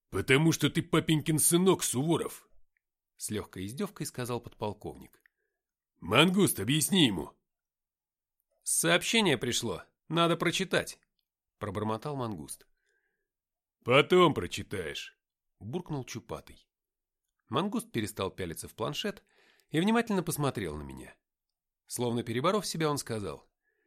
Потому что ты папенькин сынок, Суворов. С легкой издевкой сказал подполковник. Мангуст, объясни ему. Сообщение пришло, надо прочитать, пробормотал Мангуст. Потом прочитаешь, буркнул Чупатый. Мангуст перестал пялиться в планшет и внимательно посмотрел на меня. Словно переборов себя, он сказал.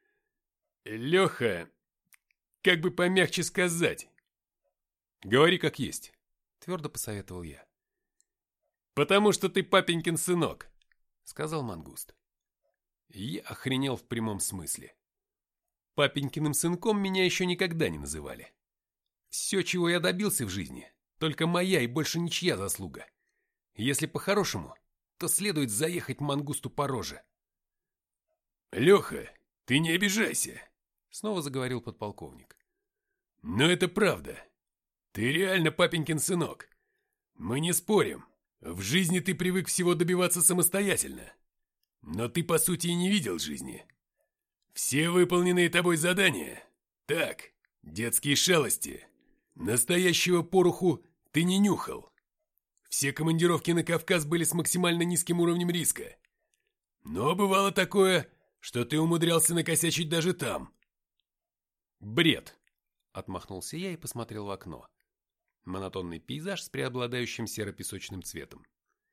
Леха, как бы помягче сказать. Говори как есть, твердо посоветовал я. Потому что ты папенькин сынок, сказал Мангуст. Я охренел в прямом смысле. Папенькиным сынком меня еще никогда не называли. Все, чего я добился в жизни, только моя и больше ничья заслуга. Если по-хорошему, то следует заехать Мангусту по роже. Леха, ты не обижайся, снова заговорил подполковник. Но это правда. Ты реально папенькин сынок. Мы не спорим. В жизни ты привык всего добиваться самостоятельно. Но ты, по сути, и не видел жизни. Все выполненные тобой задания. Так, детские шалости. Настоящего пороху ты не нюхал. Все командировки на Кавказ были с максимально низким уровнем риска. Но бывало такое, что ты умудрялся накосячить даже там. Бред. Отмахнулся я и посмотрел в окно. Монотонный пейзаж с преобладающим серо-песочным цветом.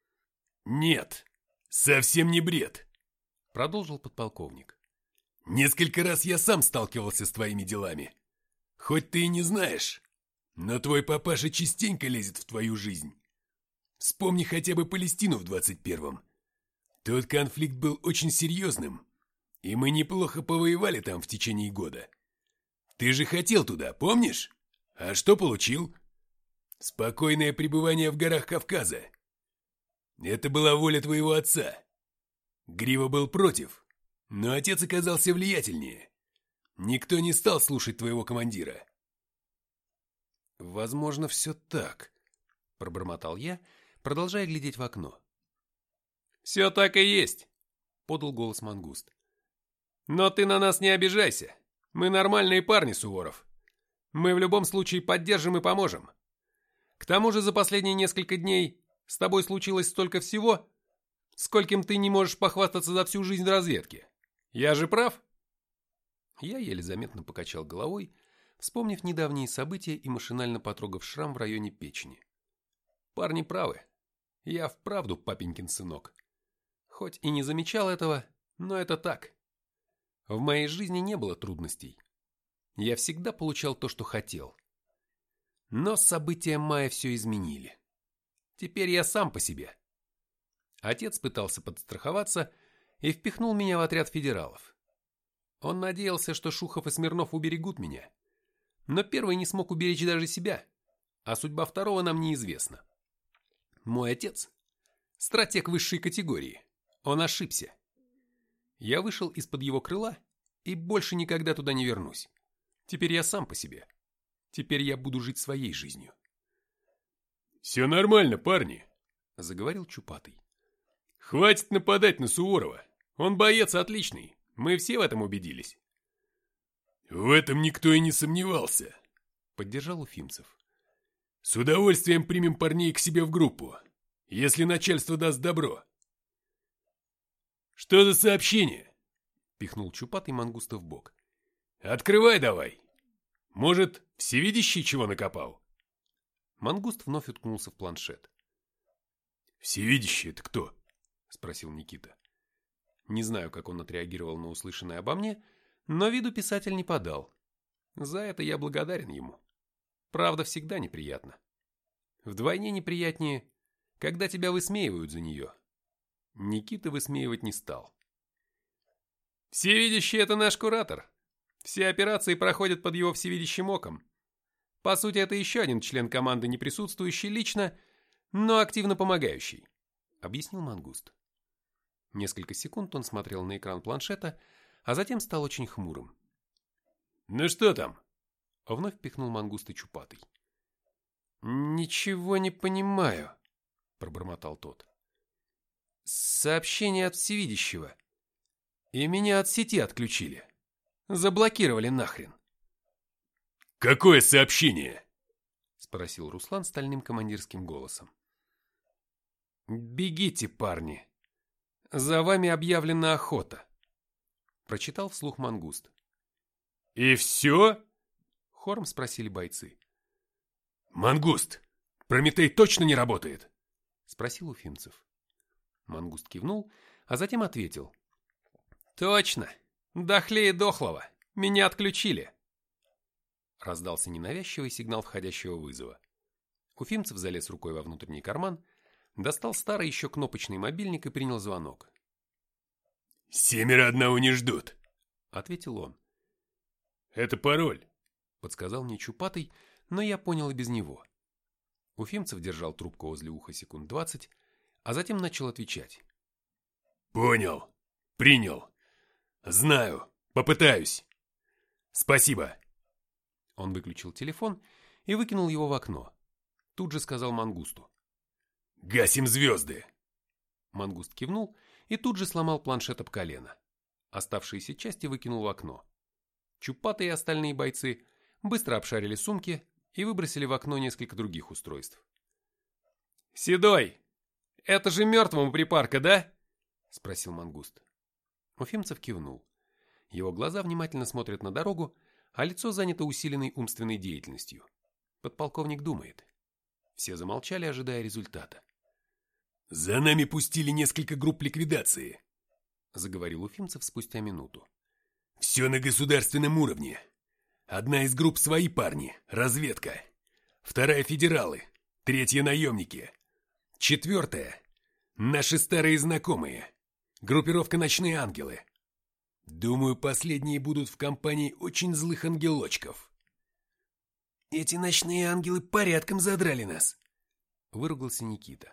Нет, совсем не бред, продолжил подполковник. Несколько раз я сам сталкивался с твоими делами. Хоть ты и не знаешь, но твой папаша частенько лезет в твою жизнь. Вспомни хотя бы Палестину в 21-м. Тот конфликт был очень серьезным, и мы неплохо повоевали там в течение года. Ты же хотел туда, помнишь? А что получил? Спокойное пребывание в горах Кавказа. Это была воля твоего отца. Грива был против, но отец оказался влиятельнее. Никто не стал слушать твоего командира. Возможно, все так, пробормотал я, продолжая глядеть в окно. Все так и есть, подал голос Мангуст. Но ты на нас не обижайся. Мы нормальные парни, Суворов. Мы в любом случае поддержим и поможем. К тому же за последние несколько дней с тобой случилось столько всего, скольким ты не можешь похвастаться за всю жизнь в разведке. Я же прав?» Я еле заметно покачал головой, вспомнив недавние события и машинально потрогав шрам в районе печени. Парни правы. Я вправду папенькин сынок. Хоть и не замечал этого, но это так. В моей жизни не было трудностей. Я всегда получал то, что хотел. Но события мая все изменили. Теперь я сам по себе. Отец пытался подстраховаться и впихнул меня в отряд федералов. Он надеялся, что Шухов и Смирнов уберегут меня. Но первый не смог уберечь даже себя, а судьба второго нам неизвестна. Мой отец – стратег высшей категории. Он ошибся. Я вышел из-под его крыла и больше никогда туда не вернусь. Теперь я сам по себе. Теперь я буду жить своей жизнью. «Все нормально, парни», — заговорил Чупатый. «Хватит нападать на Суворова. Он боец отличный. Мы все в этом убедились». «В этом никто и не сомневался», — поддержал Уфимцев. «С удовольствием примем парней к себе в группу, если начальство даст добро». «Что за сообщение?» — пихнул Чупатый Мангуста в бок. «Открывай давай. Может, всевидящий чего накопал?» Мангуст вновь уткнулся в планшет. «Всевидящий — это кто?» — спросил Никита. Не знаю, как он отреагировал на услышанное обо мне, но виду писатель не подал. За это я благодарен ему. Правда всегда неприятно. Вдвойне неприятнее, когда тебя высмеивают за нее. Никита высмеивать не стал. «Всевидящий — это наш куратор. Все операции проходят под его всевидящим оком. По сути, это еще один член команды, не присутствующий лично, но активно помогающий», — объяснил Мангуст. Несколько секунд он смотрел на экран планшета, а затем стал очень хмурым. «Ну что там?» — вновь пихнул Мангуста Чупатый. «Ничего не понимаю», — пробормотал тот. «Сообщение от всевидящего. И меня от сети отключили. Заблокировали нахрен». «Какое сообщение?» — спросил Руслан стальным командирским голосом. «Бегите, парни! За вами объявлена охота!» Прочитал вслух Мангуст. «И все?» Хором спросили бойцы. «Мангуст, Прометей точно не работает?» Спросил Уфимцев. Мангуст кивнул, а затем ответил. «Точно! Дохлее дохлого! Меня отключили!» Раздался ненавязчивый сигнал входящего вызова. Уфимцев залез рукой во внутренний карман, достал старый еще кнопочный мобильник и принял звонок. «7 одного не ждут», — ответил он. «Это пароль», — подсказал мне Чупатый, но я понял и без него. Уфимцев держал трубку возле уха секунд 20, а затем начал отвечать. «Понял. Принял. Знаю. Попытаюсь. Спасибо». Он выключил телефон и выкинул его в окно. Тут же сказал Мангусту. «Гасим звезды». Мангуст кивнул и тут же сломал планшет об колено. Оставшиеся части выкинул в окно. Чупатый и остальные бойцы быстро обшарили сумки и выбросили в окно несколько других устройств. «Седой, это же мертвому припарка, да?» — спросил Мангуст. Уфимцев кивнул. Его глаза внимательно смотрят на дорогу, а лицо занято усиленной умственной деятельностью. Подполковник думает. Все замолчали, ожидая результата. «За нами пустили несколько групп ликвидации», — заговорил Уфимцев спустя минуту. «Все на государственном уровне. Одна из групп свои парни, разведка. Вторая — федералы. Третья — наемники. Четвертая — наши старые знакомые. Группировка «Ночные ангелы». Думаю, последние будут в компании очень злых ангелочков». «Эти ночные ангелы порядком задрали нас», — выругался Никита.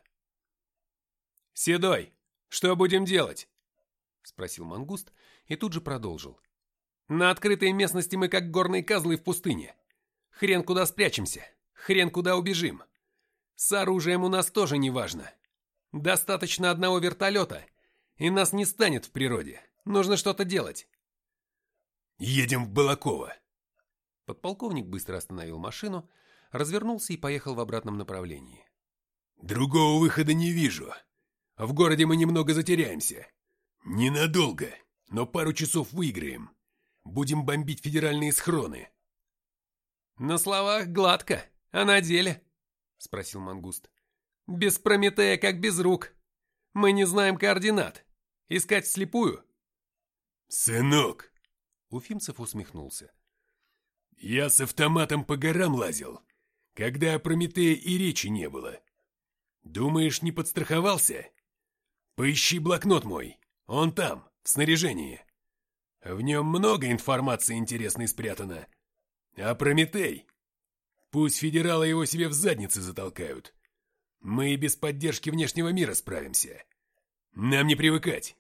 «Седой, что будем делать?» — спросил Мангуст и тут же продолжил. «На открытой местности мы как горные козлы в пустыне. Хрен куда спрячемся, хрен куда убежим. С оружием у нас тоже не важно. Достаточно одного вертолета, и нас не станет в природе. Нужно что-то делать». «Едем в Балаково». Подполковник быстро остановил машину, развернулся и поехал в обратном направлении. «Другого выхода не вижу. В городе мы немного затеряемся. Ненадолго, но пару часов выиграем. Будем бомбить федеральные схроны». «На словах гладко, а на деле?» — спросил Мангуст. «Без Прометея как без рук. Мы не знаем координат. Искать вслепую?» «Сынок!» — Уфимцев усмехнулся. «Я с автоматом по горам лазил, когда о Прометее и речи не было. Думаешь, не подстраховался? Поищи блокнот мой, он там, в снаряжении. В нем много информации интересной спрятано. А Прометей? Пусть федералы его себе в задницы затолкают. Мы и без поддержки внешнего мира справимся. Нам не привыкать».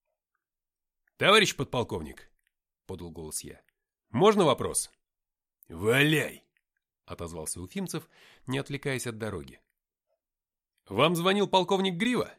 «Товарищ подполковник», — подал голос я, — «можно вопрос?» «Валяй!» — отозвался Уфимцев, не отвлекаясь от дороги. «Вам звонил полковник Грива?»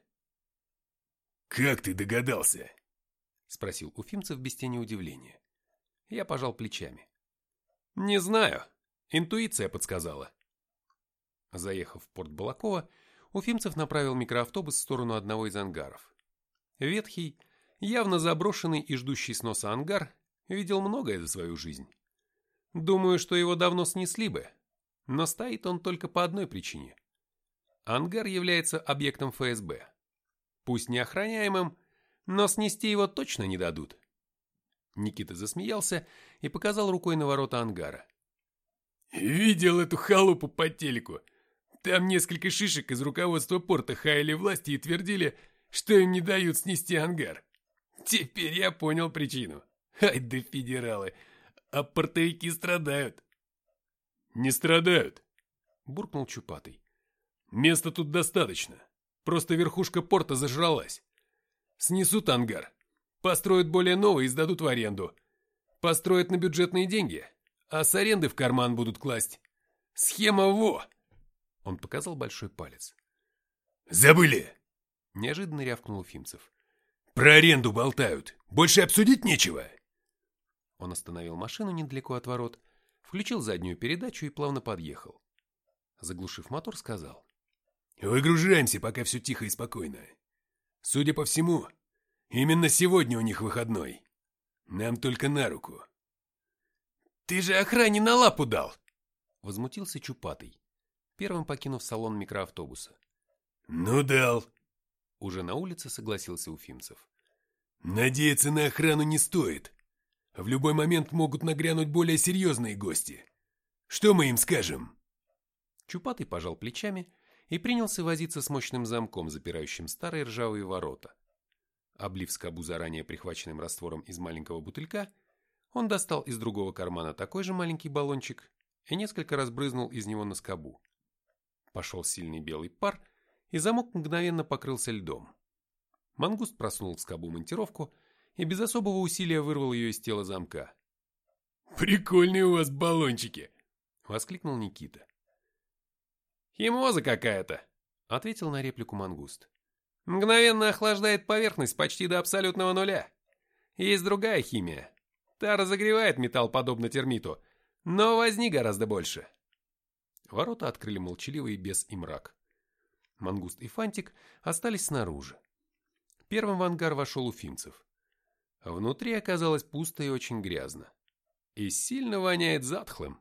«Как ты догадался?» — спросил Уфимцев без тени удивления. Я пожал плечами. «Не знаю. Интуиция подсказала». Заехав в порт Балаково, Уфимцев направил микроавтобус в сторону одного из ангаров. Ветхий, явно заброшенный и ждущий сноса ангар видел многое за свою жизнь. Думаю, что его давно снесли бы, но стоит он только по одной причине. Ангар является объектом ФСБ. Пусть не охраняемым, но снести его точно не дадут. Никита засмеялся и показал рукой на ворота ангара. «Видел эту халупу по телеку. Там несколько шишек из руководства порта хаяли власти и твердили, что им не дают снести ангар. Теперь я понял причину. Ай да федералы, а портовики страдают». «Не страдают», — буркнул Чупатый. «Места тут достаточно. Просто верхушка порта зажралась. Снесут ангар, построят более новый и сдадут в аренду. Построят на бюджетные деньги, а с аренды в карман будут класть. Схема во!» Он показал большой палец. «Забыли!» — неожиданно рявкнул Уфимцев. «Про аренду болтают. Больше обсудить нечего». Он остановил машину недалеко от ворот, включил заднюю передачу и плавно подъехал. Заглушив мотор, сказал. «Выгружаемся, пока все тихо и спокойно. Судя по всему, именно сегодня у них выходной. Нам только на руку». «Ты же охране на лапу дал!» Возмутился Чупатый, первым покинув салон микроавтобуса. «Ну дал!» Уже на улице согласился Уфимцев. «Надеяться на охрану не стоит. В любой момент могут нагрянуть более серьезные гости. Что мы им скажем?» Чупатый пожал плечами и принялся возиться с мощным замком, запирающим старые ржавые ворота. Облив скобу заранее прихваченным раствором из маленького бутылька, он достал из другого кармана такой же маленький баллончик и несколько раз брызнул из него на скобу. Пошел сильный белый пар, и замок мгновенно покрылся льдом. Мангуст просунул в скобу монтировку и без особого усилия вырвал ее из тела замка. «Прикольные у вас баллончики!» — воскликнул Никита. «Химоза какая-то», — ответил на реплику Мангуст. «Мгновенно охлаждает поверхность почти до абсолютного нуля. Есть другая химия. Та разогревает металл подобно термиту, но возни гораздо больше». Ворота открыли молчаливый бес и мрак. Мангуст и Фантик остались снаружи. Первым в ангар вошел Уфимцев. Внутри оказалось пусто и очень грязно. И сильно воняет затхлым.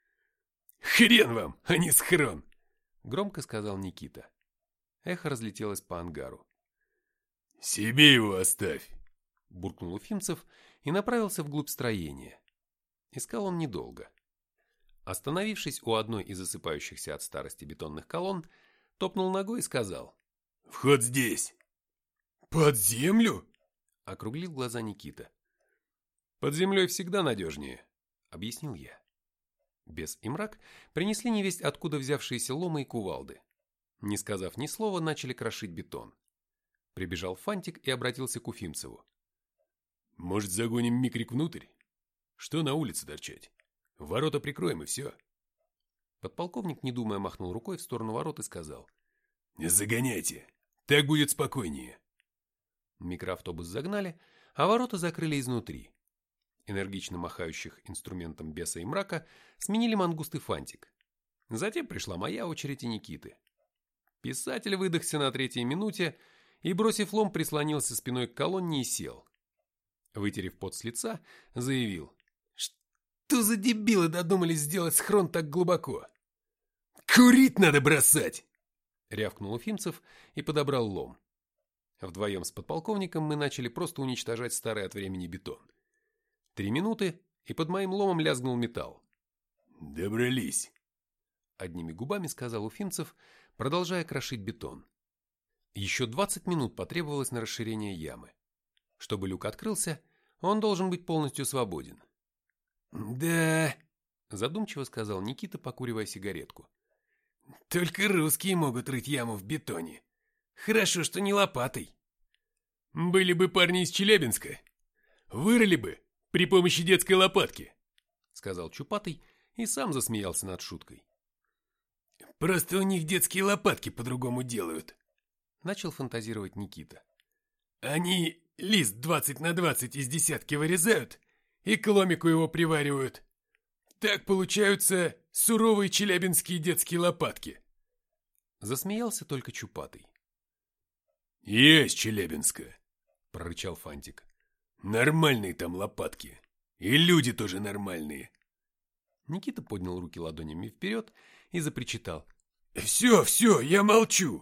«Хрен вам, а не схрон!» — громко сказал Никита. Эхо разлетелось по ангару. «Себе его оставь!» — буркнул Уфимцев и направился вглубь строения. Искал он недолго. Остановившись у одной из засыпающихся от старости бетонных колонн, топнул ногой и сказал. «Вход здесь!» «Под землю?» — округлил глаза Никита. «Под землей всегда надежнее», — объяснил я. Бес и мрак принесли невесть откуда взявшиеся ломы и кувалды. Не сказав ни слова, начали крошить бетон. Прибежал Фантик и обратился к Уфимцеву. «Может, загоним микрик внутрь? Что на улице торчать? Ворота прикроем и все». Подполковник, не думая, махнул рукой в сторону ворот и сказал. «Загоняйте, так будет спокойнее». Микроавтобус загнали, а ворота закрыли изнутри. Энергично махающих инструментом беса и мрака сменили Мангуст и Фантик. Затем пришла моя очередь и Никиты. Писатель выдохся на 3-й минуте и, бросив лом, прислонился спиной к колонне и сел. Вытерев пот с лица, заявил. «Что за дебилы додумались сделать схрон так глубоко? Курить надо бросать!» Рявкнул Уфимцев и подобрал лом. Вдвоем с подполковником мы начали просто уничтожать старый от времени бетон. 3 минуты, и под моим ломом лязгнул металл. «Добрались», — одними губами сказал Уфимцев, продолжая крошить бетон. Еще 20 минут потребовалось на расширение ямы. Чтобы люк открылся, он должен быть полностью свободен. «Да», — задумчиво сказал Никита, покуривая сигаретку. «Только русские могут рыть яму в бетоне. Хорошо, что не лопатой. Были бы парни из Челябинска, вырыли бы при помощи детской лопатки», — сказал Чупатый и сам засмеялся над шуткой. «Просто у них детские лопатки по-другому делают», — начал фантазировать Никита. «Они лист 20 на 20 из десятки вырезают и к ломику его приваривают. Так получаются суровые челябинские детские лопатки». Засмеялся только Чупатый. «Я из Челябинска», — прорычал Фантик. «Нормальные там лопатки. И люди тоже нормальные». Никита поднял руки ладонями вперед и запричитал. «Все, я молчу!»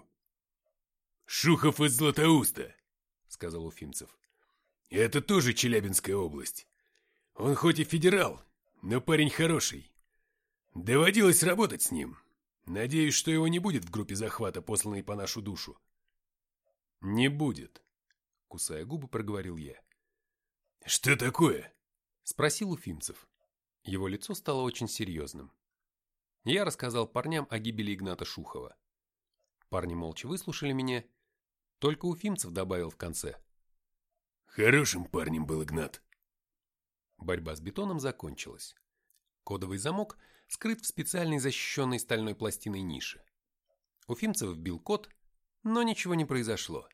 «Шухов из Златоуста», — сказал Уфимцев. «Это тоже Челябинская область. Он хоть и федерал, но парень хороший. Доводилось работать с ним. Надеюсь, что его не будет в группе захвата, посланной по нашу душу». «Не будет», — кусая губы, проговорил я. «Что такое?» — спросил Уфимцев. Его лицо стало очень серьезным. Я рассказал парням о гибели Игната Шухова. Парни молча выслушали меня, только Уфимцев добавил в конце. «Хорошим парнем был Игнат». Борьба с бетоном закончилась. Кодовый замок скрыт в специальной защищенной стальной пластиной нише. Уфимцев вбил код, но ничего не произошло.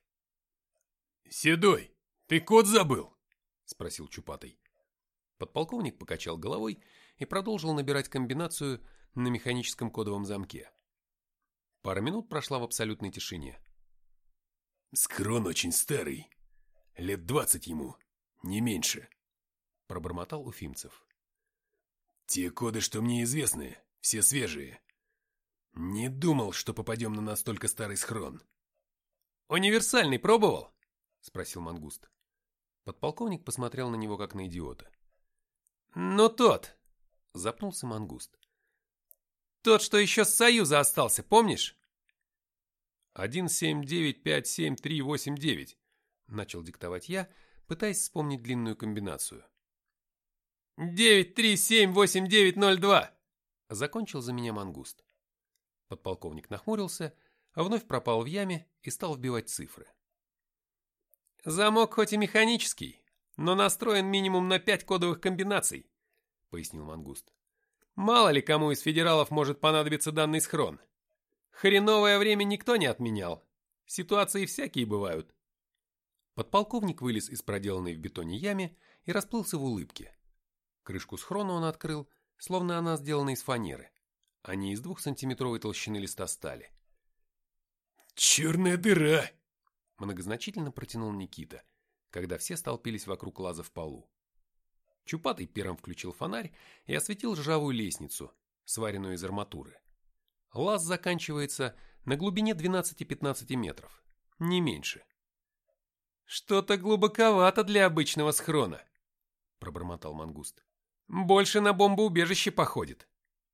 «Седой, ты код забыл?» — спросил Чупатый. Подполковник покачал головой и продолжил набирать комбинацию на механическом кодовом замке. Пара минут прошла в абсолютной тишине. «Схрон очень старый. Лет 20 ему, не меньше», — пробормотал Уфимцев. «Те коды, что мне известны, все свежие. Не думал, что попадем на настолько старый схрон». «Универсальный пробовал?» — спросил Мангуст. Подполковник посмотрел на него, как на идиота. «Ну тот!» — запнулся Мангуст. «Тот, что еще с Союза остался, помнишь?» 179573889, начал диктовать я, пытаясь вспомнить длинную комбинацию. 9378902, закончил за меня Мангуст. Подполковник нахмурился, а вновь пропал в яме и стал вбивать цифры. «Замок хоть и механический, но настроен минимум на 5 кодовых комбинаций», — пояснил Мангуст. «Мало ли кому из федералов может понадобиться данный схрон. Хреновое время никто не отменял. Ситуации всякие бывают». Подполковник вылез из проделанной в бетоне яме и расплылся в улыбке. Крышку схрона он открыл, словно она сделана из фанеры, а не из 2-сантиметровой толщины листа стали. «Черная дыра!» — многозначительно протянул Никита, когда все столпились вокруг лаза в полу. Чупатый первым включил фонарь и осветил ржавую лестницу, сваренную из арматуры. Лаз заканчивается на глубине 12-15 метров, не меньше. «Что-то глубоковато для обычного схрона», — пробормотал Мангуст. «Больше на бомбоубежище походит».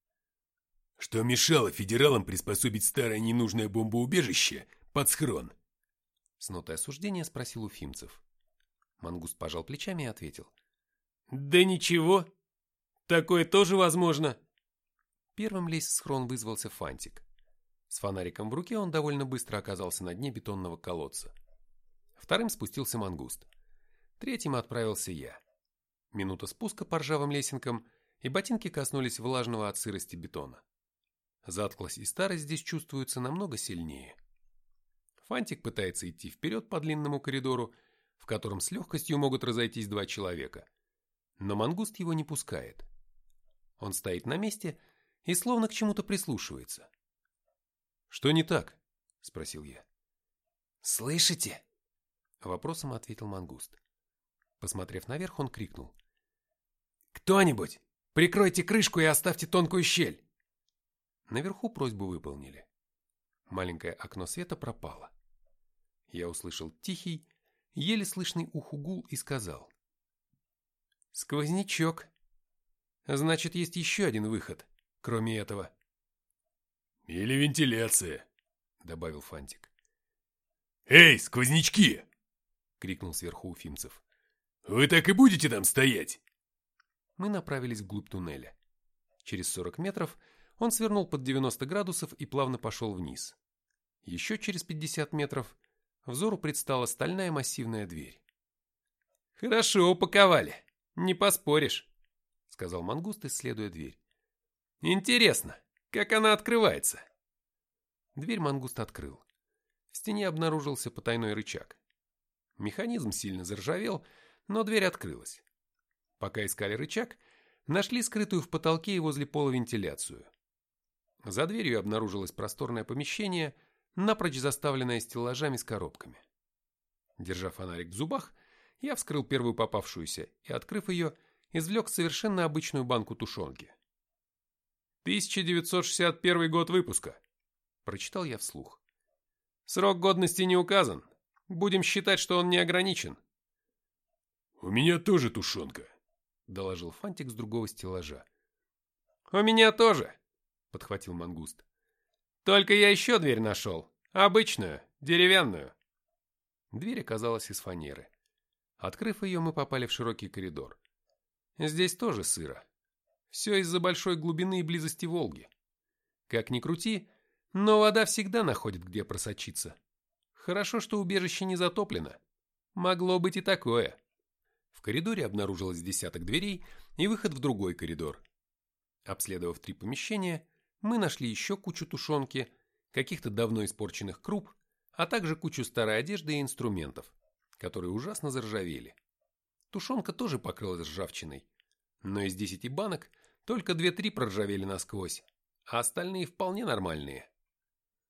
«Что мешало федералам приспособить старое ненужное бомбоубежище под схрон?» С нотой осуждения спросил Уфимцев. Мангуст пожал плечами и ответил. «Да ничего, такое тоже возможно». Первым лезть в схрон вызвался Фантик. С фонариком в руке он довольно быстро оказался на дне бетонного колодца. Вторым спустился Мангуст. Третьим отправился я. Минута спуска по ржавым лесенкам, и ботинки коснулись влажного от сырости бетона. Затклость и старость здесь чувствуются намного сильнее. Фантик пытается идти вперед по длинному коридору, в котором с легкостью могут разойтись 2 человека. Но Мангуст его не пускает. Он стоит на месте и словно к чему-то прислушивается. «Что не так?» — спросил я. «Слышите?» — вопросом ответил Мангуст. Посмотрев наверх, он крикнул. «Кто-нибудь, прикройте крышку и оставьте тонкую щель!» Наверху просьбу выполнили. Маленькое окно света пропало. Я услышал тихий, еле слышный уху гул и сказал. «Сквознячок. Значит, есть еще один выход, кроме этого». «Или вентиляция», — добавил Фантик. «Эй, сквознячки!» — крикнул сверху Уфимцев. «Вы так и будете там стоять?» Мы направились вглубь туннеля. Через 40 метров он свернул под 90 градусов и плавно пошел вниз. Еще через 50 метров взору предстала стальная массивная дверь. «Хорошо упаковали, не поспоришь», — сказал Мангуст, исследуя дверь. «Интересно, как она открывается?» Дверь Мангуст открыл. В стене обнаружился потайной рычаг. Механизм сильно заржавел, но дверь открылась. Пока искали рычаг, нашли скрытую в потолке и возле пола вентиляцию. За дверью обнаружилось просторное помещение, напрочь заставленное стеллажами с коробками. Держа фонарик в зубах, я вскрыл первую попавшуюся и, открыв ее, извлек совершенно обычную банку тушенки. 1961 год выпуска, прочитал я вслух. Срок годности не указан. Будем считать, что он не ограничен. «У меня тоже тушенка», — доложил Фантик с другого стеллажа. «У меня тоже», — подхватил Мангуст. «Только я еще дверь нашел. Обычную, деревянную». Дверь оказалась из фанеры. Открыв ее, мы попали в широкий коридор. Здесь тоже сыро. Все из-за большой глубины и близости Волги. Как ни крути, но вода всегда находит, где просочиться. Хорошо, что убежище не затоплено. Могло быть и такое. В коридоре обнаружилось десяток дверей и выход в другой коридор. Обследовав 3 помещения, мы нашли еще кучу тушенки, каких-то давно испорченных круп, а также кучу старой одежды и инструментов, которые ужасно заржавели. Тушенка тоже покрылась ржавчиной, но из 10 банок только 2-3 проржавели насквозь, а остальные вполне нормальные.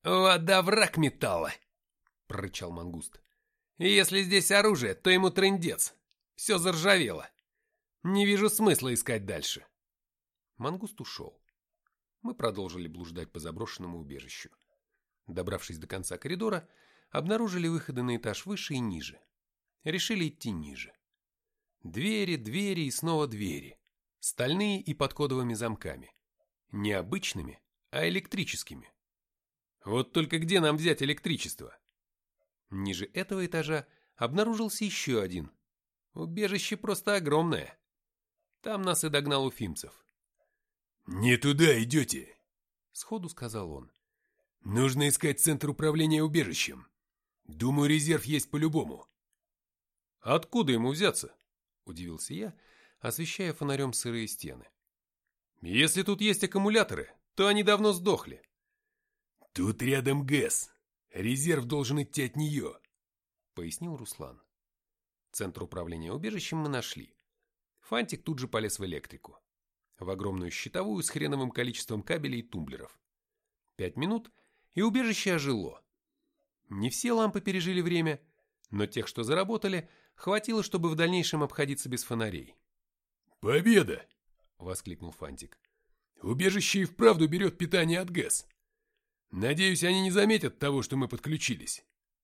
«Вода враг металла!» — прорычал мангуст. «Если здесь оружие, то ему трындец. Все заржавело. Не вижу смысла искать дальше». Мангуст ушел. Мы продолжили блуждать по заброшенному убежищу. Добравшись до конца коридора, обнаружили выходы на этаж выше и ниже. Решили идти ниже. Двери, двери и снова двери. Стальные и под кодовыми замками. Не обычными, а электрическими. Вот только где нам взять электричество? Ниже этого этажа обнаружился еще один. Убежище просто огромное. Там нас и догнал Уфимцев. «Не туда идете», — сходу сказал он. «Нужно искать центр управления убежищем. Думаю, резерв есть по-любому». «Откуда ему взяться?» — удивился я, освещая фонарем сырые стены. «Если тут есть аккумуляторы, то они давно сдохли». «Тут рядом ГЭС. Резерв должен идти от нее», — пояснил Руслан. Центр управления убежищем мы нашли. Фантик тут же полез в электрику. В огромную щитовую с хреновым количеством кабелей и тумблеров. 5 минут, и убежище ожило. Не все лампы пережили время, но тех, что заработали, хватило, чтобы в дальнейшем обходиться без фонарей. «Победа!» — воскликнул Фантик. «Убежище и вправду берет питание от ГЭС. Надеюсь, они не заметят того, что мы подключились».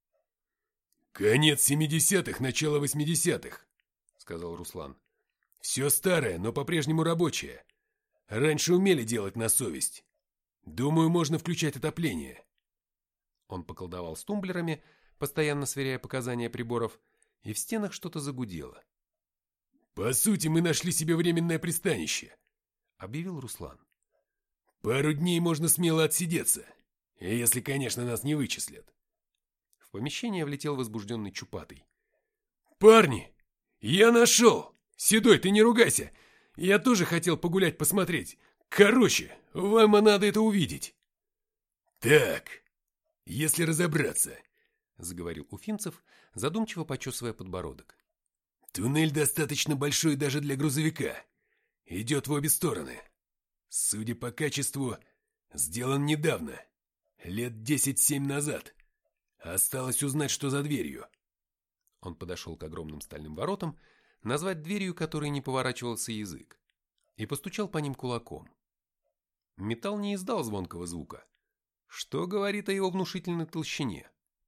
«Конец 70-х, начало 80-х», — сказал Руслан. «Все старое, но по-прежнему рабочее. Раньше умели делать на совесть. Думаю, можно включать отопление». Он поколдовал с тумблерами, постоянно сверяя показания приборов, и в стенах что-то загудело. «По сути, мы нашли себе временное пристанище», — объявил Руслан. «Пару дней можно смело отсидеться, если, конечно, нас не вычислят». В помещение влетел возбужденный Чупатый. «Парни, я нашел! Седой, ты не ругайся! Я тоже хотел погулять посмотреть. Короче, вам надо это увидеть». «Так, если разобраться», — заговорил Уфимцев, задумчиво почесывая подбородок. «Туннель достаточно большой даже для грузовика. Идет в обе стороны. Судя по качеству, сделан недавно, лет 10-7 назад. Осталось узнать, что за дверью». Он подошел к огромным стальным воротам, назвать дверью, которой не поворачивался язык, и постучал по ним кулаком. Металл не издал звонкого звука, что говорит о его внушительной толщине.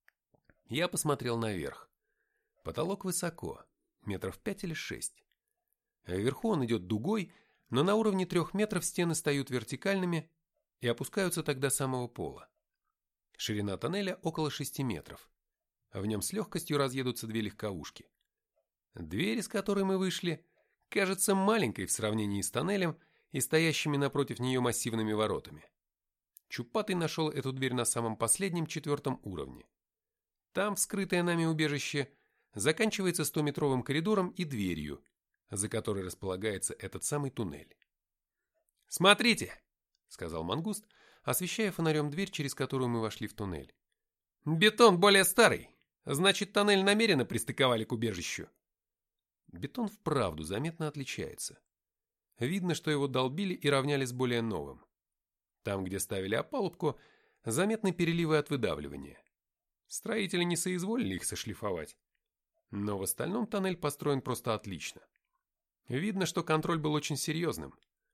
Я посмотрел наверх. Потолок высоко, 5 метров или 6. Вверху он идет дугой, но на уровне 3 метров стены встают вертикальными и опускаются тогда до самого пола. Ширина тоннеля около 6 метров. В нем с легкостью разъедутся 2 легковушки. Дверь, из которой мы вышли, кажется маленькой в сравнении с тоннелем и стоящими напротив нее массивными воротами. Чупатый нашел эту дверь на самом последнем 4 уровне. Там, вскрытое нами убежище, заканчивается 100-метровым коридором и дверью, за которой располагается этот самый туннель. «Смотрите!» — сказал мангуст, освещая фонарем дверь, через которую мы вошли в туннель. «Бетон более старый, значит, тоннель намеренно пристыковали к убежищу». Бетон вправду заметно отличается. Видно, что его долбили и равняли с более новым. Там, где ставили опалубку, заметны переливы от выдавливания. Строители не соизволили их сошлифовать. Но в остальном тоннель построен просто отлично. Видно, что контроль был очень серьезным.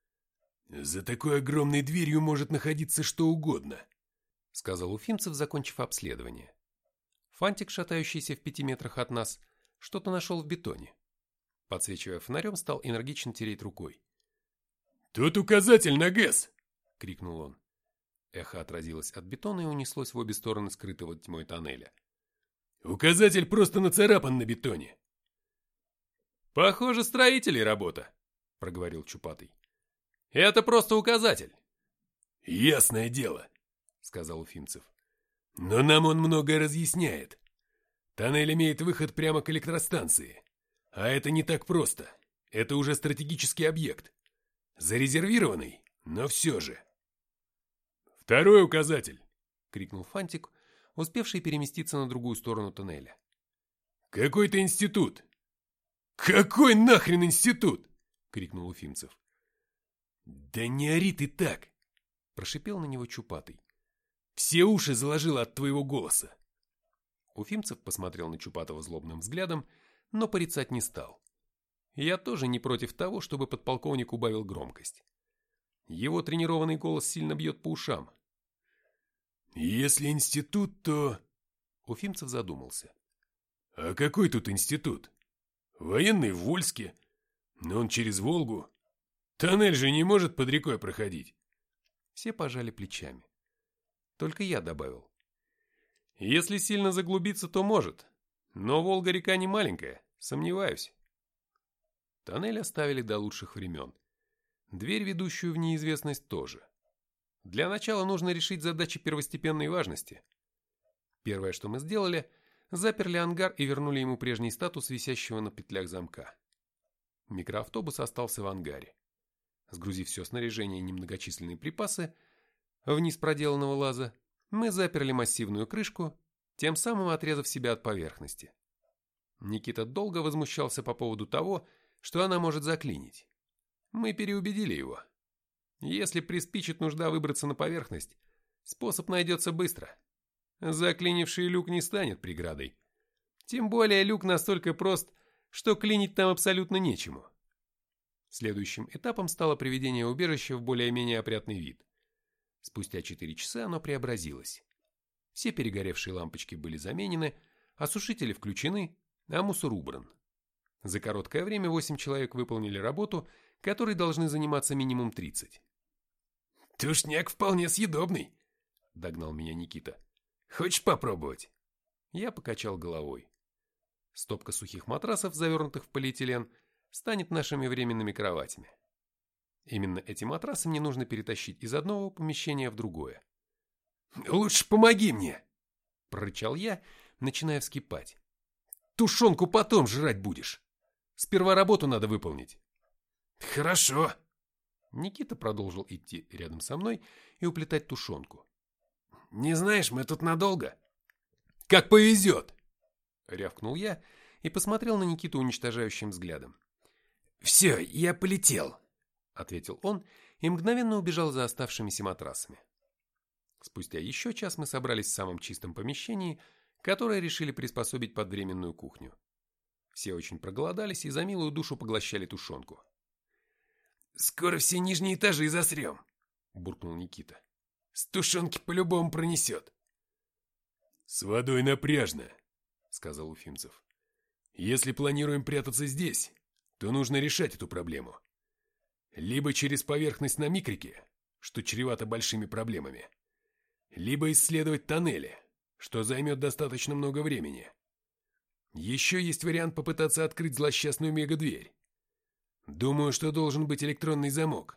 «За такой огромной дверью может находиться что угодно», — сказал Уфимцев, закончив обследование. Фантик, шатающийся в 5 метрах от нас, что-то нашел в бетоне. Подсвечивая фонарем, стал энергично тереть рукой. «Тут указатель на ГЭС!» — крикнул он. Эхо отразилось от бетона и унеслось в обе стороны скрытого тьмой тоннеля. «Указатель просто нацарапан на бетоне!» «Похоже, строителей работа», — проговорил Чупатый. «Это просто указатель». «Ясное дело», — сказал Уфимцев. «Но нам он многое разъясняет. Тоннель имеет выход прямо к электростанции. А это не так просто. Это уже стратегический объект. Зарезервированный, но все же». «Второй указатель!» — крикнул Фантик, успевший переместиться на другую сторону тоннеля. «Какой-то институт!» «Какой нахрен институт?» — крикнул Уфимцев. «Да не ори ты так!» — прошипел на него Чупатый. Все уши заложило от твоего голоса. Уфимцев посмотрел на Чупатова злобным взглядом, но порицать не стал. Я тоже не против того, чтобы подполковник убавил громкость. Его тренированный голос сильно бьет по ушам. Если институт, то... Уфимцев задумался. А какой тут институт? Военный в Вольске, но он через Волгу. Тоннель же не может под рекой проходить. Все пожали плечами. Только я добавил. Если сильно заглубиться, то может. Но Волга-река не маленькая, сомневаюсь. Тоннель оставили до лучших времен. Дверь, ведущую в неизвестность, тоже. Для начала нужно решить задачи первостепенной важности. Первое, что мы сделали, заперли ангар и вернули ему прежний статус висящего на петлях замка. Микроавтобус остался в ангаре. Сгрузив все снаряжение и немногочисленные припасы вниз проделанного лаза, мы заперли массивную крышку, тем самым отрезав себя от поверхности. Никита долго возмущался по поводу того, что она может заклинить. Мы переубедили его. Если приспичит нужда выбраться на поверхность, способ найдется быстро. Заклинивший люк не станет преградой. Тем более люк настолько прост, что клинить там абсолютно нечему. Следующим этапом стало приведение убежища в более-менее опрятный вид. Спустя 4 часа оно преобразилось. Все перегоревшие лампочки были заменены, осушители включены, а мусор убран. За короткое время 8 человек выполнили работу, которой должны заниматься минимум 30. Тушняк вполне съедобный, Догнал меня Никита. Хочешь попробовать? Я покачал головой. Стопка сухих матрасов, завернутых в полиэтилен, станет нашими временными кроватями. Именно эти матрасы мне нужно перетащить из одного помещения в другое. Лучше помоги мне, Прорычал я, начиная вскипать. тушенку потом жрать будешь. Сперва работу надо выполнить. Хорошо. Никита продолжил идти рядом со мной и уплетать тушенку. Не знаешь, мы тут надолго. Как повезет. Рявкнул я и посмотрел на Никиту уничтожающим взглядом. Все, я полетел. Ответил он и мгновенно убежал за оставшимися матрасами. Спустя еще час мы собрались в самом чистом помещении, которое решили приспособить под временную кухню. Все очень проголодались и за милую душу поглощали тушенку. Скоро все нижние этажи засрем, буркнул Никита. С тушенки по-любому пронесет. С водой напряжно, сказал Уфимцев. Если планируем прятаться здесь, то нужно решать эту проблему. Либо через поверхность на микрике, что чревато большими проблемами, либо исследовать тоннели, что займет достаточно много времени. Еще есть вариант попытаться открыть злосчастную мегадверь. Думаю, что должен быть электронный замок.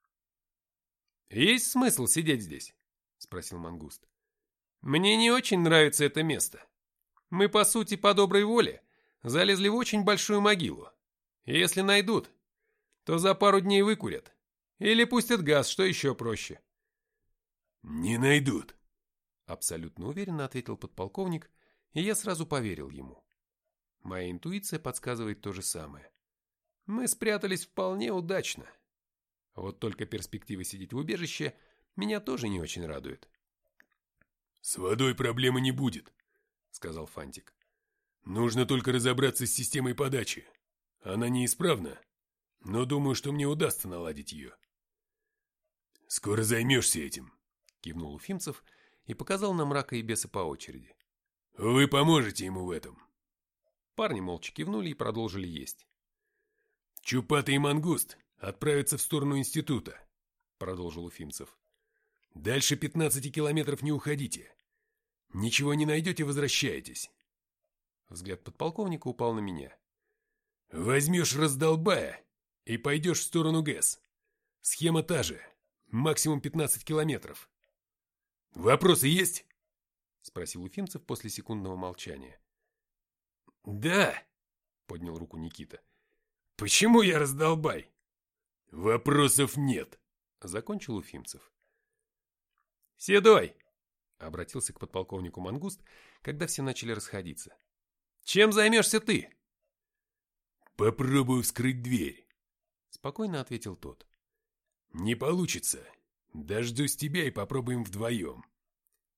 «Есть смысл сидеть здесь?» – спросил Мангуст. «Мне не очень нравится это место. Мы, по сути, по доброй воле залезли в очень большую могилу. И если найдут, то за пару дней выкурят. Или пустят газ, что еще проще». «Не найдут», – абсолютно уверенно ответил подполковник, и я сразу поверил ему. Моя интуиция подсказывает то же самое. Мы спрятались вполне удачно. Вот только перспектива сидеть в убежище меня тоже не очень радует. «С водой проблемы не будет», — сказал Фантик. «Нужно только разобраться с системой подачи. Она неисправна, но думаю, что мне удастся наладить ее». «Скоро займешься этим», — кивнул Уфимцев и показал на Мрака и Беса по очереди. «Вы поможете ему в этом». Парни молча кивнули и продолжили есть. «Чупатый и Мангуст отправятся в сторону института», — продолжил Уфимцев. «Дальше 15 километров не уходите. Ничего не найдете, возвращаетесь». Взгляд подполковника упал на меня. «Возьмешь раздолбая и пойдешь в сторону ГЭС. Схема та же, максимум 15 километров. Вопросы есть?» — спросил Уфимцев после секундного молчания. «Да», — поднял руку Никита. «Почему я раздолбай?» «Вопросов нет», — закончил Уфимцев. «Седой!» — обратился к подполковнику Мангуст, когда все начали расходиться. «Чем займешься ты?» «Попробую вскрыть дверь», — спокойно ответил тот. «Не получится. Дождусь тебя и попробуем вдвоем.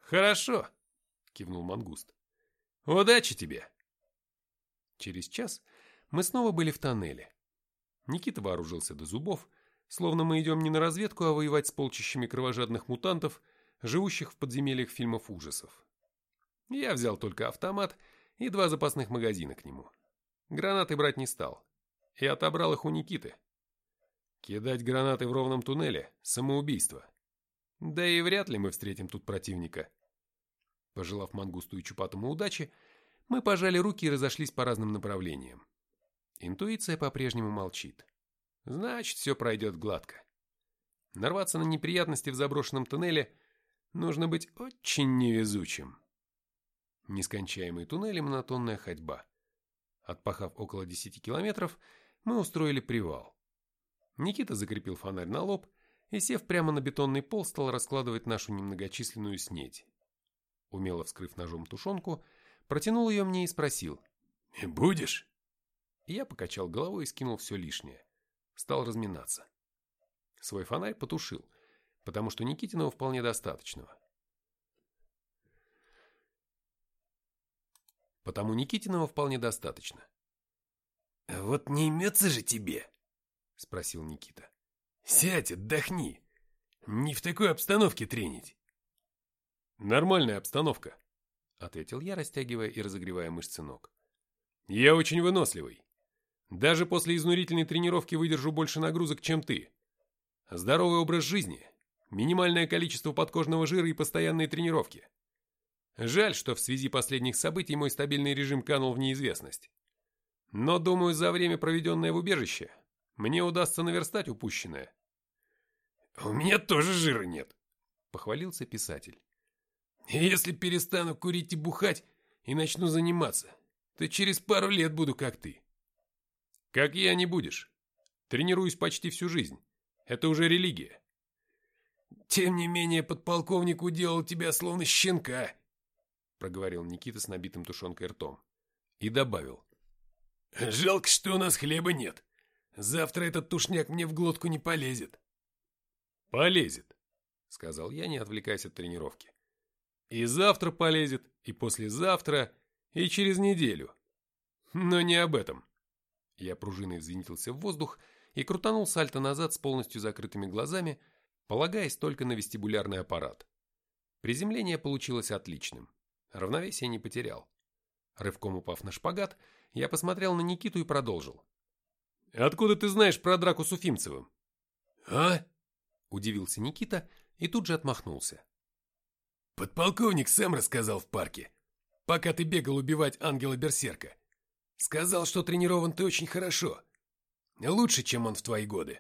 «Хорошо», — кивнул Мангуст. «Удачи тебе!» Через час мы снова были в тоннеле. Никита вооружился до зубов, словно мы идем не на разведку, а воевать с полчищами кровожадных мутантов, живущих в подземельях фильмов ужасов. Я взял только автомат и 2 запасных магазина к нему. Гранаты брать не стал. И отобрал их у Никиты. Кидать гранаты в ровном туннеле – самоубийство. Да и вряд ли мы встретим тут противника. Пожелав Мангусту и Чупатому удачи, мы пожали руки и разошлись по разным направлениям. Интуиция по-прежнему молчит. Значит, все пройдет гладко. Нарваться на неприятности в заброшенном туннеле нужно быть очень невезучим. Нескончаемый туннель и монотонная ходьба. Отпахав около 10 километров, мы устроили привал. Никита закрепил фонарь на лоб и, сев прямо на бетонный пол, стал раскладывать нашу немногочисленную снедь. Умело вскрыв ножом тушенку, протянул ее мне и спросил: «Будешь?» Я покачал головой и скинул все лишнее. Стал разминаться. Свой фонарь потушил, потому что Никитиного вполне достаточно. «Вот не имется же тебе?» — спросил Никита. «Сядь, отдохни. Не в такой обстановке тренить». «Нормальная обстановка», — ответил я, растягивая и разогревая мышцы ног. «Я очень выносливый. Даже после изнурительной тренировки выдержу больше нагрузок, чем ты. Здоровый образ жизни, минимальное количество подкожного жира и постоянные тренировки. Жаль, что в связи последних событий мой стабильный режим канул в неизвестность. Но, думаю, за время, проведенное в убежище, мне удастся наверстать упущенное». «У меня тоже жира нет», — похвалился писатель. «Если перестану курить и бухать и начну заниматься, то через пару лет буду как ты». «Как я не будешь. Тренируюсь почти всю жизнь. Это уже религия». «Тем не менее, подполковник уделал тебя словно щенка», — проговорил Никита с набитым тушенкой ртом. И добавил: «Жалко, что у нас хлеба нет. Завтра этот тушняк мне в глотку не полезет». «Полезет», — сказал я, не отвлекаясь от тренировки. «И завтра полезет, и послезавтра, и через неделю. Но не об этом». Я пружиной взвинтился в воздух и крутанул сальто назад с полностью закрытыми глазами, полагаясь только на вестибулярный аппарат. Приземление получилось отличным. Равновесие не потерял. Рывком упав на шпагат, я посмотрел на Никиту и продолжил. «Откуда ты знаешь про драку с Уфимцевым?» «А?» – удивился Никита и тут же отмахнулся. «Подполковник сам рассказал в парке, пока ты бегал убивать ангела-берсерка. Сказал, что тренирован ты очень хорошо. Лучше, чем он в твои годы».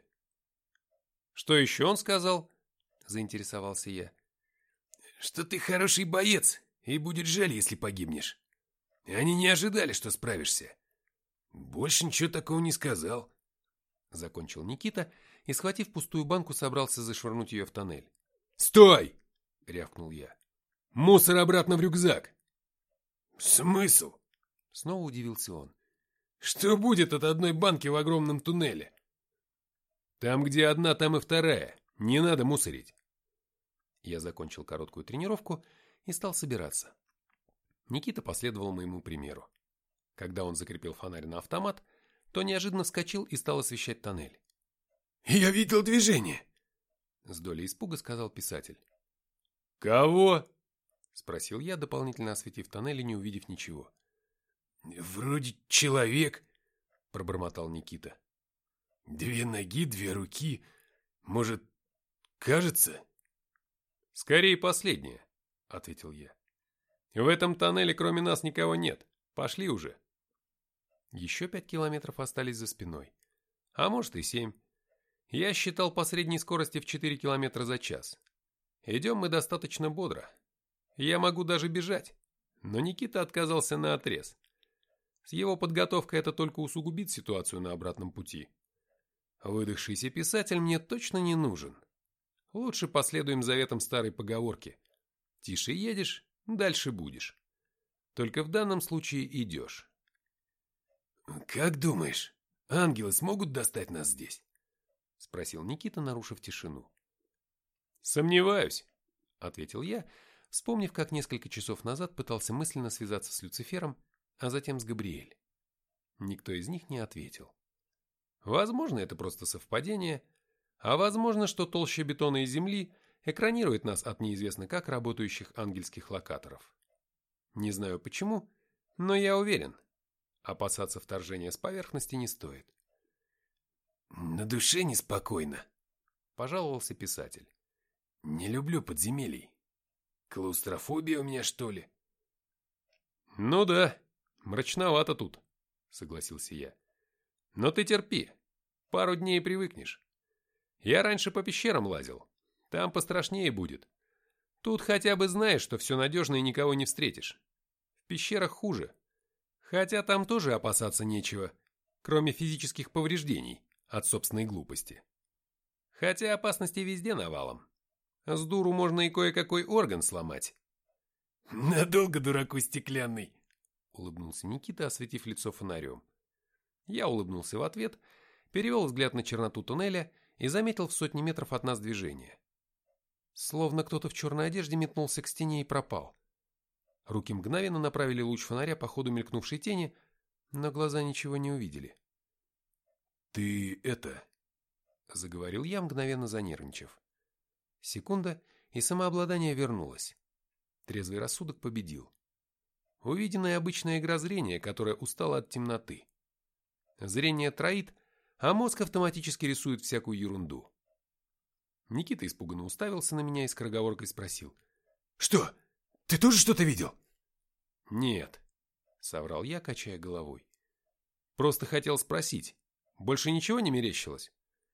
«Что еще он сказал?» – заинтересовался я. «Что ты хороший боец, и будет жаль, если погибнешь. Они не ожидали, что справишься. Больше ничего такого не сказал», — закончил Никита и, схватив пустую банку, собрался зашвырнуть ее в тоннель. «Стой!» — рявкнул я. «Мусор обратно в рюкзак!» «Смысл?» — снова удивился он. «Что будет от одной банки в огромном туннеле?» «Там, где одна, там и вторая. Не надо мусорить». Я закончил короткую тренировку и стал собираться. Никита последовал моему примеру. Когда он закрепил фонарь на автомат, то неожиданно вскочил и стал освещать тоннель. «Я видел движение!» — с долей испуга сказал писатель. «Кого?» — спросил я, дополнительно осветив тоннель и не увидев ничего. «Вроде человек», — пробормотал Никита. «2 ноги, 2 руки. Может, кажется?» «Скорее последнее», — ответил я. «В этом тоннеле кроме нас никого нет. Пошли уже». Еще 5 километров остались за спиной. А может и 7. Я считал по средней скорости в 4 километра за час. Идем мы достаточно бодро. Я могу даже бежать. Но Никита отказался наотрез. С его подготовкой это только усугубит ситуацию на обратном пути. Выдохшийся писатель мне точно не нужен. Лучше последуем заветам старой поговорки. Тише едешь, дальше будешь. Только в данном случае идешь. «Как думаешь, ангелы смогут достать нас здесь?» — спросил Никита, нарушив тишину. «Сомневаюсь», — ответил я, вспомнив, как несколько часов назад пытался мысленно связаться с Люцифером, а затем с Габриэль. Никто из них не ответил. Возможно, это просто совпадение, а возможно, что толща бетона и земли экранирует нас от неизвестно как работающих ангельских локаторов. Не знаю почему, но я уверен, опасаться вторжения с поверхности не стоит. «На душе неспокойно», — пожаловался писатель. «Не люблю подземелий. Клаустрофобия у меня, что ли?» «Ну да, мрачновато тут», — согласился я. «Но ты терпи, пару дней и привыкнешь. Я раньше по пещерам лазил, там пострашнее будет. Тут хотя бы знаешь, что все надежно и никого не встретишь. В пещерах хуже, хотя там тоже опасаться нечего, кроме физических повреждений от собственной глупости. Хотя опасности везде навалом. С дуру можно и кое-какой орган сломать». «Надолго дураку стеклянный», — улыбнулся Никита, осветив лицо фонарем. Я улыбнулся в ответ, перевел взгляд на черноту туннеля и заметил в сотни метров от нас движение. Словно кто-то в черной одежде метнулся к стене и пропал. Руки мгновенно направили луч фонаря по ходу мелькнувшей тени, но глаза ничего не увидели. «Ты это...» — заговорил я, мгновенно занервничав. Секунда, и самообладание вернулось. Трезвый рассудок победил. Увиденная обычная игра зрения, которая устала от темноты. Зрение троит, а мозг автоматически рисует всякую ерунду. Никита испуганно уставился на меня и скороговоркой спросил. «Что? Ты тоже что-то видел?» «Нет», — соврал я, качая головой. «Просто хотел спросить. Больше ничего не мерещилось?»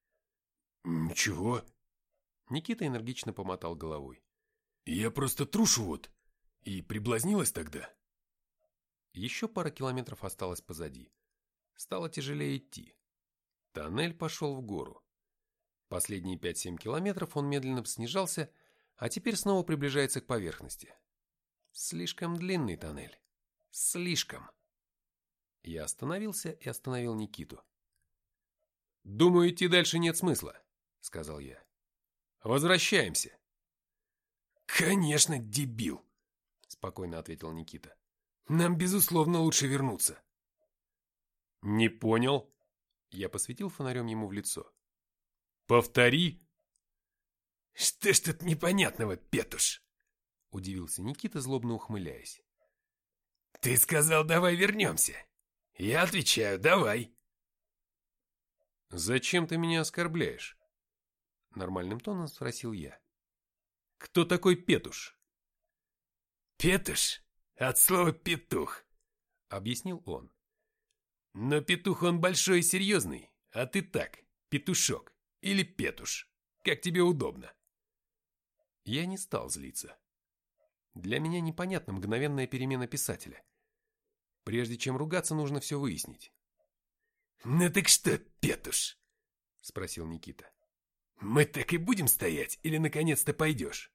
«Ничего». Никита энергично помотал головой. «Я просто трушу вот. И приблазнилась тогда». Еще пара километров осталось позади. Стало тяжелее идти. Тоннель пошел в гору. Последние 5-7 километров он медленно снижался, а теперь снова приближается к поверхности. Слишком длинный тоннель. Слишком. Я остановился и остановил Никиту. «Думаю, идти дальше нет смысла», — сказал я. «Возвращаемся». «Конечно, дебил», — спокойно ответил Никита. «Нам, безусловно, лучше вернуться». «Не понял?» Я посветил фонарем ему в лицо. «Повтори». «Что ж тут непонятного, Петуш?» — удивился Никита, злобно ухмыляясь. «Ты сказал, давай вернемся. Я отвечаю, давай». «Зачем ты меня оскорбляешь?» Нормальным тоном спросил я. «Кто такой Петуш?» «Петуш? От слова петух», — объяснил он. «Но петух он большой и серьезный, а ты так, петушок или петуш, как тебе удобно». Я не стал злиться. Для меня непонятна мгновенная перемена писателя. Прежде чем ругаться, нужно все выяснить. «Ну так что, петуш?» — спросил Никита. «Мы так и будем стоять или наконец-то пойдешь?»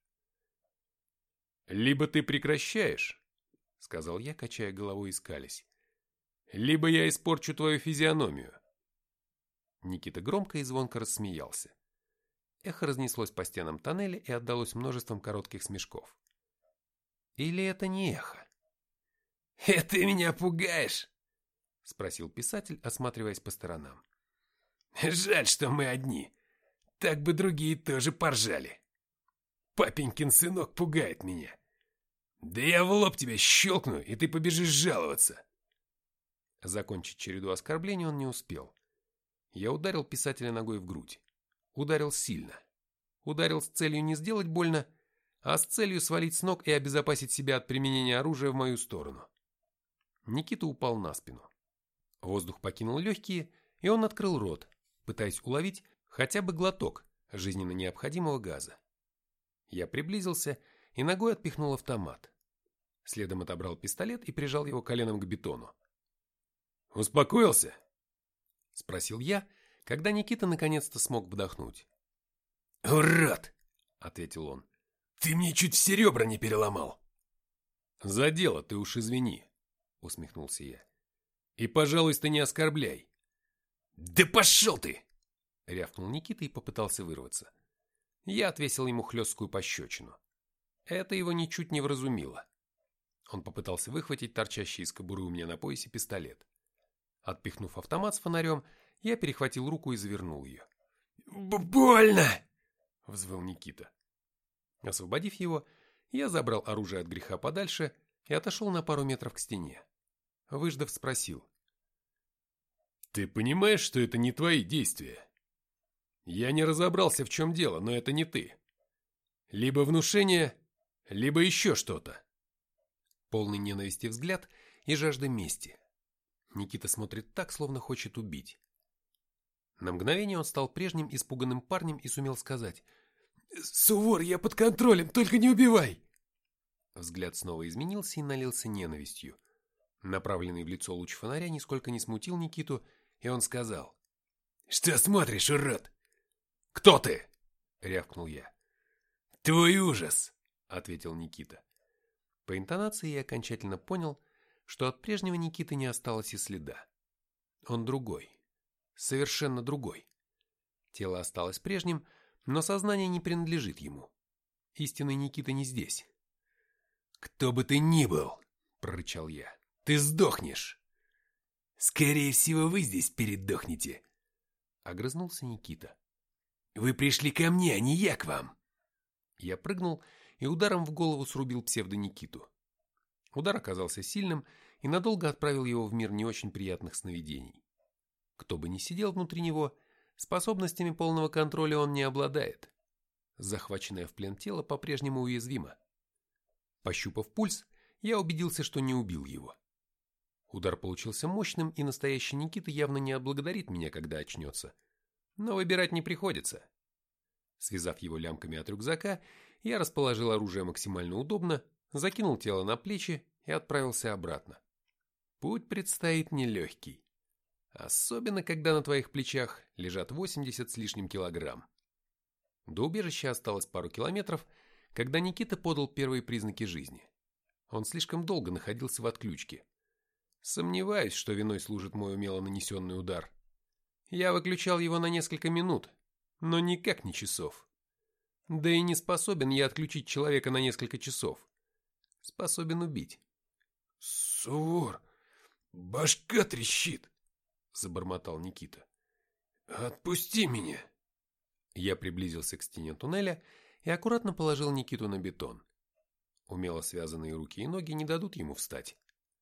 «Либо ты прекращаешь», — сказал я, качая головой и скалясь, «либо я испорчу твою физиономию». Никита громко и звонко рассмеялся. Эхо разнеслось по стенам тоннеля и отдалось множеством коротких смешков. Или это не эхо? «Это ты меня пугаешь?» — спросил писатель, осматриваясь по сторонам. «Жаль, что мы одни. Так бы другие тоже поржали. Папенькин сынок пугает меня. Да я в лоб тебя щелкну, и ты побежишь жаловаться». Закончить череду оскорблений он не успел. Я ударил писателя ногой в грудь. Ударил сильно. Ударил с целью не сделать больно, а с целью свалить с ног и обезопасить себя от применения оружия в мою сторону. Никита упал на спину. Воздух покинул легкие, и он открыл рот, пытаясь уловить хотя бы глоток жизненно необходимого газа. Я приблизился и ногой отпихнул автомат. Следом отобрал пистолет и прижал его коленом к бетону. «Успокоился?» — спросил я, когда Никита наконец-то смог вдохнуть. «Урод!» — ответил он. «Ты мне чуть все ребра не переломал!» «За дело ты уж извини!» — усмехнулся я. «И, пожалуйста, не оскорбляй!» «Да пошел ты!» — рявкнул Никита и попытался вырваться. Я отвесил ему хлесткую пощечину. Это его ничуть не вразумило. Он попытался выхватить торчащий из кобуры у меня на поясе пистолет. Отпихнув автомат с фонарем, я перехватил руку и завернул ее. «Больно!» — взвыл Никита. Освободив его, я забрал оружие от греха подальше и отошел на пару метров к стене. Выждав, спросил. «Ты понимаешь, что это не твои действия? Я не разобрался, в чем дело, но это не ты. Либо внушение, либо еще что-то». Полный ненависти взгляд и жажда мести. Никита смотрит так, словно хочет убить. На мгновение он стал прежним испуганным парнем и сумел сказать: «Сувор, я под контролем, только не убивай!» Взгляд снова изменился и налился ненавистью. Направленный в лицо луч фонаря нисколько не смутил Никиту, и он сказал: «Что смотришь, урод?» «Кто ты?» — рявкнул я. «Твой ужас!» — ответил Никита. По интонации я окончательно понял, что от прежнего Никиты не осталось и следа. Он другой. Совершенно другой. Тело осталось прежним, но сознание не принадлежит ему. Истинный Никита не здесь. «Кто бы ты ни был, — прорычал я, — ты сдохнешь. Скорее всего, вы здесь передохнете. Огрызнулся Никита. Вы пришли ко мне, а не я к вам. Я прыгнул и ударом в голову срубил псевдо-Никиту. Удар оказался сильным и надолго отправил его в мир не очень приятных сновидений. Кто бы ни сидел внутри него, способностями полного контроля он не обладает. Захваченное в плен тело по-прежнему уязвимо. Пощупав пульс, я убедился, что не убил его. Удар получился мощным, и настоящий Никита явно не отблагодарит меня, когда очнется. Но выбирать не приходится. Связав его лямками от рюкзака, я расположил оружие максимально удобно, закинул тело на плечи и отправился обратно. Путь предстоит нелегкий. Особенно, когда на твоих плечах лежат 80 с лишним килограмм. До убежища осталось пару километров, когда Никита подал первые признаки жизни. Он слишком долго находился в отключке. Сомневаюсь, что виной служит мой умело нанесенный удар. Я выключал его на несколько минут, но никак не часов. Да и не способен я отключить человека на несколько часов. Способен убить. «Сувор, башка трещит!» — забормотал Никита. «Отпусти меня!» Я приблизился к стене туннеля и аккуратно положил Никиту на бетон. Умело связанные руки и ноги не дадут ему встать.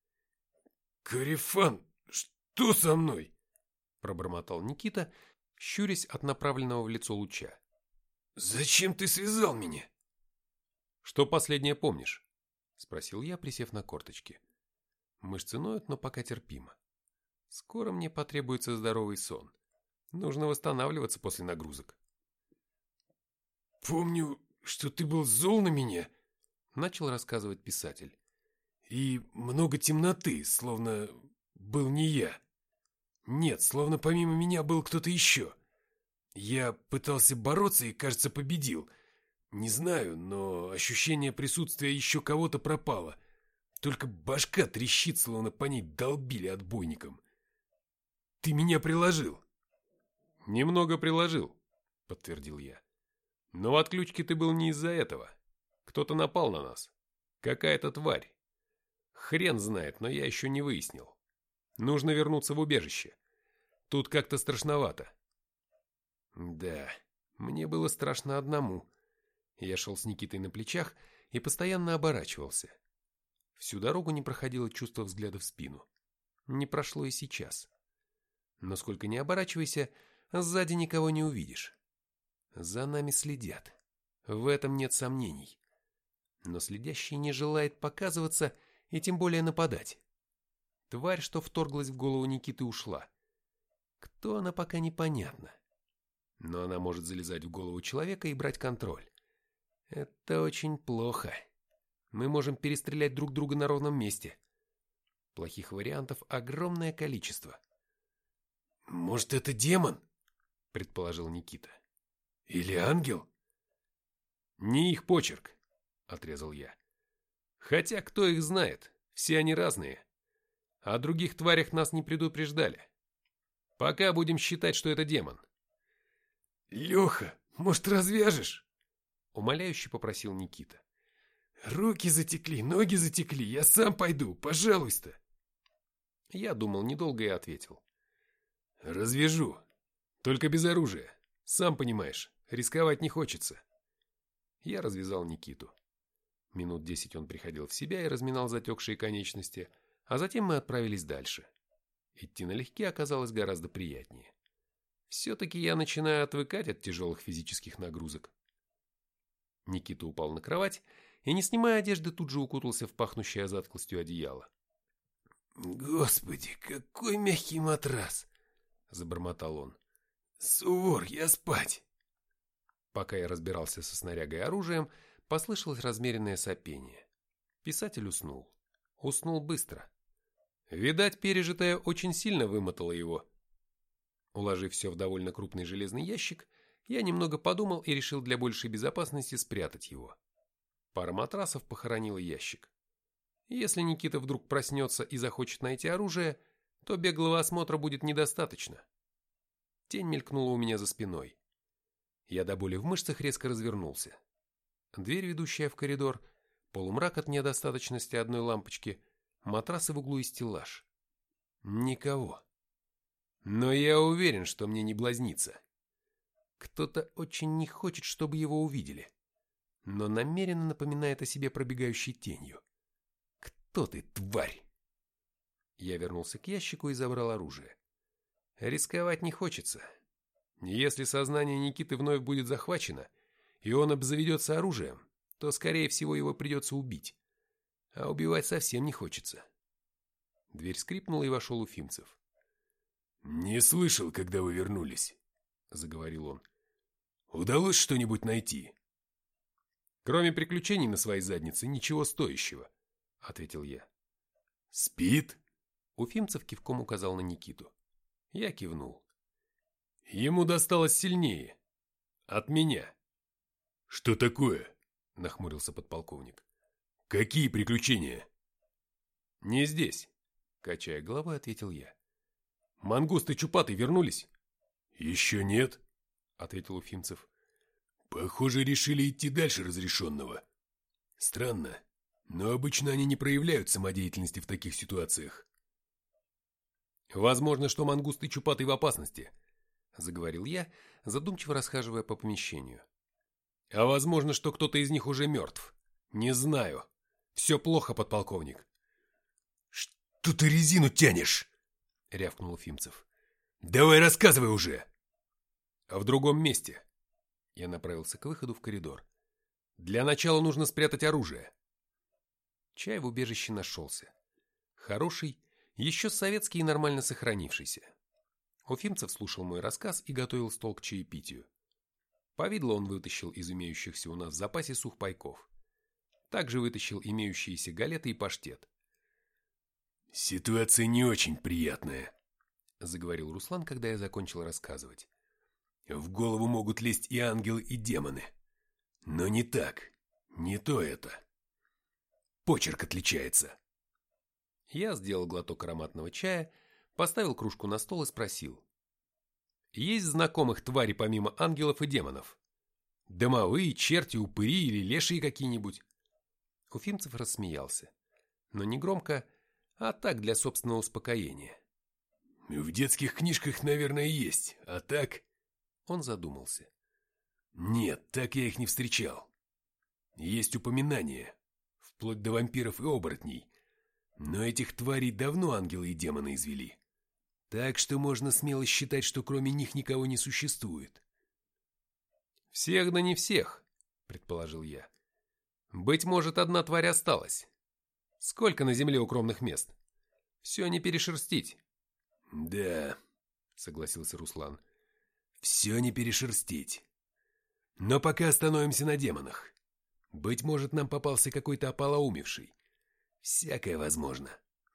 «Корефан, что со мной?» — пробормотал Никита, щурясь от направленного в лицо луча. «Зачем ты связал меня?» «Что последнее помнишь?» — спросил я, присев на корточки. Мышцы ноют, но пока терпимо. Скоро мне потребуется здоровый сон. Нужно восстанавливаться после нагрузок. «Помню, что ты был зол на меня», — начал рассказывать писатель. «И много темноты, словно был не я. Нет, словно помимо меня был кто-то еще. Я пытался бороться и, кажется, победил. Не знаю, но ощущение присутствия еще кого-то пропало. Только башка трещит, словно по ней долбили отбойником. Ты меня приложил». «Немного приложил», — подтвердил я. «Но в отключке ты был не из-за этого. Кто-то напал на нас. Какая-то тварь. Хрен знает, но я еще не выяснил. Нужно вернуться в убежище. Тут как-то страшновато». Да, мне было страшно одному. Я шел с Никитой на плечах и постоянно оборачивался. Всю дорогу не проходило чувство взгляда в спину. Не прошло и сейчас. Но сколько ни оборачивайся, сзади никого не увидишь. За нами следят. В этом нет сомнений. Но следящий не желает показываться и тем более нападать. Тварь, что вторглась в голову Никиты, ушла. Кто она, пока непонятно. Но она может залезать в голову человека и брать контроль. Это очень плохо. Мы можем перестрелять друг друга на ровном месте. Плохих вариантов огромное количество. «Может, это демон?» — предположил Никита. «Или ангел?» «Не их почерк», — отрезал я. «Хотя кто их знает, все они разные. О других тварях нас не предупреждали. Пока будем считать, что это демон». «Леха, может, развяжешь?» — умоляюще попросил Никита. Руки затекли, ноги затекли, я сам пойду, пожалуйста. Я думал недолго и ответил. Развяжу. Только без оружия. Сам понимаешь, рисковать не хочется. Я развязал Никиту. Минут 10 он приходил в себя и разминал затекшие конечности, а затем мы отправились дальше. Идти налегке оказалось гораздо приятнее. Все-таки я начинаю отвыкать от тяжелых физических нагрузок. Никита упал на кровать и, не снимая одежды, тут же укутался в пахнущее затхлостью одеяло. «Господи, какой мягкий матрас!» – забормотал он. «Сувор, я спать!» Пока я разбирался со снарягой и оружием, послышалось размеренное сопение. Писатель уснул. Уснул быстро. Видать, пережитое очень сильно вымотало его. Уложив все в довольно крупный железный ящик, я немного подумал и решил для большей безопасности спрятать его. Пара матрасов похоронила ящик. Если Никита вдруг проснется и захочет найти оружие, то беглого осмотра будет недостаточно. Тень мелькнула у меня за спиной. Я до боли в мышцах резко развернулся. Дверь, ведущая в коридор, полумрак от недостаточности одной лампочки, матрасы в углу и стеллаж. Никого. Но я уверен, что мне не блазнится. Кто-то очень не хочет, чтобы его увидели, но намеренно напоминает о себе пробегающей тенью. Кто ты, тварь? Я вернулся к ящику и забрал оружие. Рисковать не хочется. Если сознание Никиты вновь будет захвачено, и он обзаведется оружием, то, скорее всего, его придется убить. А убивать совсем не хочется. Дверь скрипнула, и вошел Уфимцев. «Не слышал, когда вы вернулись», — заговорил он. «Удалось что-нибудь найти?» «Кроме приключений на своей заднице, ничего стоящего», — ответил я. «Спит?» Уфимцев кивком указал на Никиту. Я кивнул. «Ему досталось сильнее. От меня». «Что такое?» — нахмурился подполковник. «Какие приключения?» «Не здесь», — качая головой, ответил я. «Мангуст и Чупатый вернулись?» «Еще нет», — ответил Уфимцев. «Похоже, решили идти дальше разрешенного. Странно, но обычно они не проявляют самодеятельности в таких ситуациях». «Возможно, что Мангуст и Чупатый в опасности», — заговорил я, задумчиво расхаживая по помещению. «А возможно, что кто-то из них уже мертв. Не знаю. Все плохо, подполковник». «Что ты резину тянешь?» — рявкнул Уфимцев. «Давай рассказывай уже!» «А в другом месте». Я направился к выходу в коридор. «Для начала нужно спрятать оружие». Чай в убежище нашелся. Хороший, еще советский и нормально сохранившийся. Уфимцев слушал мой рассказ и готовил стол к чаепитию. Повидло он вытащил из имеющихся у нас в запасе сухпайков. Также вытащил имеющиеся галеты и паштет. «Ситуация не очень приятная», — заговорил Руслан, когда я закончил рассказывать. «В голову могут лезть и ангелы, и демоны. Но не так, не то это. Почерк отличается». Я сделал глоток ароматного чая, поставил кружку на стол и спросил. «Есть знакомых тварей помимо ангелов и демонов? Домовые, черти, упыри или лешие какие-нибудь?» Уфимцев рассмеялся, но не громко, а так для собственного успокоения. «В детских книжках, наверное, есть, а так...» Он задумался. «Нет, так я их не встречал. Есть упоминания, вплоть до вампиров и оборотней, но этих тварей давно ангелы и демоны извели. Так что можно смело считать, что кроме них никого не существует». «Всех да не всех», — предположил я. «Быть может, одна тварь осталась. Сколько на земле укромных мест? Все не перешерстить». «Да», — согласился Руслан, — «все не перешерстить. Но пока остановимся на демонах. Быть может, нам попался какой-то ополоумевший. Всякое возможно».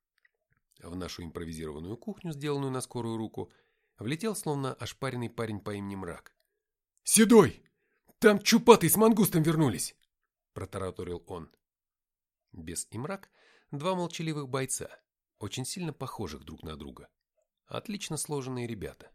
В нашу импровизированную кухню, сделанную на скорую руку, влетел словно ошпаренный парень по имени Мрак. «Седой! Там Чупатый с Мангустом вернулись!» – протараторил он. Бес и Мрак – два молчаливых бойца, очень сильно похожих друг на друга. Отлично сложенные ребята.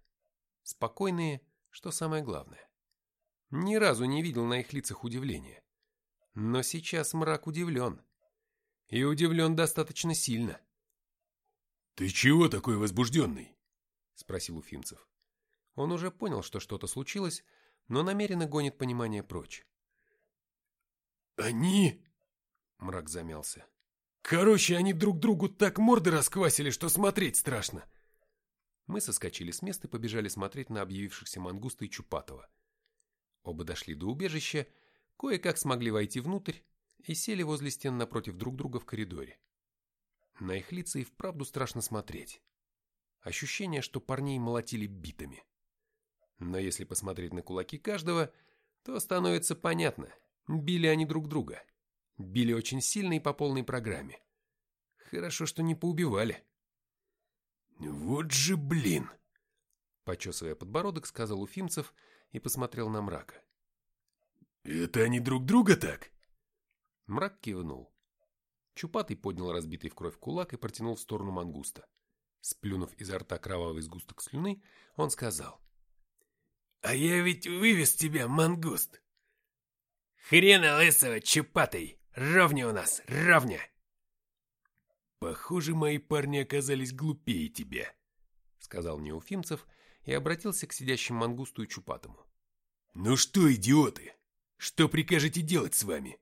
Спокойные, что самое главное. Ни разу не видел на их лицах удивления. Но сейчас мрак удивлен. И удивлен достаточно сильно. «Ты чего такой возбужденный?» — спросил Уфимцев. Он уже понял, что что-то случилось, но намеренно гонит понимание прочь. «Они...» — мрак замялся. «Короче, они друг другу так морды расквасили, что смотреть страшно». Мы соскочили с места и побежали смотреть на объявившихся Мангуста и Чупатова. Оба дошли до убежища, кое-как смогли войти внутрь и сели возле стен напротив друг друга в коридоре. На их лица и вправду страшно смотреть. Ощущение, что парней молотили битами. Но если посмотреть на кулаки каждого, то становится понятно, били они друг друга. Били очень сильно и по полной программе. Хорошо, что не поубивали. «Вот же блин!» Почесывая подбородок, сказал Уфимцев и посмотрел на мрака. «Это они друг друга так?» Мрак кивнул. Чупатый поднял разбитый в кровь кулак и протянул в сторону Мангуста. Сплюнув изо рта кровавый сгусток слюны, он сказал: «А я ведь вывез тебя, Мангуст!» «Хрена лысого, Чупатый! Ровня у нас, ровня!» «Похоже, мои парни оказались глупее тебя», — сказал мне Уфимцев и обратился к сидящим Мангусту и Чупатому. «Ну что, идиоты, что прикажете делать с вами?»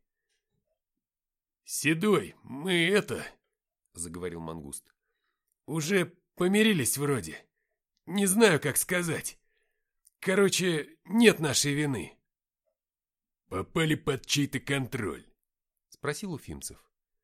«Седой, мы — заговорил Мангуст, — уже помирились вроде. Не знаю, как сказать. Короче, нет нашей вины». «Попали под чей-то контроль?» — спросил Уфимцев.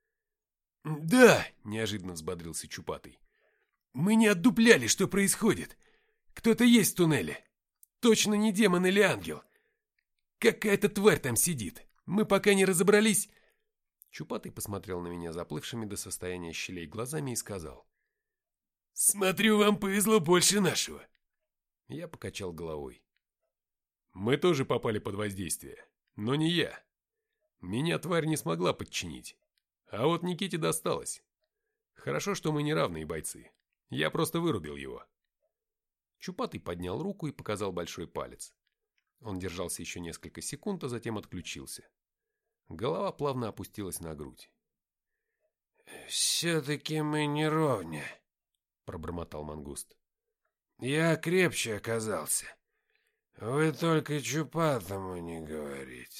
«Да», — неожиданно взбодрился Чупатый. «Мы не отдупляли, что происходит. Кто-то есть в туннеле. Точно не демон или ангел. Какая-то тварь там сидит. Мы пока не разобрались...» Чупатый посмотрел на меня заплывшими до состояния щелей глазами и сказал: «Смотрю, вам повезло больше нашего». Я покачал головой. Мы тоже попали под воздействие, но не я. Меня тварь не смогла подчинить. А вот Никите досталось. Хорошо, что мы не равные бойцы. Я просто вырубил его. Чупатый поднял руку и показал большой палец. Он держался еще несколько секунд, а затем отключился. Голова плавно опустилась на грудь. «Все-таки мы не ровня», — пробормотал Мангуст. «Я крепче оказался. Вы только Чупатому не говорите».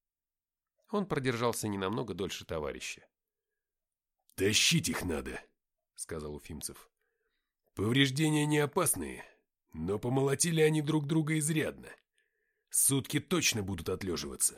Он продержался не намного дольше товарища. «Тащить их надо», — сказал Уфимцев. «Повреждения не опасные, но помолотили они друг друга изрядно. Сутки точно будут отлеживаться».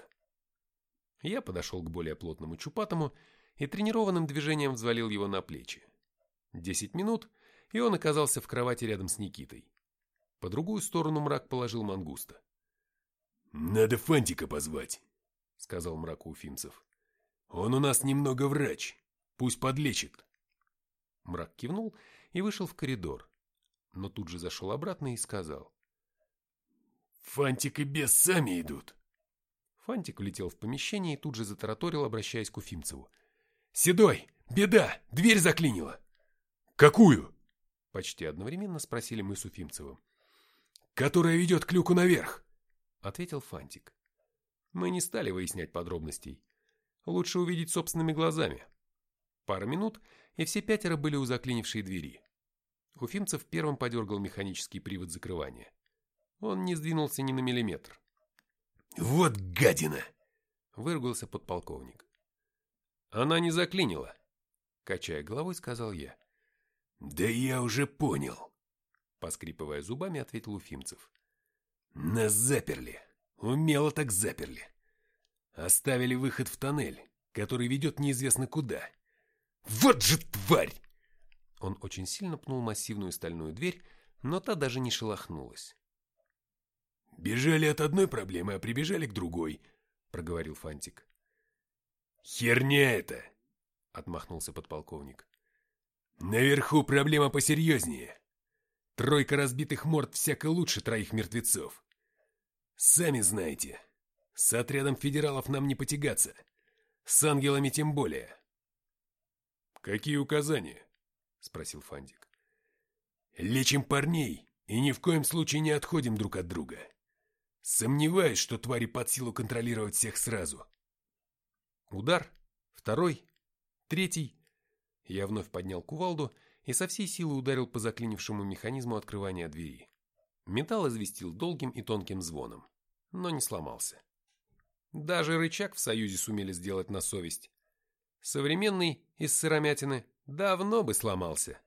Я подошел к более плотному Чупатому и тренированным движением взвалил его на плечи. 10 минут, и он оказался в кровати рядом с Никитой. По другую сторону мрак положил Мангуста. «Надо Фантика позвать», — сказал мраку Уфимцев. «Он у нас немного врач. Пусть подлечит». Мрак кивнул и вышел в коридор, но тут же зашел обратно и сказал: «Фантик и бес сами идут». Фантик влетел в помещение и тут же затараторил, обращаясь к Уфимцеву: «Седой, беда, дверь заклинила». «Какую?» — почти одновременно спросили мы с Уфимцевым. «Которая ведет к люку наверх», — ответил Фантик. Мы не стали выяснять подробностей. Лучше увидеть собственными глазами. Пара минут, и все 5 были у заклинившей двери. Уфимцев первым подергал механический привод закрывания. Он не сдвинулся ни на миллиметр. «Вот гадина!» — выругался подполковник. «Она не заклинила», — качая головой, сказал я. «Да я уже понял», — поскрипывая зубами, ответил Уфимцев. «Нас заперли. Умело так заперли. Оставили выход в тоннель, который ведет неизвестно куда. Вот же тварь!» Он очень сильно пнул массивную стальную дверь, но та даже не шелохнулась. «Бежали от одной проблемы, а прибежали к другой», — проговорил Фантик. «Херня это!» — отмахнулся подполковник. «Наверху проблема посерьезнее. 3 разбитых морд всяко лучше 3 мертвецов. Сами знаете, с отрядом федералов нам не потягаться, с ангелами тем более». «Какие указания?» — спросил Фантик. «Лечим парней и ни в коем случае не отходим друг от друга. Сомневаюсь, что твари под силу контролировать всех сразу». Удар, второй, третий. Я вновь поднял кувалду и со всей силы ударил по заклинившему механизму открывания двери. Металл известил долгим и тонким звоном, но не сломался. Даже рычаг в Союзе сумели сделать на совесть. Современный из сыромятины давно бы сломался.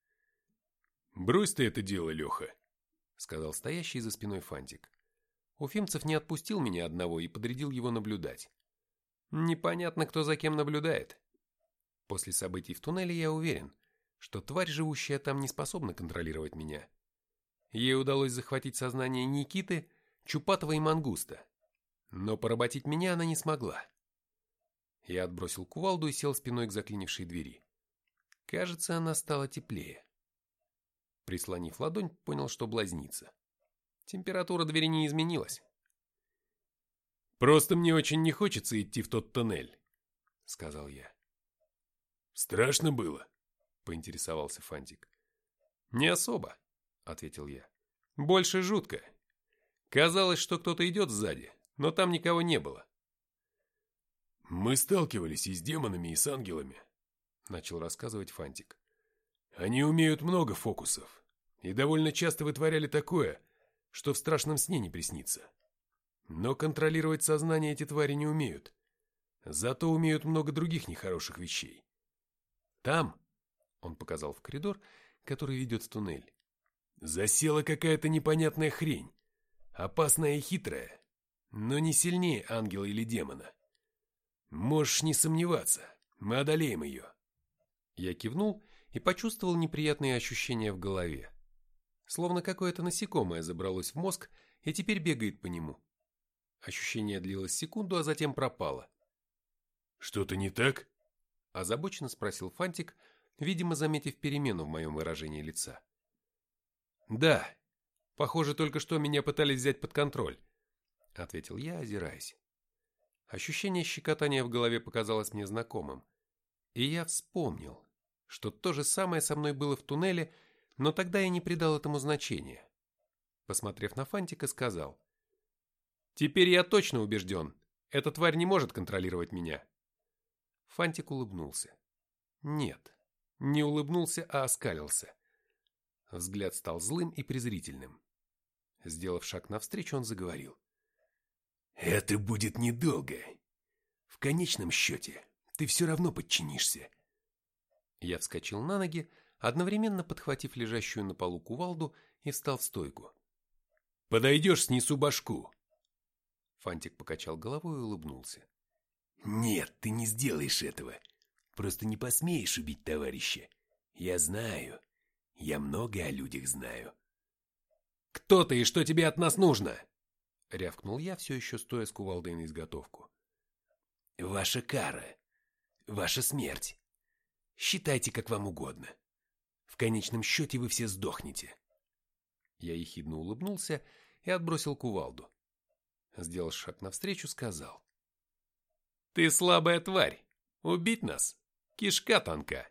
«Брось ты это дело, Леха», — сказал стоящий за спиной Фантик. Уфимцев не отпустил меня одного и подрядил его наблюдать. Непонятно, кто за кем наблюдает. После событий в туннеле я уверен, что тварь, живущая там, не способна контролировать меня. Ей удалось захватить сознание Никиты, Чупатова и Мангуста. Но поработить меня она не смогла. Я отбросил кувалду и сел спиной к заклинившей двери. Кажется, она стала теплее. Прислонив ладонь, понял, что блазнится. Температура двери не изменилась. «Просто мне очень не хочется идти в тот тоннель», — сказал я. «Страшно было?» — поинтересовался Фантик. «Не особо», — ответил я. «Больше жутко. Казалось, что кто-то идет сзади, но там никого не было». «Мы сталкивались и с демонами, и с ангелами», — начал рассказывать Фантик. «Они умеют много фокусов и довольно часто вытворяли такое, что в страшном сне не приснится. Но контролировать сознание эти твари не умеют, зато умеют много других нехороших вещей. Там, — он показал в коридор, который ведет в туннель, — засела какая-то непонятная хрень, опасная и хитрая, но не сильнее ангела или демона. Можешь не сомневаться, мы одолеем ее». Я кивнул и почувствовал неприятные ощущения в голове. Словно какое-то насекомое забралось в мозг и теперь бегает по нему. Ощущение длилось секунду, а затем пропало. «Что-то не так?» – озабоченно спросил Фантик, видимо, заметив перемену в моем выражении лица. «Да, похоже, только что меня пытались взять под контроль», – ответил я, озираясь. Ощущение щекотания в голове показалось мне знакомым, и я вспомнил, что то же самое со мной было в туннеле, но тогда я не придал этому значения. Посмотрев на Фантика, сказал: «Теперь я точно убежден, эта тварь не может контролировать меня». Фантик улыбнулся. Нет, не улыбнулся, а оскалился. Взгляд стал злым и презрительным. Сделав шаг навстречу, он заговорил: «Это будет недолго. В конечном счете ты все равно подчинишься». Я вскочил на ноги, одновременно подхватив лежащую на полу кувалду, и встал в стойку. «Подойдешь, снесу башку». Фантик покачал головой и улыбнулся. «Нет, ты не сделаешь этого. Просто не посмеешь убить товарища. Я знаю. Я много о людях знаю». «Кто ты и что тебе от нас нужно?» — рявкнул я, все еще стоя с кувалдой на изготовку. «Ваша кара. Ваша смерть. Считайте, как вам угодно. В конечном счете вы все сдохнете». Я ехидно улыбнулся и отбросил кувалду. Сделал шаг навстречу, сказал: «Ты слабая тварь. Убить нас? Кишка тонка».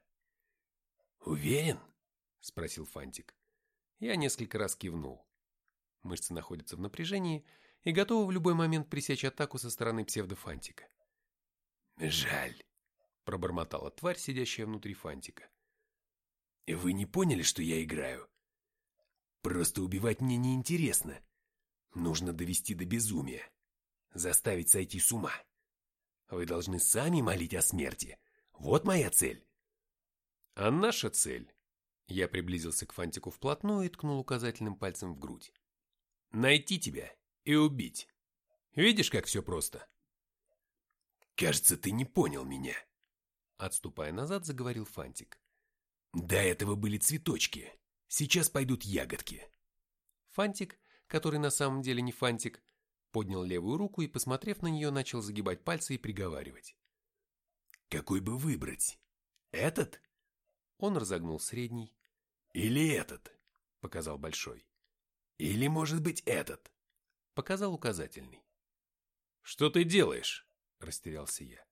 «Уверен?» — спросил Фантик. Я несколько раз кивнул. Мышцы находятся в напряжении и готовы в любой момент пресечь атаку со стороны псевдофантика. «Жаль», — пробормотала тварь, сидящая внутри Фантика. «Вы не поняли, что я играю? Просто убивать мне неинтересно. Нужно довести до безумия. Заставить сойти с ума. Вы должны сами молить о смерти. Вот моя цель». «А наша цель?» Я приблизился к Фантику вплотную и ткнул указательным пальцем в грудь. «Найти тебя и убить. Видишь, как все просто?» «Кажется, ты не понял меня», — отступая назад, заговорил Фантик. «До этого были цветочки. Сейчас пойдут ягодки». Фантик, который на самом деле не Фантик, поднял левую руку и, посмотрев на нее, начал загибать пальцы и приговаривать. «Какой бы выбрать? Этот?» Он разогнул средний. «Или этот?» — показал большой. «Или, может быть, этот?» — показал указательный. «Что ты делаешь?» — растерялся я.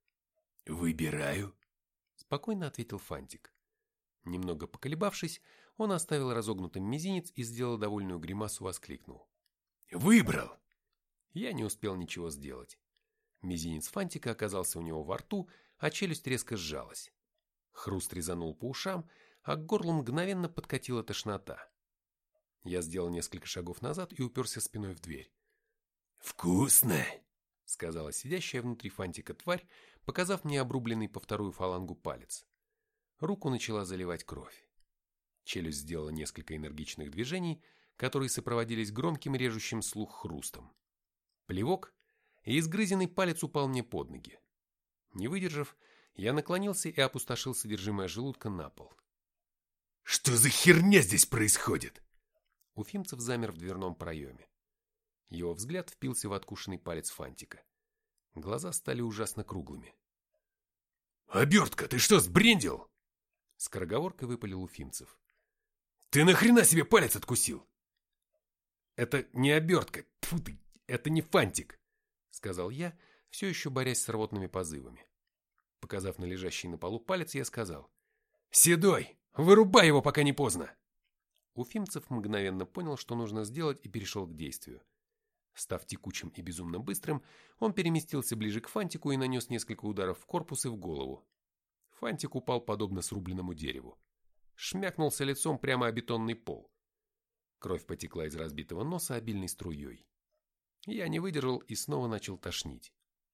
«Выбираю», — спокойно ответил Фантик. Немного поколебавшись, он оставил разогнутым мизинец и сделал довольную гримасу, воскликнул: «Выбрал!» Я не успел ничего сделать. Мизинец фантика оказался у него во рту, а челюсть резко сжалась. Хруст резанул по ушам, а к горлу мгновенно подкатила тошнота. Я сделал несколько шагов назад и уперся спиной в дверь. «Вкусно!» — сказала сидящая внутри фантика тварь, показав мне обрубленный по вторую фалангу палец. Руку начала заливать кровь. Челюсть сделала несколько энергичных движений, которые сопроводились громким режущим слух хрустом. Плевок, и изгрызенный палец упал мне под ноги. Не выдержав, я наклонился и опустошил содержимое желудка на пол. «Что за херня здесь происходит?» Уфимцев замер в дверном проеме. Его взгляд впился в откушенный палец фантика. Глаза стали ужасно круглыми. «Обертка, ты что, сбрендил?» Скороговоркой выпалил Уфимцев. «Ты нахрена себе палец откусил?» «Это не обертка, тьфу ты, это не фантик», — сказал я, все еще борясь с рвотными позывами. Показав на лежащий на полу палец, я сказал: «Седой, вырубай его, пока не поздно!» Уфимцев мгновенно понял, что нужно сделать, и перешел к действию. Став текучим и безумно быстрым, он переместился ближе к фантику и нанес несколько ударов в корпус и в голову. Фантик упал подобно срубленному дереву. Шмякнулся лицом прямо о бетонный пол. Кровь потекла из разбитого носа обильной струей. Я не выдержал и снова начал тошнить.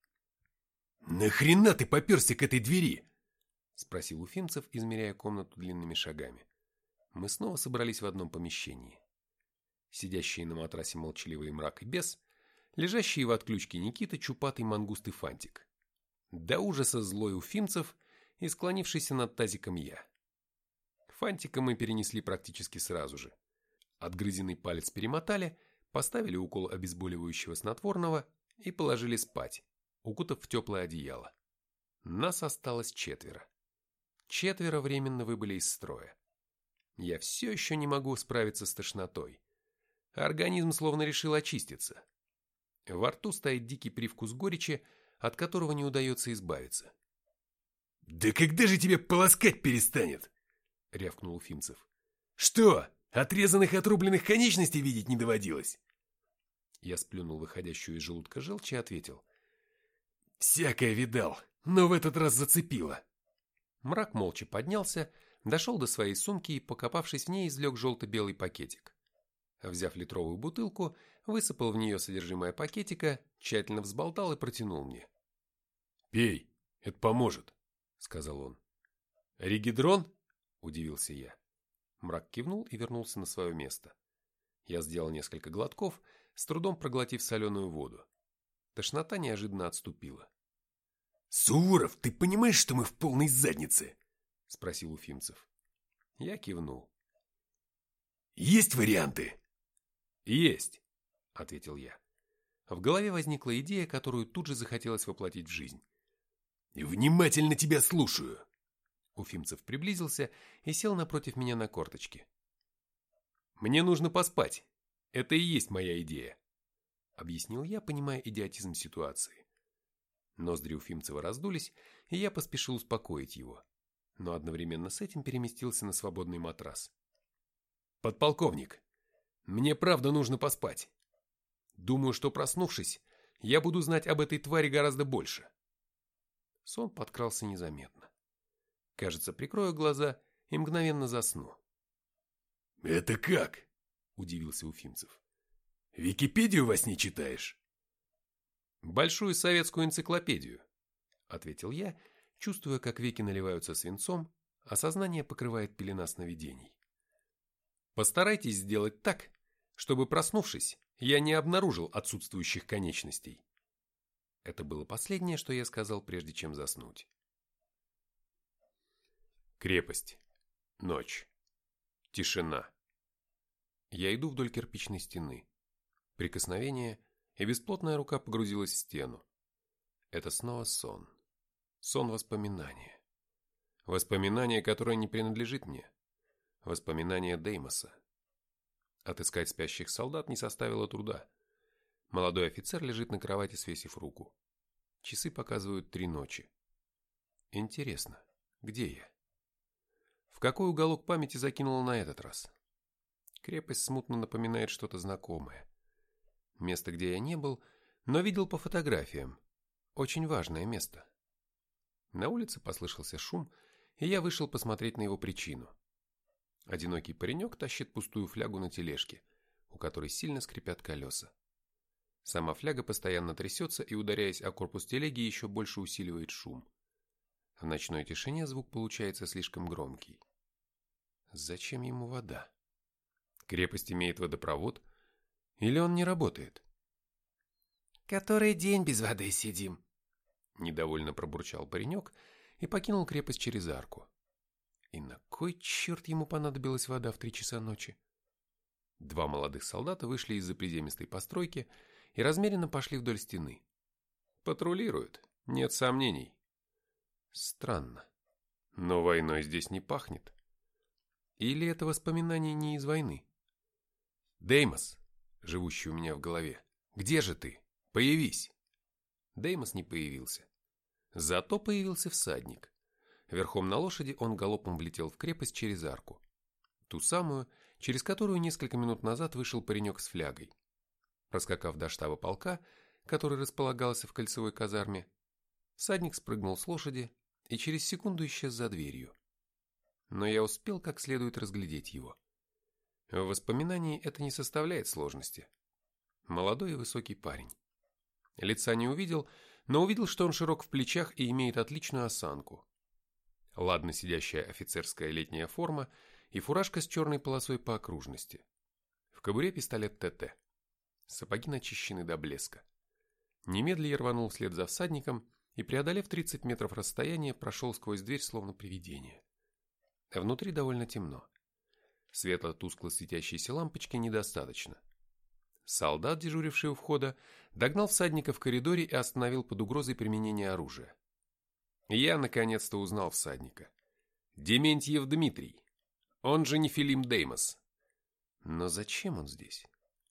«Нахрена ты поперся к этой двери?» — спросил Уфимцев, измеряя комнату длинными шагами. Мы снова собрались в одном помещении. Сидящие на матрасе молчаливый мрак и бес, лежащие в отключке Никита, Чупатый, Мангуст и Фантик. До ужаса злой Уфимцев и склонившийся над тазиком я. Фантика мы перенесли практически сразу же. Отгрызенный палец перемотали, поставили укол обезболивающего снотворного и положили спать, укутав в теплое одеяло. Нас осталось 4. 4 временно выбыли из строя. Я все еще не могу справиться с тошнотой. Организм словно решил очиститься. Во рту стоит дикий привкус горечи, от которого не удается избавиться. «Да когда же тебя полоскать перестанет?» — рявкнул Уфимцев. «Что, отрезанных отрубленных конечностей видеть не доводилось?» Я сплюнул выходящую из желудка желчь и ответил: «Всякое видал, но в этот раз зацепило». Мрак молча поднялся, дошел до своей сумки и, покопавшись в ней, извлек желто-белый пакетик. Взяв литровую бутылку, высыпал в нее содержимое пакетика, тщательно взболтал и протянул мне. «Пей, это поможет», — сказал он. «Ригидрон?» — удивился я. Мрак кивнул и вернулся на свое место. Я сделал несколько глотков, с трудом проглотив соленую воду. Тошнота неожиданно отступила. «Суворов, ты понимаешь, что мы в полной заднице?» — спросил Уфимцев. Я кивнул. «Есть варианты?» «Есть», — ответил я. В голове возникла идея, которую тут же захотелось воплотить в жизнь. «Внимательно тебя слушаю». Уфимцев приблизился и сел напротив меня на корточки. «Мне нужно поспать. Это и есть моя идея», — объяснил я, понимая идиотизм ситуации. Ноздри Уфимцева раздулись, и я поспешил успокоить его, но одновременно с этим переместился на свободный матрас. «Подполковник, мне правда нужно поспать. Думаю, что, проснувшись, я буду знать об этой твари гораздо больше». Сон подкрался незаметно. Кажется, прикрою глаза и мгновенно засну. «Это как?» – удивился Уфимцев. «Википедию во сне читаешь?» «Большую советскую энциклопедию», — ответил я, чувствуя, как веки наливаются свинцом, а сознание покрывает пелена сновидений. «Постарайтесь сделать так, чтобы, проснувшись, я не обнаружил отсутствующих конечностей». Это было последнее, что я сказал, прежде чем заснуть. Крепость. Ночь. Тишина. Я иду вдоль кирпичной стены. Прикосновение, и бесплотная рука погрузилась в стену. Это снова сон. Сон воспоминания. Воспоминание, которое не принадлежит мне. Воспоминание Деймоса. Отыскать спящих солдат не составило труда. Молодой офицер лежит на кровати, свесив руку. Часы показывают 3 ночи. Интересно, где я? В какой уголок памяти закинула на этот раз? Крепость смутно напоминает что-то знакомое. Место, где я не был, но видел по фотографиям. очень важное место. На улице послышался шум, и я вышел посмотреть на его причину. Одинокий паренек тащит пустую флягу на тележке, у которой сильно скрипят колеса. Сама фляга постоянно трясется и, ударяясь о корпус телеги, еще больше усиливает шум. В ночной тишине звук получается слишком громкий. Зачем ему вода? Крепость имеет водопровод? Или он не работает? «Который день без воды сидим», — недовольно пробурчал паренек и покинул крепость через арку. И на кой черт ему понадобилась вода в 3 часа ночи? 2 молодых солдата вышли из-за приземистой постройки и размеренно пошли вдоль стены. Патрулируют, нет сомнений. Странно, но войной здесь не пахнет. Или это воспоминание не из войны? Деймос, живущий у меня в голове, где же ты? Появись! Деймос не появился. Зато появился всадник. Верхом на лошади он галопом влетел в крепость через арку. Ту самую, через которую несколько минут назад вышел паренек с флягой. Проскакав до штаба полка, который располагался в кольцевой казарме, всадник спрыгнул с лошади и через секунду исчез за дверью. Но я успел как следует разглядеть его. В воспоминании это не составляет сложности. Молодой и высокий парень. Лица не увидел, но увидел, что он широк в плечах и имеет отличную осанку. Ладно сидящая офицерская летняя форма и фуражка с черной полосой по окружности. В кобуре пистолет ТТ. Сапоги начищены до блеска. Немедля я рванул вслед за всадником и, преодолев 30 метров расстояния, прошел сквозь дверь, словно привидение. Внутри довольно темно. Света тускло светящейся лампочки недостаточно. Солдат, дежуривший у входа, догнал всадника в коридоре и остановил под угрозой применения оружия. Я наконец-то узнал всадника. Дементьев Дмитрий. Он же Нефилим Деймос. Но зачем он здесь?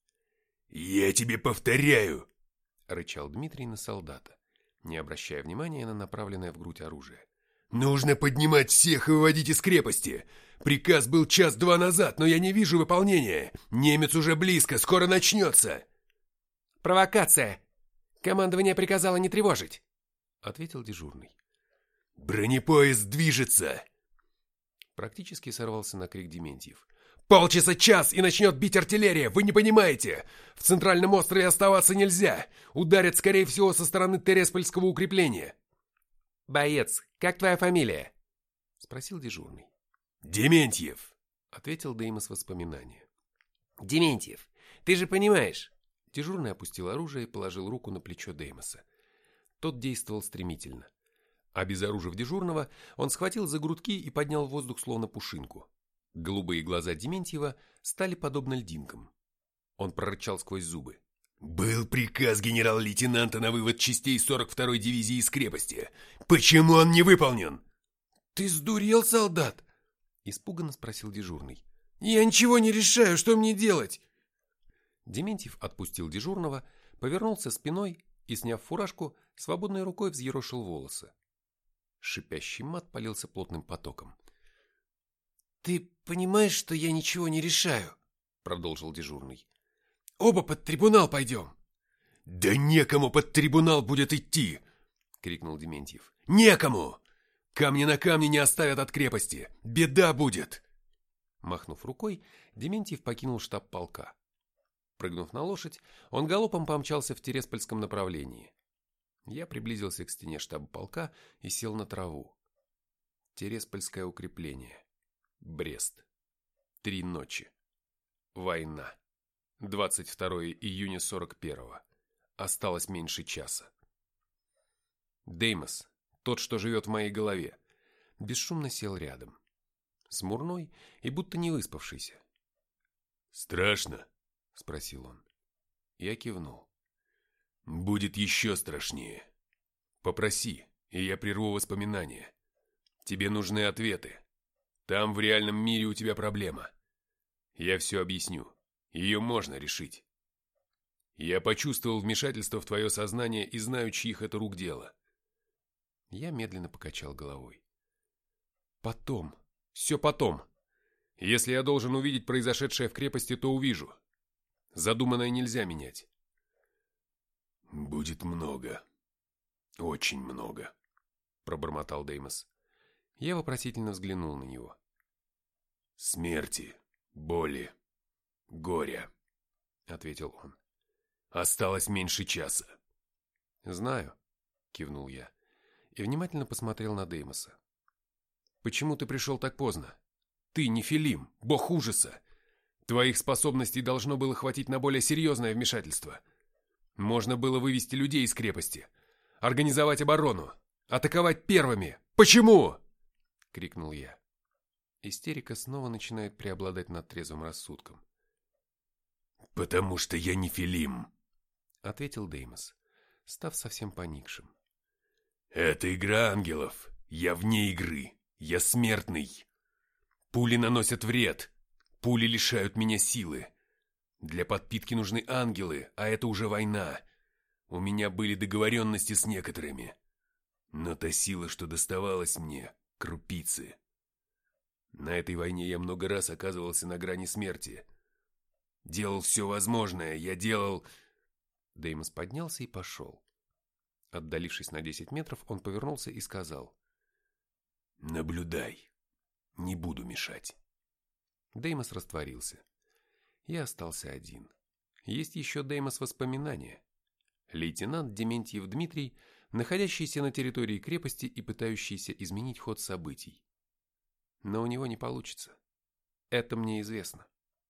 «Я тебе повторяю!» — рычал Дмитрий на солдата, не обращая внимания на направленное в грудь оружие. «Нужно поднимать всех и выводить из крепости! Приказ был 1-2 назад, но я не вижу выполнения! Немец уже близко, скоро начнется!» «Провокация! Командование приказало не тревожить!» — ответил дежурный. «Бронепоезд движется!» Практически сорвался на крик Дементьев. «Полчаса-час, и начнет бить артиллерия, вы не понимаете! В центральном острове оставаться нельзя! Ударят, скорее всего, со стороны Тереспольского укрепления!» «Боец, как твоя фамилия?» — спросил дежурный. «Дементьев», — ответил Деймос воспоминания. «Дементьев, ты же понимаешь...» Дежурный опустил оружие и положил руку на плечо Деймоса. Тот действовал стремительно. Обезоружив дежурного, он схватил за грудки и поднял в воздух словно пушинку. Голубые глаза Дементьева стали подобно льдинкам. Он прорычал сквозь зубы. «Был приказ генерал-лейтенанта на вывод частей 42-й дивизии из крепости. Почему он не выполнен?» «Ты сдурел, солдат?» — испуганно спросил дежурный. «Я ничего не решаю, что мне делать?» Дементьев отпустил дежурного, повернулся спиной и, сняв фуражку, свободной рукой взъерошил волосы. Шипящий мат полился плотным потоком. «Ты понимаешь, что я ничего не решаю?» — продолжил дежурный. «Оба под трибунал пойдем!» «Да некому под трибунал будет идти!» — крикнул Дементьев. «Некому! Камни на камне не оставят от крепости! Беда будет!» Махнув рукой, Дементьев покинул штаб полка. Прыгнув на лошадь, он галопом помчался в Тереспольском направлении. Я приблизился к стене штаба полка и сел на траву. Тереспольское укрепление. Брест. 3 ночи. Война. 22 июня 41-го. Осталось меньше часа. Деймос, тот, что живет в моей голове, бесшумно сел рядом. Смурной и будто не выспавшийся. «Страшно?» — спросил он. Я кивнул. «Будет еще страшнее. Попроси, и я прерву воспоминания. Тебе нужны ответы. Там в реальном мире у тебя проблема. Я все объясню. Ее можно решить. Я почувствовал вмешательство в твое сознание и знаю, чьих это рук дело». Я медленно покачал головой. «Потом. Все потом. Если я должен увидеть произошедшее в крепости, то увижу. Задуманное нельзя менять». «Будет много». Очень много, пробормотал Деймос. Я вопросительно взглянул на него. Смерти, боли, горя, ответил он. Осталось меньше часа. Знаю, кивнул я и внимательно посмотрел на Деймоса. Почему ты пришел так поздно? Ты Нефилим, бог ужаса. Твоих способностей должно было хватить на более серьезное вмешательство. Можно было вывести людей из крепости, организовать оборону, атаковать первыми. Почему? Крикнул я. Истерика снова начинает преобладать над трезвым рассудком. Потому что я Нефилим, ответил Деймос, став совсем поникшим. Это игра ангелов. Я вне игры. Я смертный. Пули наносят вред. Пули лишают меня силы. Для подпитки нужны ангелы, а это уже война. У меня были договоренности с некоторыми. Но та сила, что доставалась мне, крупицы. На этой войне я много раз оказывался на грани смерти. Делал все возможное, я делал... Деймос поднялся и пошел. Отдалившись на 10 метров, он повернулся и сказал: «Наблюдай. Не буду мешать». Деймос растворился. Я остался один. Есть еще Деймос воспоминания. Лейтенант Дементьев Дмитрий, находящийся на территории крепости и пытающийся изменить ход событий. Но у него не получится. Это мне известно.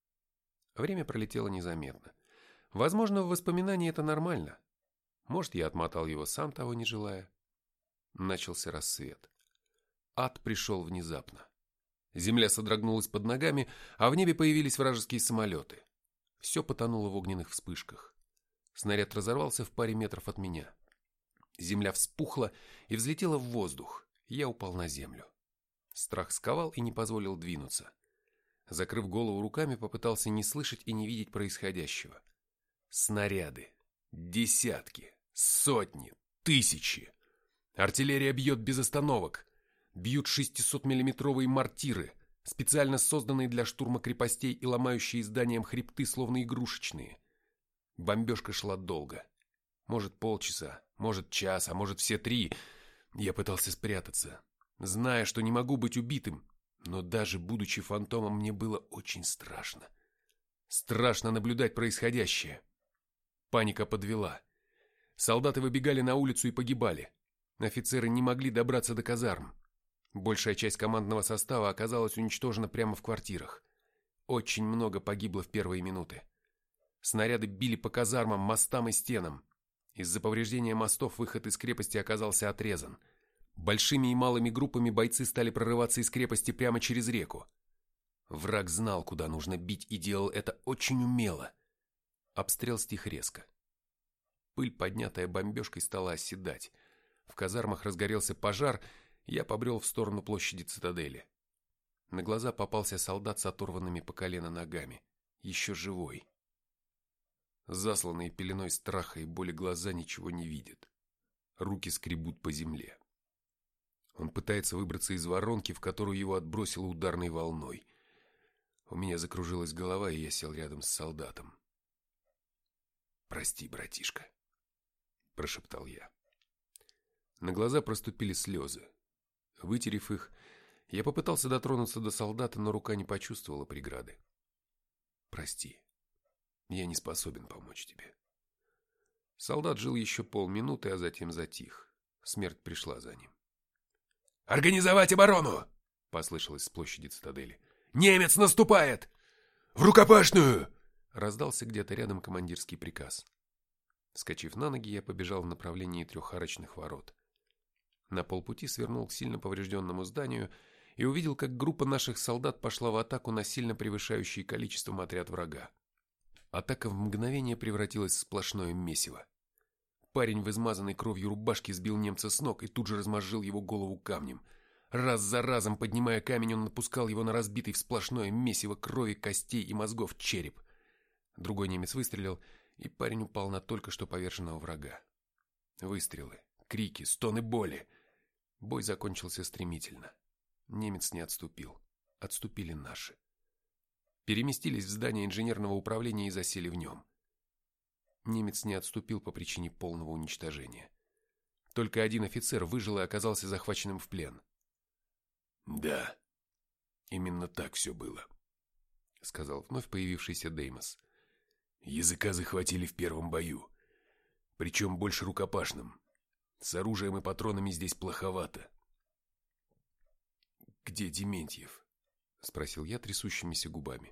Время пролетело незаметно. Возможно, в воспоминании это нормально. Может, я отмотал его сам, того не желая. Начался рассвет. Ад пришел внезапно. Земля содрогнулась под ногами, а в небе появились вражеские самолеты. Все потонуло в огненных вспышках. Снаряд разорвался в паре метров от меня. Земля вспухла и взлетела в воздух. Я упал на землю. Страх сковал и не позволил двинуться. Закрыв голову руками, попытался не слышать и не видеть происходящего. Снаряды. Десятки, сотни, тысячи. Артиллерия бьет без остановок. Бьют 600-миллиметровые мортиры, специально созданные для штурма крепостей и ломающие зданиям хребты, словно игрушечные. Бомбежка шла долго. Может, полчаса, может, час, а может, все 3. Я пытался спрятаться, зная, что не могу быть убитым, но даже будучи фантомом, мне было очень страшно. Страшно наблюдать происходящее. Паника подвела. Солдаты выбегали на улицу и погибали. Офицеры не могли добраться до казарм. Большая часть командного состава оказалась уничтожена прямо в квартирах. Очень много погибло в первые минуты. Снаряды били по казармам, мостам и стенам. Из-за повреждения мостов выход из крепости оказался отрезан. Большими и малыми группами бойцы стали прорываться из крепости прямо через реку. Враг знал, куда нужно бить, и делал это очень умело. Обстрел стих резко. Пыль, поднятая бомбежкой, стала оседать. В казармах разгорелся пожар. Я побрел в сторону площади цитадели. На глаза попался солдат с оторванными по колено ногами. Еще живой. Засланные пеленой страха и боли глаза ничего не видят. Руки скребут по земле. Он пытается выбраться из воронки, в которую его отбросило ударной волной. У меня закружилась голова, и я сел рядом с солдатом. «Прости, братишка», – прошептал я. На глаза проступили слезы. Вытерев их, я попытался дотронуться до солдата, но рука не почувствовала преграды. «Прости, я не способен помочь тебе». Солдат жил еще полминуты, а затем затих. Смерть пришла за ним. «Организовать оборону!» – послышалось с площади цитадели. «Немец наступает! В рукопашную!» – раздался где-то рядом командирский приказ. Вскочив на ноги, я побежал в направлении 3 арочных ворот. На полпути свернул к сильно поврежденному зданию и увидел, как группа наших солдат пошла в атаку на сильно превышающий количеством отряд врага. Атака в мгновение превратилась в сплошное месиво. Парень в измазанной кровью рубашке сбил немца с ног и тут же размозжил его голову камнем. Раз за разом, поднимая камень, он напускал его на разбитый в сплошное месиво крови, костей и мозгов череп. Другой немец выстрелил, и парень упал на только что поверженного врага. Выстрелы, крики, стоны боли. Бой закончился стремительно. Немец не отступил. Отступили наши. Переместились в здание инженерного управления и засели в нем. Немец не отступил по причине полного уничтожения. Только один офицер выжил и оказался захваченным в плен. Да, именно так все было, сказал вновь появившийся Деймос. Языка захватили в первом бою, причем больше рукопашным. С оружием и патронами здесь плоховато. Где Дементьев? Спросил я трясущимися губами.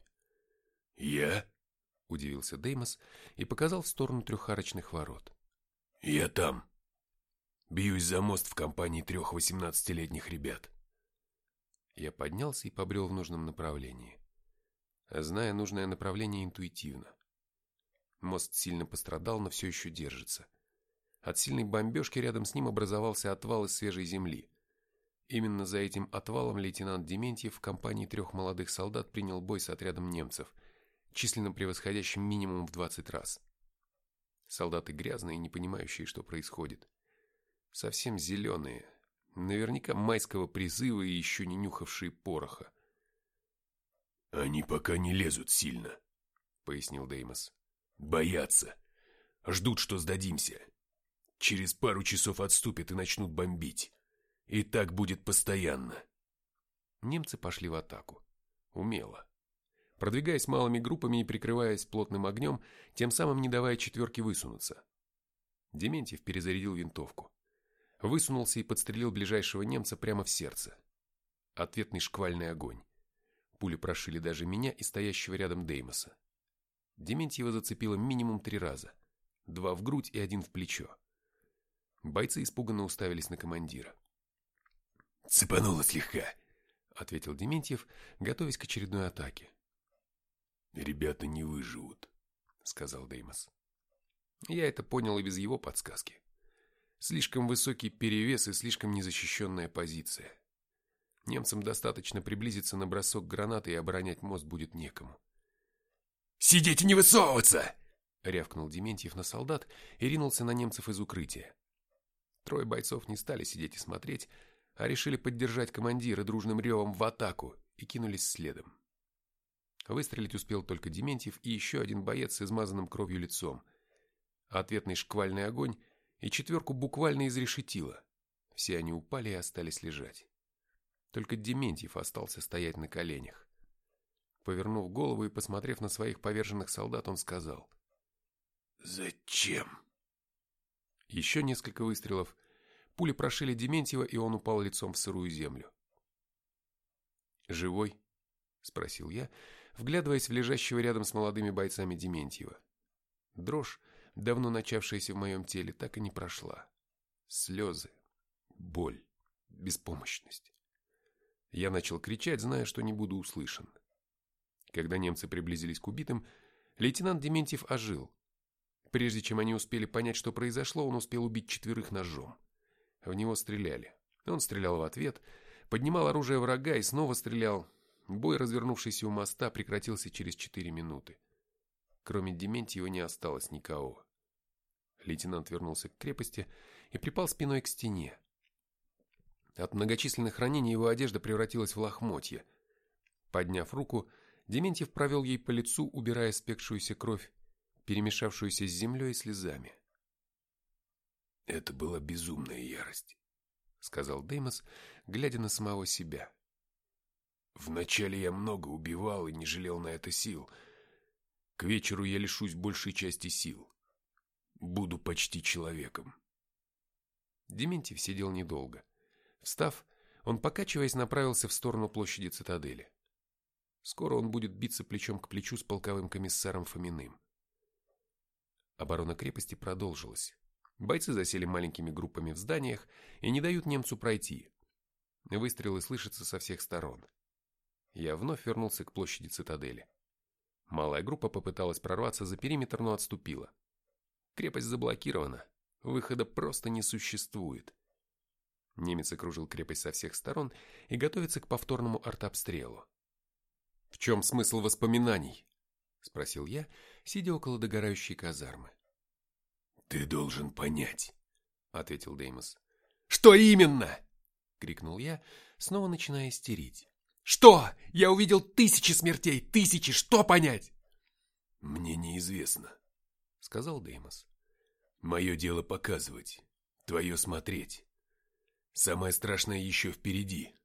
Я? Удивился Деймос и показал в сторону трехарочных ворот. Я там. Бьюсь за мост в компании 3 18-летних ребят. Я поднялся и побрел в нужном направлении, зная нужное направление интуитивно. Мост сильно пострадал, но все еще держится. От сильной бомбежки рядом с ним образовался отвал из свежей земли. Именно за этим отвалом лейтенант Дементьев в компании 3 молодых солдат принял бой с отрядом немцев, численно превосходящим минимум в 20 раз. Солдаты грязные и не понимающие, что происходит. Совсем зеленые, наверняка майского призыва и еще не нюхавшие пороха. «Они пока не лезут сильно», — пояснил Деймос. «Боятся. Ждут, что сдадимся. Через пару часов отступят и начнут бомбить. И так будет постоянно». Немцы пошли в атаку. Умело. Продвигаясь малыми группами и прикрываясь плотным огнем, тем самым не давая четверке высунуться. Дементьев перезарядил винтовку. Высунулся и подстрелил ближайшего немца прямо в сердце. Ответный шквальный огонь. Пули прошили даже меня и стоящего рядом Деймоса. Дементьева зацепило минимум 3 раза. 2 в грудь и 1 в плечо. Бойцы испуганно уставились на командира. «Цепануло слегка», — ответил Дементьев, готовясь к очередной атаке. «Ребята не выживут», — сказал Деймос. Я это понял и без его подсказки. Слишком высокий перевес и слишком незащищенная позиция. Немцам достаточно приблизиться на бросок гранаты, и оборонять мост будет некому. «Сидеть и не высовываться!» — рявкнул Дементьев на солдат и ринулся на немцев из укрытия. 3 бойцов не стали сидеть и смотреть, а решили поддержать командира дружным ревом в атаку и кинулись следом. Выстрелить успел только Дементьев и еще один боец с измазанным кровью лицом. Ответный шквальный огонь и четверку буквально изрешетило. Все они упали и остались лежать. Только Дементьев остался стоять на коленях. Повернув голову и посмотрев на своих поверженных солдат, он сказал: «Зачем?» Еще несколько выстрелов. Пули прошили Дементьева, и он упал лицом в сырую землю. «Живой?» — спросил я, вглядываясь в лежащего рядом с молодыми бойцами Дементьева. Дрожь, давно начавшаяся в моем теле, так и не прошла. Слезы, боль, беспомощность. Я начал кричать, зная, что не буду услышан. Когда немцы приблизились к убитым, лейтенант Дементьев ожил. Прежде чем они успели понять, что произошло, он успел убить 4 ножом. В него стреляли. Он стрелял в ответ, поднимал оружие врага и снова стрелял. Бой, развернувшийся у моста, прекратился через 4 минуты. Кроме Дементьева не осталось никого. Лейтенант вернулся к крепости и припал спиной к стене. От многочисленных ранений его одежда превратилась в лохмотья. Подняв руку, Дементьев провел ей по лицу, убирая спекшуюся кровь, перемешавшуюся с землей и слезами. «Это была безумная ярость», — сказал Деймос, глядя на самого себя. «Вначале я много убивал и не жалел на это сил. К вечеру я лишусь большей части сил. Буду почти человеком». Дементьев сидел недолго. Встав, он, покачиваясь, направился в сторону площади Цитадели. Скоро он будет биться плечом к плечу с полковым комиссаром Фоминым. Оборона крепости продолжилась. Бойцы засели маленькими группами в зданиях и не дают немцу пройти. Выстрелы слышатся со всех сторон. Я вновь вернулся к площади Цитадели. Малая группа попыталась прорваться за периметр, но отступила. Крепость заблокирована. Выхода просто не существует. Немец окружил крепость со всех сторон и готовится к повторному артобстрелу. «В чем смысл воспоминаний?» — спросил я, сидя около догорающей казармы. «Ты должен понять», — ответил Деймос. «Что именно?» — крикнул я, снова начиная истерить. «Что? Я увидел 1000 смертей, 1000, что понять?» «Мне неизвестно», — сказал Деймос. «Мое дело показывать. Твое смотреть. Самое страшное еще впереди.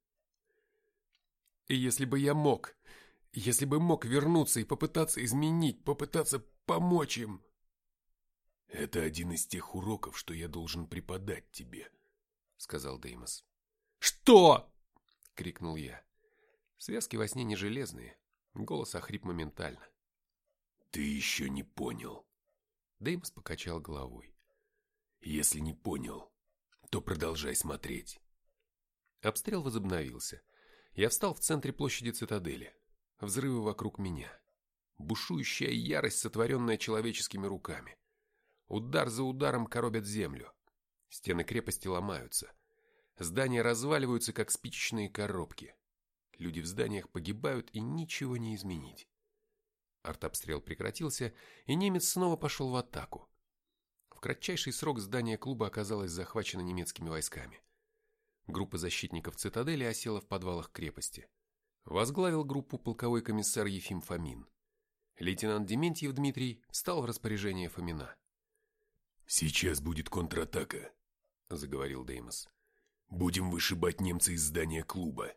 И если бы мог вернуться и попытаться изменить, попытаться помочь им. Это один из тех уроков, что я должен преподать тебе, сказал Деймос. Что? Крикнул я. Связки во сне не железные. Голос охрип моментально. Ты еще не понял. Деймос покачал головой. Если не понял, то продолжай смотреть. Обстрел возобновился. Я встал в центре площади цитадели. Взрывы вокруг меня. Бушующая ярость, сотворенная человеческими руками. Удар за ударом коробят землю. Стены крепости ломаются. Здания разваливаются, как спичечные коробки. Люди в зданиях погибают, и ничего не изменить. Артобстрел прекратился, и немец снова пошел в атаку. В кратчайший срок здание клуба оказалось захвачено немецкими войсками. Группа защитников цитадели осела в подвалах крепости. Возглавил группу полковой комиссар Ефим Фомин. Лейтенант Дементьев Дмитрий встал в распоряжение Фомина. «Сейчас будет контратака», — заговорил Деймос. «Будем вышибать немца из здания клуба.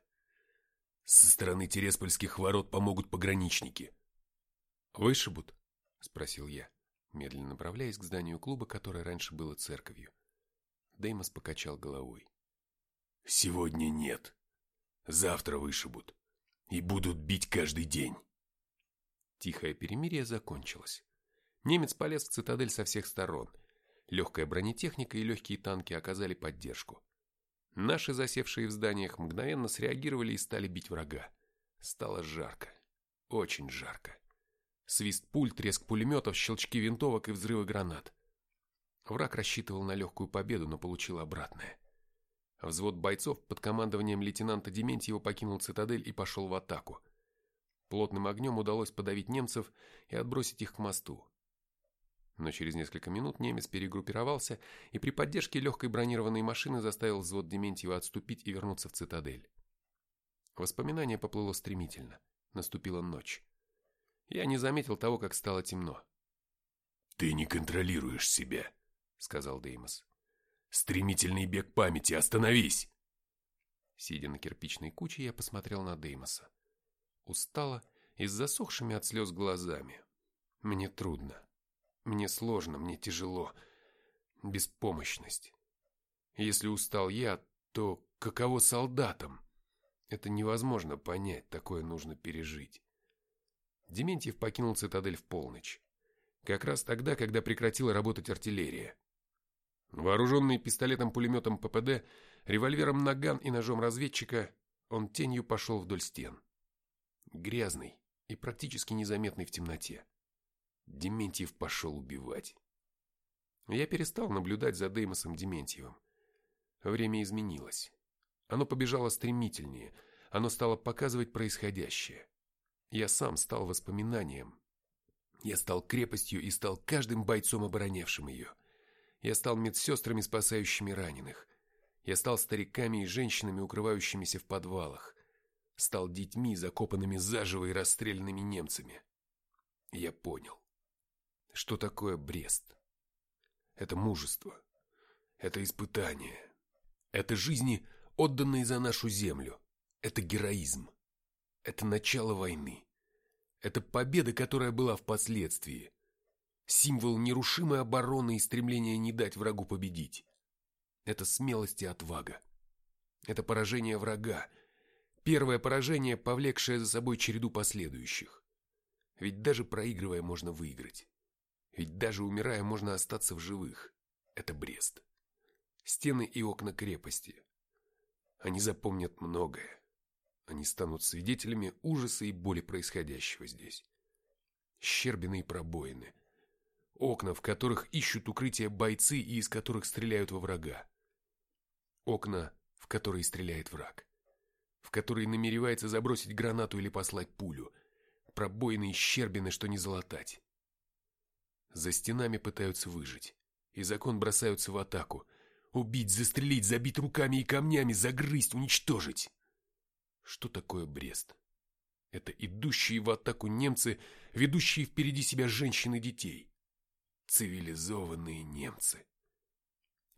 Со стороны Тереспольских ворот помогут пограничники». «Вышибут?» — спросил я, медленно направляясь к зданию клуба, которое раньше было церковью. Деймос покачал головой. «Сегодня нет. Завтра вышибут. И будут бить каждый день». Тихое перемирие закончилось. Немец полез в цитадель со всех сторон. Легкая бронетехника и легкие танки оказали поддержку. Наши, засевшие в зданиях, мгновенно среагировали и стали бить врага. Стало жарко. Очень жарко. Свист пуль, треск пулеметов, щелчки винтовок и взрывы гранат. Враг рассчитывал на легкую победу, но получил обратное. Взвод бойцов под командованием лейтенанта Дементьева покинул цитадель и пошел в атаку. Плотным огнем удалось подавить немцев и отбросить их к мосту. Но через несколько минут немец перегруппировался и при поддержке легкой бронированной машины заставил взвод Дементьева отступить и вернуться в цитадель. Воспоминание поплыло стремительно. Наступила ночь. Я не заметил того, как стало темно. «Ты не контролируешь себя», — сказал Деймос. «Стремительный бег памяти, остановись!» Сидя на кирпичной куче, я посмотрел на Деймоса. Устало и с засохшими от слез глазами. Мне трудно. Мне сложно, мне тяжело. Беспомощность. Если устал я, то каково солдатам? Это невозможно понять, такое нужно пережить. Дементьев покинул цитадель в полночь. Как раз тогда, когда прекратила работать артиллерия. Вооруженный пистолетом-пулеметом ППД, револьвером Наган и ножом разведчика, он тенью пошел вдоль стен. Грязный и практически незаметный в темноте. Дементьев пошел убивать. Я перестал наблюдать за Деймосом Дементьевым. Время изменилось. Оно побежало стремительнее, оно стало показывать происходящее. Я сам стал воспоминанием. Я стал крепостью и стал каждым бойцом, оборонявшим ее. Я стал медсестрами, спасающими раненых. Я стал стариками и женщинами, укрывающимися в подвалах. Стал детьми, закопанными заживо и расстрелянными немцами. Я понял, что такое Брест. Это мужество. Это испытание. Это жизни, отданные за нашу землю. Это героизм. Это начало войны. Это победа, которая была впоследствии. Символ нерушимой обороны и стремления не дать врагу победить. Это смелость и отвага. Это поражение врага. Первое поражение, повлекшее за собой череду последующих. Ведь даже проигрывая, можно выиграть. Ведь даже умирая, можно остаться в живых. Это Брест. Стены и окна крепости. Они запомнят многое. Они станут свидетелями ужаса и боли происходящего здесь. Щербины и пробоины. Окна, в которых ищут укрытие бойцы и из которых стреляют во врага. Окна, в которые стреляет враг. В которые намеревается забросить гранату или послать пулю. Пробоины и щербины, что не залатать. За стенами пытаются выжить. Из окон бросаются в атаку. Убить, застрелить, забить руками и камнями, загрызть, уничтожить. Что такое Брест? Это идущие в атаку немцы, ведущие впереди себя женщин и детей. Цивилизованные немцы.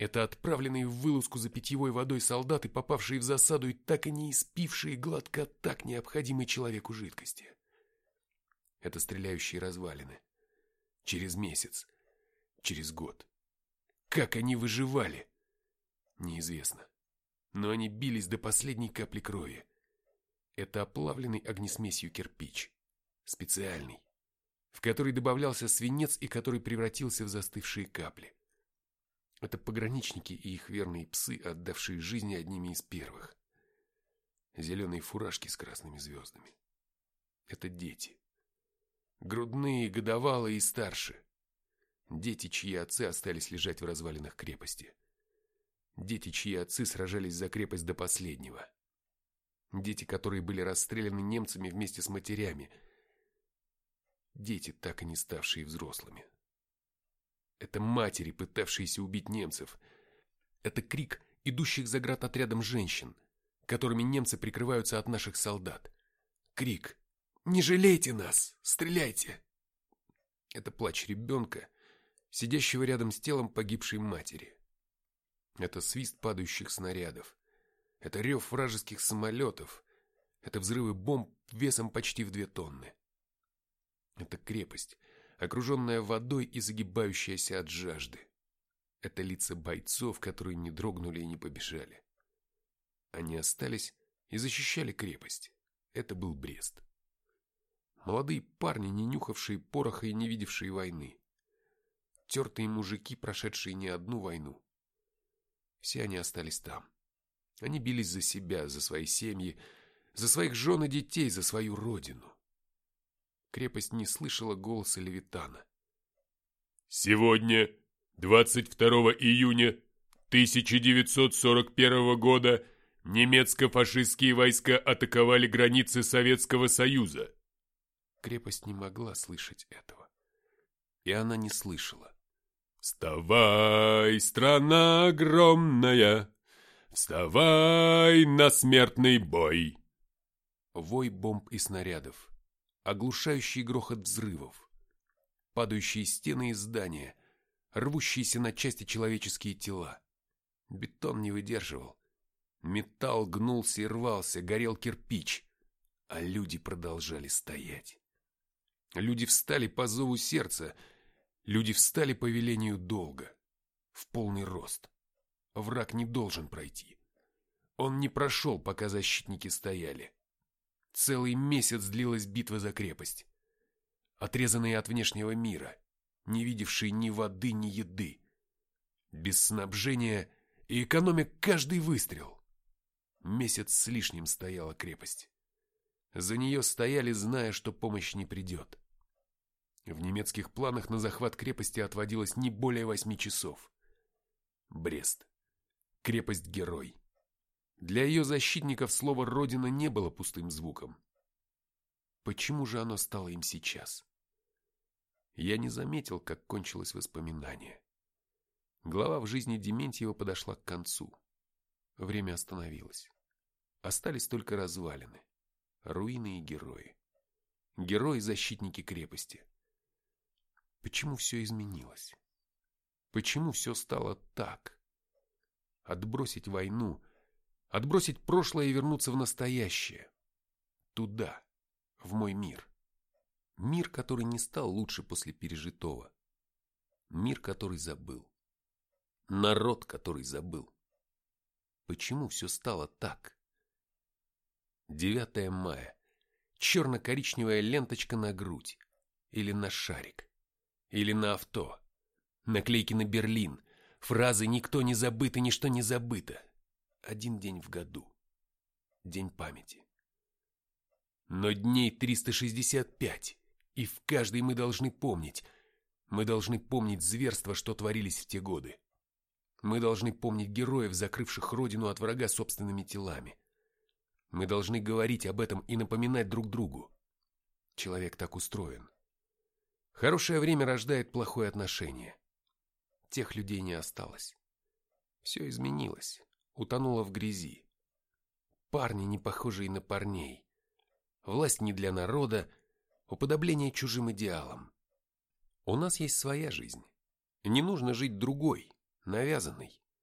Это отправленные в вылазку за питьевой водой солдаты, попавшие в засаду и так и не испившие глотка так необходимой человеку жидкости. Это стреляющие развалины. Через месяц, через год. Как они выживали? Неизвестно. Но они бились до последней капли крови. Это оплавленный огнесмесью кирпич. Специальный. В который добавлялся свинец и который превратился в застывшие капли. Это пограничники и их верные псы, отдавшие жизни одними из первых. Зеленые фуражки с красными звездами. Это дети. Грудные, годовалые и старше. Дети, чьи отцы остались лежать в развалинах крепости. Дети, чьи отцы сражались за крепость до последнего. Дети, которые были расстреляны немцами вместе с матерями. Дети, так и не ставшие взрослыми. Это матери, пытавшиеся убить немцев. Это крик идущих за градотрядом женщин, которыми немцы прикрываются от наших солдат. Крик: «Не жалейте нас! Стреляйте!» Это плач ребенка, сидящего рядом с телом погибшей матери. Это свист падающих снарядов. Это рев вражеских самолетов. Это взрывы бомб весом почти в 2 тонны. Это крепость, окруженная водой и загибающаяся от жажды. Это лица бойцов, которые не дрогнули и не побежали. Они остались и защищали крепость. Это был Брест. Молодые парни, не нюхавшие пороха и не видевшие войны. Тертые мужики, прошедшие не одну войну. Все они остались там. Они бились за себя, за свои семьи, за своих жен и детей, за свою родину. Крепость не слышала голоса Левитана. Сегодня, 22 июня 1941 года, немецко-фашистские войска атаковали границы Советского Союза. Крепость не могла слышать этого. И она не слышала. «Вставай, страна огромная! Вставай на смертный бой!» Вой бомб и снарядов. Оглушающий грохот взрывов. Падающие стены и здания. Рвущиеся на части человеческие тела. Бетон не выдерживал. Металл гнулся и рвался, горел кирпич. А люди продолжали стоять. Люди встали по зову сердца. Люди встали по велению долга. В полный рост. Враг не должен пройти. Он не прошел, пока защитники стояли. Целый месяц длилась битва за крепость. Отрезанные от внешнего мира, не видевшие ни воды, ни еды. Без снабжения и экономя каждый выстрел. Месяц с лишним стояла крепость. За нее стояли, зная, что помощь не придет. В немецких планах на захват крепости отводилось не более 8 часов. Брест. Крепость-герой. Для ее защитников слово «Родина» не было пустым звуком. Почему же оно стало им сейчас? Я не заметил, как кончилось воспоминание. Глава в жизни Дементьева подошла к концу. Время остановилось. Остались только развалины, руины и герои. Герои-защитники крепости. Почему все изменилось? Почему все стало так? Отбросить войну, отбросить прошлое и вернуться в настоящее. Туда, в мой мир. Мир, который не стал лучше после пережитого. Мир, который забыл. Народ, который забыл. Почему все стало так? 9 мая. Черно-коричневая ленточка на грудь. Или на шарик. Или на авто. Наклейки на Берлин. Фразы «Никто не забыт» и «Ничто не забыто». Один день в году. День памяти. Но дней 365. И в каждый мы должны помнить. Мы должны помнить зверства, что творились в те годы. Мы должны помнить героев, закрывших родину от врага собственными телами. Мы должны говорить об этом и напоминать друг другу. Человек так устроен. Хорошее время рождает плохое отношение. Тех людей не осталось. Все изменилось, утонуло в грязи. Парни, не похожие на парней. Власть не для народа, уподобление чужим идеалам. У нас есть своя жизнь. Не нужно жить другой, навязанной.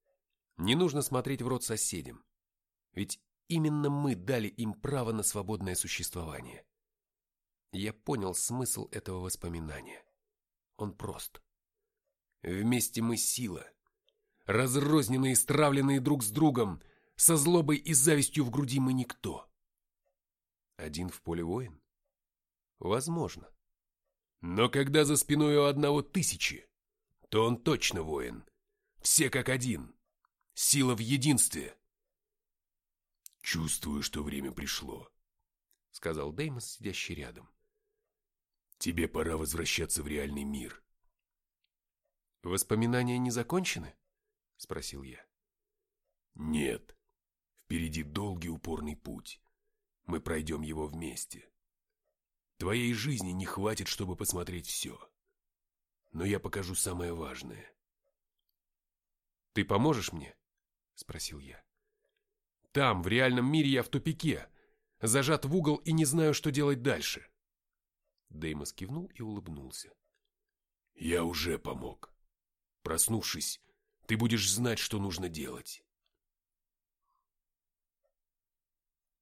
Не нужно смотреть в рот соседям. Ведь именно мы дали им право на свободное существование. Я понял смысл этого воспоминания. Он прост. Вместе мы сила. Разрозненные, стравленные друг с другом, со злобой и завистью в груди мы никто. Один в поле воин? Возможно. Но когда за спиной у одного тысячи, то он точно воин. Все как один. Сила в единстве. «Чувствую, что время пришло», — сказал Деймос, сидящий рядом. «Тебе пора возвращаться в реальный мир». «Воспоминания не закончены?» — спросил я. «Нет. Впереди долгий упорный путь. Мы пройдем его вместе. Твоей жизни не хватит, чтобы посмотреть все. Но я покажу самое важное». «Ты поможешь мне?» — спросил я. «Там, в реальном мире, я в тупике, зажат в угол и не знаю, что делать дальше». Деймос кивнул и улыбнулся. «Я уже помог. Проснувшись, ты будешь знать, что нужно делать».